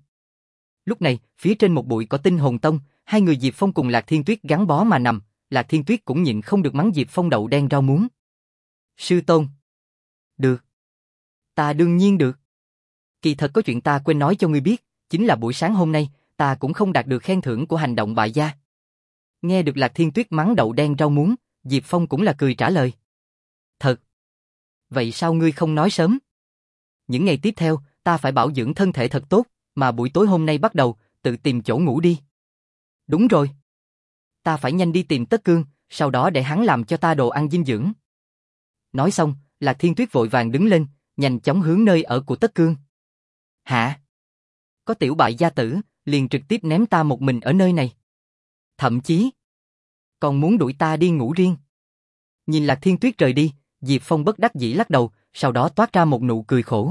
Lúc này, phía trên một bụi có Tinh Hồn Tông, hai người Diệp Phong cùng Lạc Thiên Tuyết gắn bó mà nằm, Lạc Thiên Tuyết cũng nhịn không được mắng Diệp Phong đậu đen rau muống. Sư tôn. Được. Ta đương nhiên được. Kỳ thật có chuyện ta quên nói cho ngươi biết, chính là buổi sáng hôm nay, ta cũng không đạt được khen thưởng của hành động bại gia. Nghe được Lạc Thiên Tuyết mắng đậu đen rau muống, Diệp Phong cũng là cười trả lời. Thật. Vậy sao ngươi không nói sớm? Những ngày tiếp theo, ta phải bảo dưỡng thân thể thật tốt, mà buổi tối hôm nay bắt đầu, tự tìm chỗ ngủ đi. Đúng rồi. Ta phải nhanh đi tìm Tất Cương, sau đó để hắn làm cho ta đồ ăn dinh dưỡng. Nói xong, Lạc Thiên Tuyết vội vàng đứng lên, nhanh chóng hướng nơi ở của Tất Cương. Hả? Có tiểu bại gia tử, liền trực tiếp ném ta một mình ở nơi này. Thậm chí, còn muốn đuổi ta đi ngủ riêng. Nhìn Lạc Thiên Tuyết rời đi, Diệp Phong bất đắc dĩ lắc đầu, sau đó toát ra một nụ cười khổ.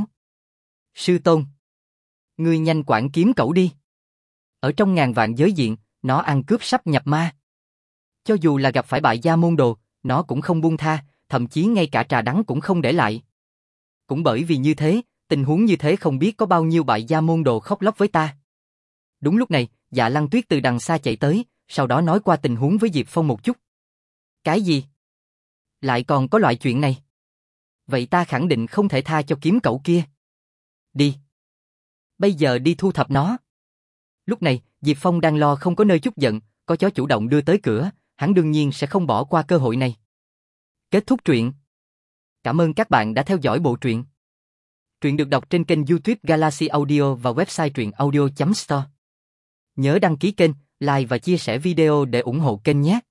Sư tôn, ngươi nhanh quản kiếm cẩu đi. Ở trong ngàn vạn giới diện, nó ăn cướp sắp nhập ma. Cho dù là gặp phải bại gia môn đồ, nó cũng không buông tha, thậm chí ngay cả trà đắng cũng không để lại. Cũng bởi vì như thế, tình huống như thế không biết có bao nhiêu bại gia môn đồ khóc lóc với ta. Đúng lúc này, Dạ Lăng Tuyết từ đằng xa chạy tới, sau đó nói qua tình huống với Diệp Phong một chút. Cái gì? Lại còn có loại chuyện này? Vậy ta khẳng định không thể tha cho kiếm cẩu kia. Đi. Bây giờ đi thu thập nó. Lúc này, Diệp Phong đang lo không có nơi chút giận, có chó chủ động đưa tới cửa, hắn đương nhiên sẽ không bỏ qua cơ hội này. Kết thúc truyện. Cảm ơn các bạn đã theo dõi bộ truyện. Truyện được đọc trên kênh YouTube Galaxy Audio và website truyện audio chấm store. Nhớ đăng ký kênh, like và chia sẻ video để ủng hộ kênh nhé.